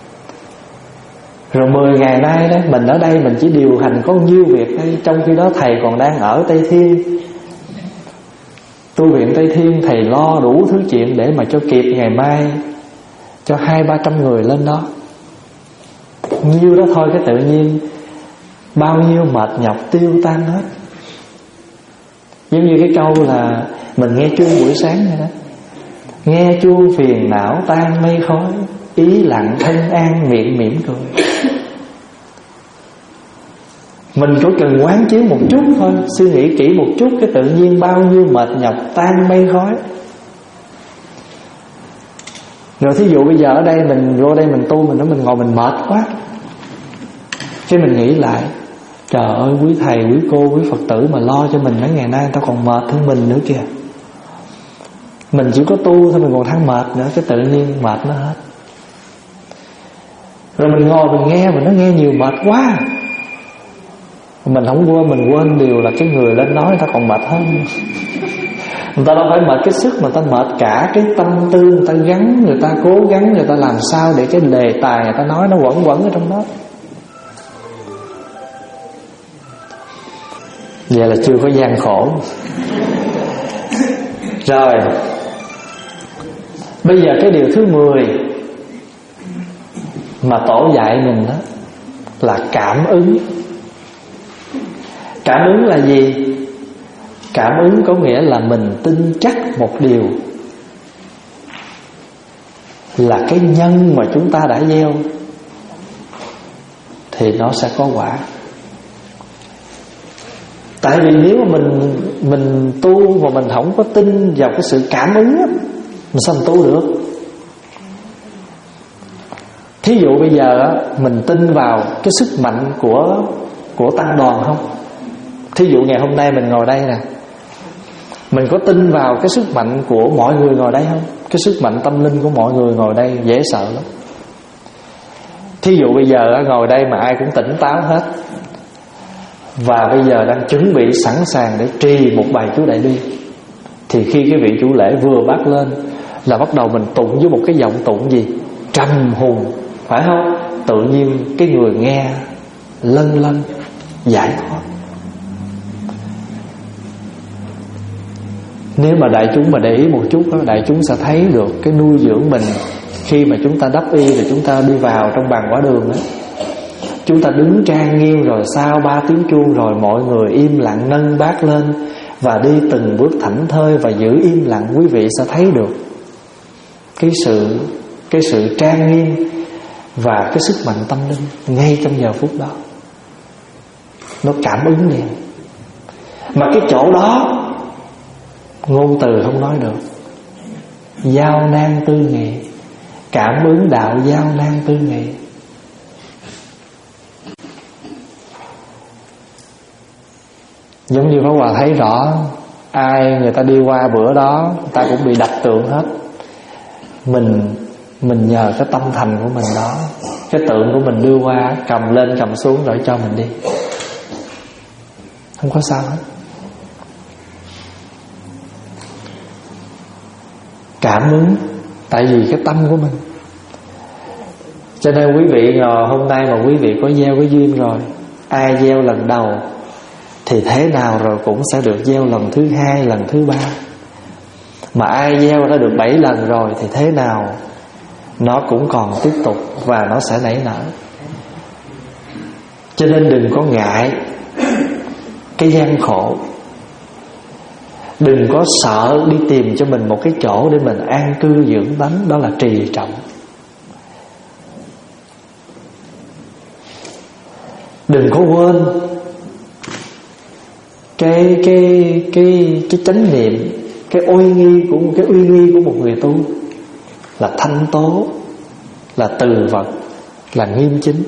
Rồi mười ngày nay đó, mình ở đây mình chỉ điều hành có nhiêu việc đây. Trong khi đó thầy còn đang ở Tây Thiên, tu viện Tây Thiên, thầy lo đủ thứ chuyện để mà cho kịp ngày mai cho hai ba trăm người lên đó. Nhiêu đó thôi cái tự nhiên bao nhiêu mệt nhọc tiêu tan hết. Giống như cái câu là mình nghe chuông buổi sáng vậy đó. Nghe chuông phiền não tan mây khói, ý lặng thân an miệng mỉm cười. Mình có cần quán chiếu một chút thôi, suy nghĩ kỹ một chút, cái tự nhiên bao nhiêu mệt nhọc tan mây khói. Rồi thí dụ bây giờ ở đây mình vô đây mình tu, mình nói mình ngồi mình mệt quá, cái mình nghĩ lại, trời ơi quý thầy, quý cô, quý Phật tử mà lo cho mình mấy ngày nay, người ta còn mệt hơn mình nữa kìa. Mình chỉ có tu thôi mình còn than mệt nữa, cái tự nhiên mệt nó hết. Rồi mình ngồi mình nghe, mình nói nghe nhiều mệt quá. Mình không quên, mình quên điều là cái người lên nói người ta còn mệt hơn. Người ta đâu phải mệt cái sức mà người ta mệt cả cái tâm tư, người ta gắn, người ta cố gắng, người ta làm sao để cái đề tài người ta nói nó quẩn quẩn ở trong đó. Vậy là chưa có gian khổ. Rồi bây giờ cái điều thứ mười mà tổ dạy mình đó là cảm ứng. Cảm ứng là gì? Cảm ứng có nghĩa là mình tin chắc một điều là cái nhân mà chúng ta đã gieo thì nó sẽ có quả. Tại vì nếu mà mình mình tu mà mình không có tin vào cái sự cảm ứng á, mình sao mình tu được? Thí dụ bây giờ á, mình tin vào cái sức mạnh của của tăng đoàn không? Thí dụ ngày hôm nay mình ngồi đây nè, mình có tin vào cái sức mạnh của mọi người ngồi đây không? Cái sức mạnh tâm linh của mọi người ngồi đây dễ sợ lắm. Thí dụ bây giờ ngồi đây mà ai cũng tỉnh táo hết, và bây giờ đang chuẩn bị sẵn sàng để trì một bài chú Đại Bi, thì khi cái vị chủ lễ vừa bắt lên là bắt đầu mình tụng với một cái giọng tụng gì? Trầm hùng, phải không? Tự nhiên cái người nghe lân lân giải thoát. Nếu mà đại chúng mà để ý một chút đó, đại chúng sẽ thấy được cái nuôi dưỡng mình. Khi mà chúng ta đắp y rồi chúng ta đi vào trong bàn quả đường đó, chúng ta đứng trang nghiêm rồi sau ba tiếng chuông rồi mọi người im lặng nâng bát lên và đi từng bước thảnh thơi và giữ im lặng. Quý vị sẽ thấy được cái sự cái sự trang nghiêm và cái sức mạnh tâm linh ngay trong giờ phút đó. Nó cảm ứng liền. Mà cái chỗ đó ngôn từ không nói được. Giao nan tư nghị, cảm ứng đạo giao nan tư nghị. Giống như Pháp Hòa thấy rõ, ai người ta đi qua bữa đó, người ta cũng bị đập tượng hết. Mình mình nhờ cái tâm thành của mình đó, cái tượng của mình đưa qua, cầm lên cầm xuống rồi cho mình đi, không có sao hết. Cảm ứng, tại vì cái tâm của mình. Cho nên quý vị ngờ hôm nay mà quý vị có gieo cái duyên rồi, ai gieo lần đầu thì thế nào rồi cũng sẽ được gieo lần thứ hai, lần thứ ba. Mà ai gieo đã được bảy lần rồi thì thế nào nó cũng còn tiếp tục và nó sẽ nảy nở. Cho nên đừng có ngại cái gian khổ, đừng có sợ đi tìm cho mình một cái chỗ để mình an cư dưỡng tánh, đó là trì trọng. Đừng có quên cái cái cái cái chánh niệm, cái uy nghi của cái uy nghi của một người tu là thanh tố, là từ vật, là nghiêm chính.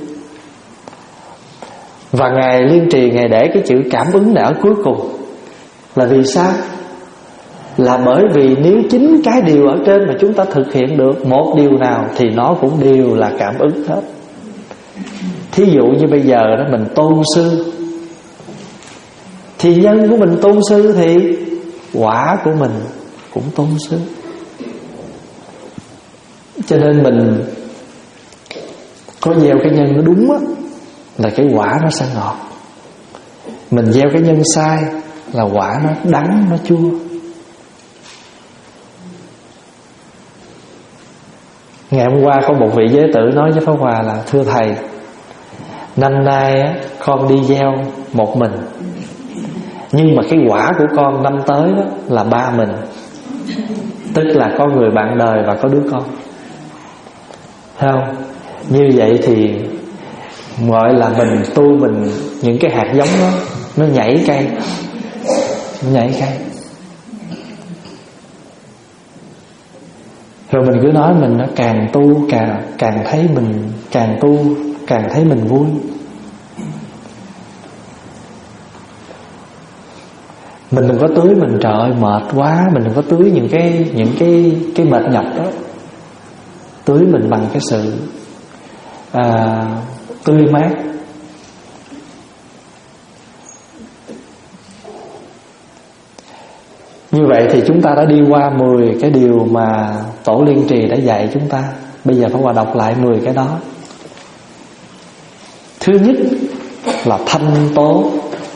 Và Ngài Liên Trì Ngài để cái chữ cảm ứng này ở cuối cùng là vì sao? Là bởi vì nếu chính cái điều ở trên mà chúng ta thực hiện được một điều nào thì nó cũng đều là cảm ứng hết. Thí dụ như bây giờ đó mình tôn sư, thì nhân của mình tôn sư thì quả của mình cũng tôn sư. Cho nên mình có gieo cái nhân nó đúng á, là cái quả nó sẽ ngọt. Mình gieo cái nhân sai là quả nó đắng, nó chua. Ngày hôm qua có một vị giới tử nói với Pháp Hòa là: thưa thầy, năm nay á, con đi gieo một mình, nhưng mà cái quả của con năm tới đó là ba mình, tức là có người bạn đời và có đứa con. Thấy không? Như vậy thì gọi là mình tu mình, những cái hạt giống đó nó nhảy cây, nó nhảy cây. Rồi mình cứ nói mình nó càng tu càng càng thấy mình càng tu càng thấy mình vui. Mình đừng có tưới mình trời ơi mệt quá, mình đừng có tưới những cái những cái cái mệt nhọc đó. Tưới mình bằng cái sự à, tươi mát. Như vậy thì chúng ta đã đi qua mười cái điều mà Tổ Liên Trì đã dạy chúng ta. Bây giờ Pháp Hòa đọc lại mười cái đó. Thứ nhất là thanh tố,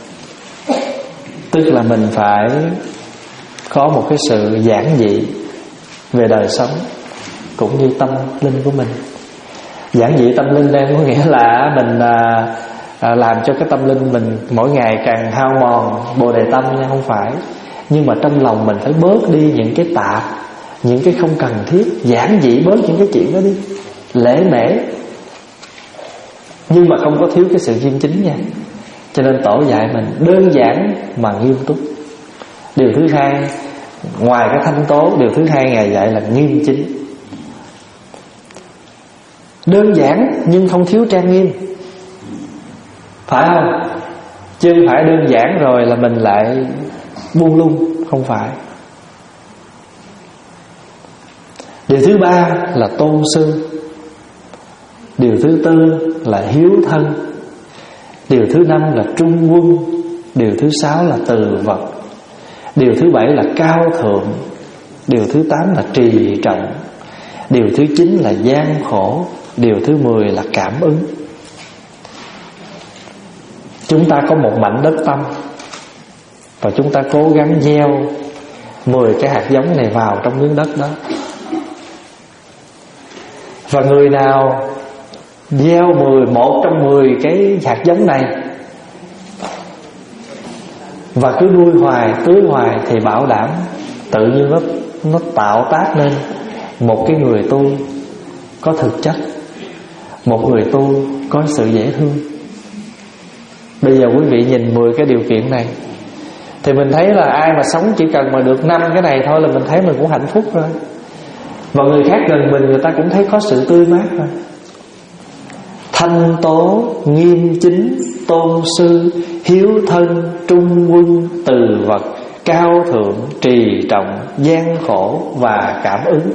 tức là mình phải có một cái sự giản dị về đời sống cũng như tâm linh của mình. Giản dị tâm linh đây có nghĩa là mình à, à, làm cho cái tâm linh mình mỗi ngày càng hao mòn bồ đề tâm nha, không phải. Nhưng mà trong lòng mình phải bớt đi những cái tạp, những cái không cần thiết, giản dị bớt những cái chuyện đó đi, lễ mễ, nhưng mà không có thiếu cái sự nghiêm chính nha. Cho nên Tổ dạy mình đơn giản mà nghiêm túc. Điều thứ hai, ngoài cái thanh tố, điều thứ hai Ngài dạy là nghiêm chính. Đơn giản nhưng không thiếu trang nghiêm, phải không? Chứ không phải đơn giản rồi là mình lại buông lung, không phải. Điều thứ ba là tôn sư. Điều thứ tư là hiếu thân. Điều thứ năm là trung quân. Điều thứ sáu là từ vật. Điều thứ bảy là cao thượng. Điều thứ tám là trì trọng. Điều thứ chín là gian khổ. Điều thứ mười là cảm ứng. Chúng ta có một mảnh đất tâm, và chúng ta cố gắng gieo mười cái hạt giống này vào trong miếng đất đó. Và người nào gieo mười một trong mười cái hạt giống này và cứ nuôi hoài, tưới hoài, thì bảo đảm tự nhiên nó, nó tạo tác nên một cái người tu có thực chất, một người tu có sự dễ thương. Bây giờ quý vị nhìn mười cái điều kiện này Thì mình thấy là ai mà sống chỉ cần mà được năm cái này thôi là mình thấy mình cũng hạnh phúc rồi. Và người khác gần mình người ta cũng thấy có sự tươi mát rồi. Thanh tố, nghiêm chính, tôn sư, hiếu thân, trung quân, từ vật, cao thượng, trì trọng, gian khổ và cảm ứng.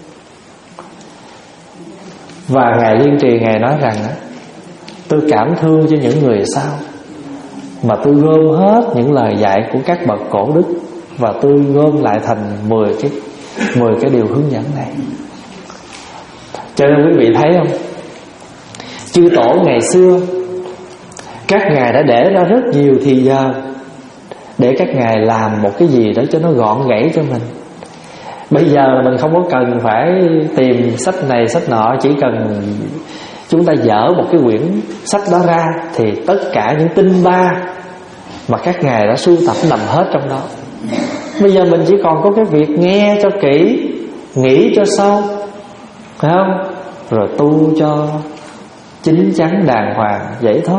Và Ngài Liên Trì Ngài nói rằng tôi cảm thương cho những người sau, mà tôi gom hết những lời dạy của các bậc cổ đức và tôi gom lại thành mười cái mười cái điều hướng dẫn này. Cho nên quý vị thấy không, chư tổ ngày xưa các ngài đã để ra rất nhiều thì giờ để các ngài làm một cái gì đó cho nó gọn gãy cho mình. Bây giờ là mình không có cần phải tìm sách này sách nọ, chỉ cần chúng ta dở một cái quyển sách đó ra thì tất cả những tinh ba mà các ngài đã sưu tập nằm hết trong đó. Bây giờ mình chỉ còn có cái việc nghe cho kỹ, nghĩ cho sâu, phải không? Rồi tu cho chín chắn đàng hoàng, vậy thôi.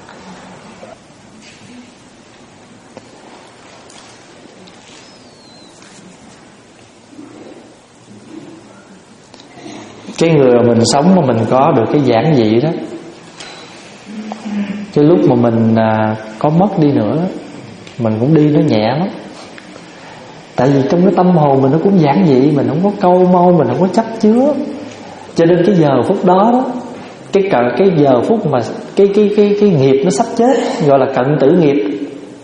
Cái người mà mình sống mà mình có được cái giản dị đó, cái lúc mà mình à, có mất đi nữa mình cũng đi nó nhẹ lắm. Tại vì trong cái tâm hồn mình nó cũng giản dị, mình không có câu mâu, mình không có chấp chứa. Cho nên cái giờ phút đó, đó cái cận cái giờ phút mà cái cái cái cái nghiệp nó sắp chết, gọi là cận tử nghiệp,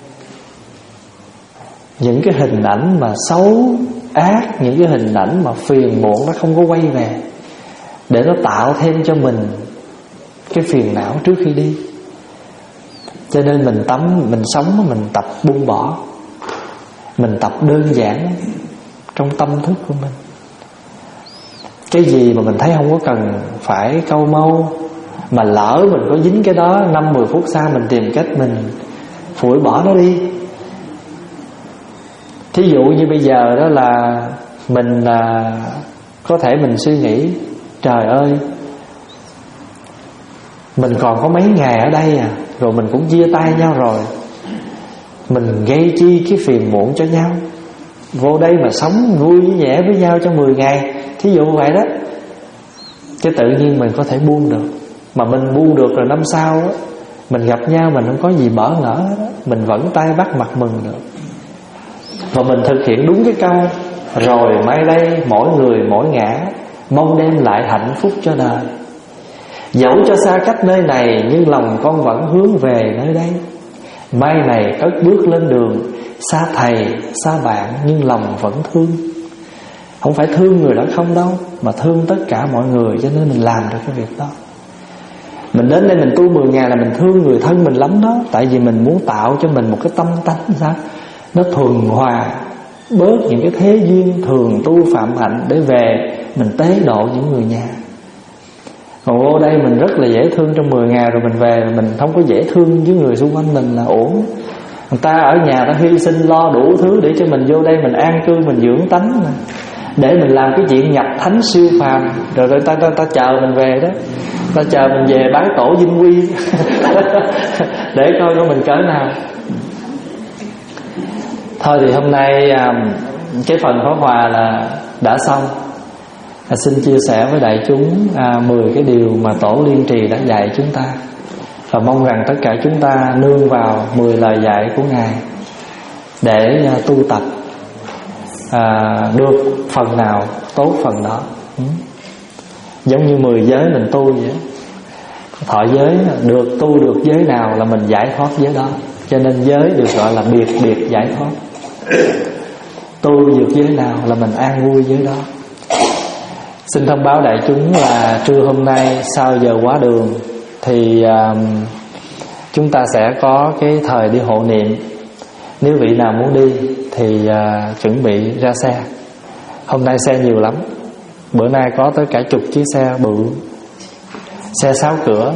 những cái hình ảnh mà xấu ác, những cái hình ảnh mà phiền muộn nó không có quay về, để nó tạo thêm cho mình cái phiền não trước khi đi. Cho nên mình tắm, mình sống, mình tập buông bỏ, mình tập đơn giản trong tâm thức của mình. Cái gì mà mình thấy không có cần phải câu mâu, mà lỡ mình có dính cái đó, năm mười phút sau mình tìm cách mình phủi bỏ nó đi. Thí dụ như bây giờ đó là mình à, có thể mình suy nghĩ, trời ơi, mình còn có mấy ngày ở đây à, rồi mình cũng chia tay nhau rồi, mình gây chi cái phiền muộn cho nhau, vô đây mà sống vui vẻ với nhau trong mười ngày, thí dụ vậy đó. Cái tự nhiên mình có thể buông được. Mà mình buông được rồi năm sau á, mình gặp nhau mình không có gì bỡ ngỡ hết á, mình vẫn tay bắt mặt mừng được. Và mình thực hiện đúng cái câu rồi mai đây mỗi người mỗi ngã, mong đem lại hạnh phúc cho đời. Dẫu cho xa cách nơi này, nhưng lòng con vẫn hướng về nơi đây. Mai này cất bước lên đường, xa thầy, xa bạn, nhưng lòng vẫn thương. Không phải thương người đó không đâu, mà thương tất cả mọi người, cho nên mình làm được cái việc đó. Mình đến đây mình tu mười ngày là mình thương người thân mình lắm đó. Tại vì mình muốn tạo cho mình một cái tâm tánh sao nó thuần hòa, bớt những cái thế duyên thường tu phạm hạnh, để về mình tế độ những người nhà. Còn vô đây mình rất là dễ thương trong mười ngày, rồi mình về mình không có dễ thương với người xung quanh mình là uổng. Người ta ở nhà ta hy sinh lo đủ thứ để cho mình vô đây mình an cư, mình dưỡng tánh mà, để mình làm cái chuyện nhập thánh siêu phàm, rồi rồi ta, ta, ta chờ mình về đó, ta chờ mình về bái tổ vinh quy để coi coi mình cỡ nào. Thôi thì hôm nay cái phần pháp hòa là đã xong. À, xin chia sẻ với đại chúng à, mười cái điều mà Tổ Liên Trì đã dạy chúng ta, và mong rằng tất cả chúng ta nương vào mười lời dạy của Ngài để à, tu tập à, được phần nào tốt phần đó. ừ. Giống như mười giới mình tu vậy, thọ giới được tu được giới nào là mình giải thoát giới đó. Cho nên giới được gọi là biệt biệt giải thoát. Tu được giới nào là mình an vui giới đó. Xin thông báo đại chúng là trưa hôm nay sau giờ quá đường thì uh, chúng ta sẽ có cái thời đi hộ niệm. Nếu vị nào muốn đi thì uh, chuẩn bị ra xe. Hôm nay xe nhiều lắm. Bữa nay có tới cả chục chiếc xe bự, xe sáu cửa.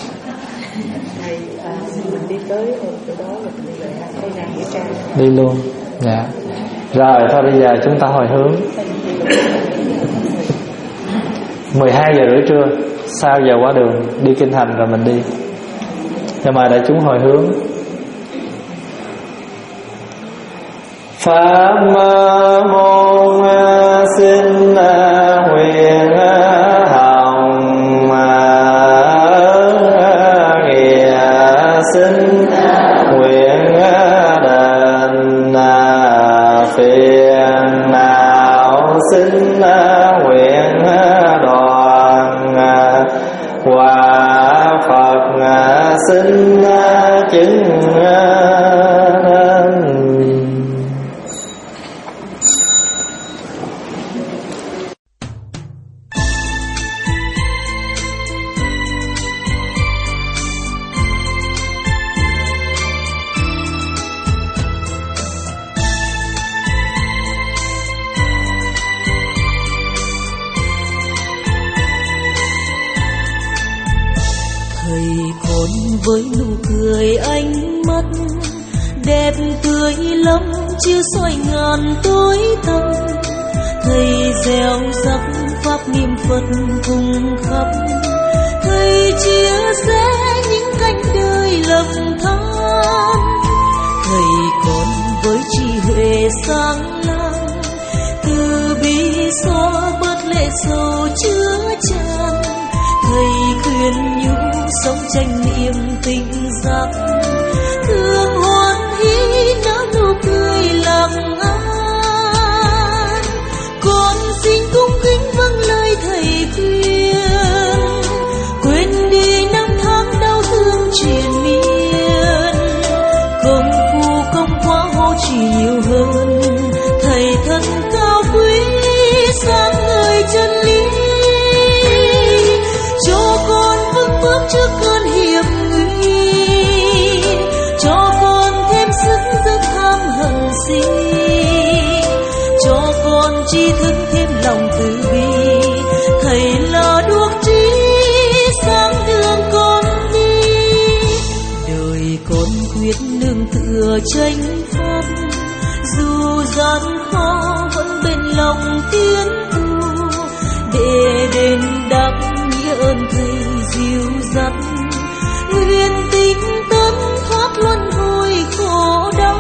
Đi luôn. Dạ. Rồi thôi bây giờ chúng ta hồi hướng. Mười hai giờ rưỡi trưa sau giờ quá đường đi kinh hành rồi mình đi. Cho mời đại chúng hồi hướng. Pháp môn xin nguyện hồng nghĩa xin nguyện đền phiền não xin nguyện đoạn quả Phật xin chứng với nụ cười ánh mắt đẹp tươi lắm chiếu soi ngàn tối tăm. Thầy gieo rắc pháp niệm Phật cùng khắp, thầy chia sẻ những cánh đời lầm than. Thầy còn với trí huệ sáng láng, từ bi xóa bớt lệ sầu chứa chan. Thầy khuyên nhủ sống tranh niệm tình giác, thương hoan hỷ nở nụ cười lặng an. Con xin cung kính vâng lời thầy khuyên, quên đi năm tháng đau thương triền miên. Công phu công quá hô chỉ nhiều hơn, thầy thân cao quý sáng ngời chân lý. Cho con vững bước trước cơn hiểm nguy, cho con thêm sức dứt tham hận si, cho con tri thức thêm lòng từ bi. Thầy là đuốc trí sáng đường con đi, đời con quyết nương tựa chánh pháp. Dù gian khó vẫn bên lòng tiến tu, để đền đáp ơn thầy dìu dắt. Nguyện tinh tấn thoát luân hồi khổ đau.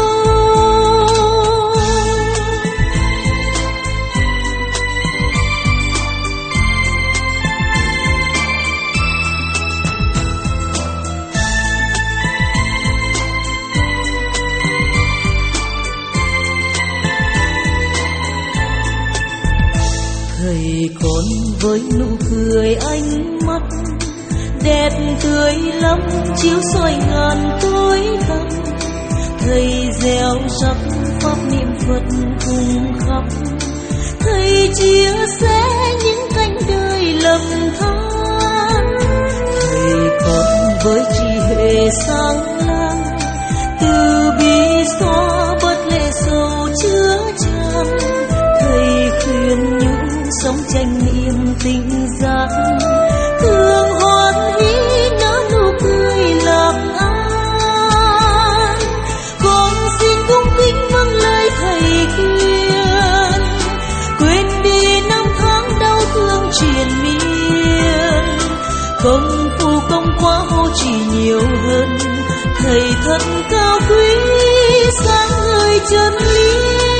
Thầy con với nụ cười ánh mắt đẹp tươi lắm chiếu soi ngàn tối tăm. Thầy gieo rắc pháp niệm Phật cùng khắp, thầy chia sẻ những cánh đời lầm than. Thầy con với trí huệ sáng láng, từ bi xóa bớt lệ sầu chứa chan. Thầy khuyên nhủ sống tranh niệm tình giác, thương hoan hỷ nở nụ cười lạc an. Con xin cung kính vâng lời thầy khuyên, quên đi năm tháng đau thương triền miên. Công phu công quá vô chỉ nhiều hơn, thầy thân cao quý sáng ngời chân lý.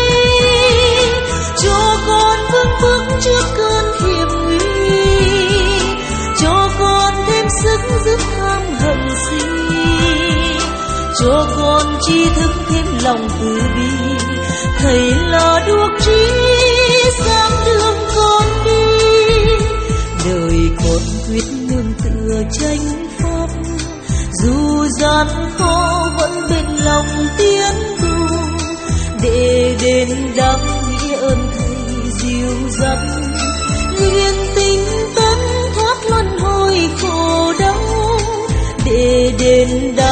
Cho con vững bước trước cơn hiểm nguy, cho con thêm sức dứt tham hận si, cho con tri thức thêm lòng từ bi. Thầy là đuốc trí sáng đường con đi, đời con quyết nương tựa chánh pháp. Dù gian khó vẫn bên lòng tiến tu, để đền đáp nghĩa ơn thầy dìu dắt. Nguyện tinh tấn thoát luân hồi khổ đau, để đền đáp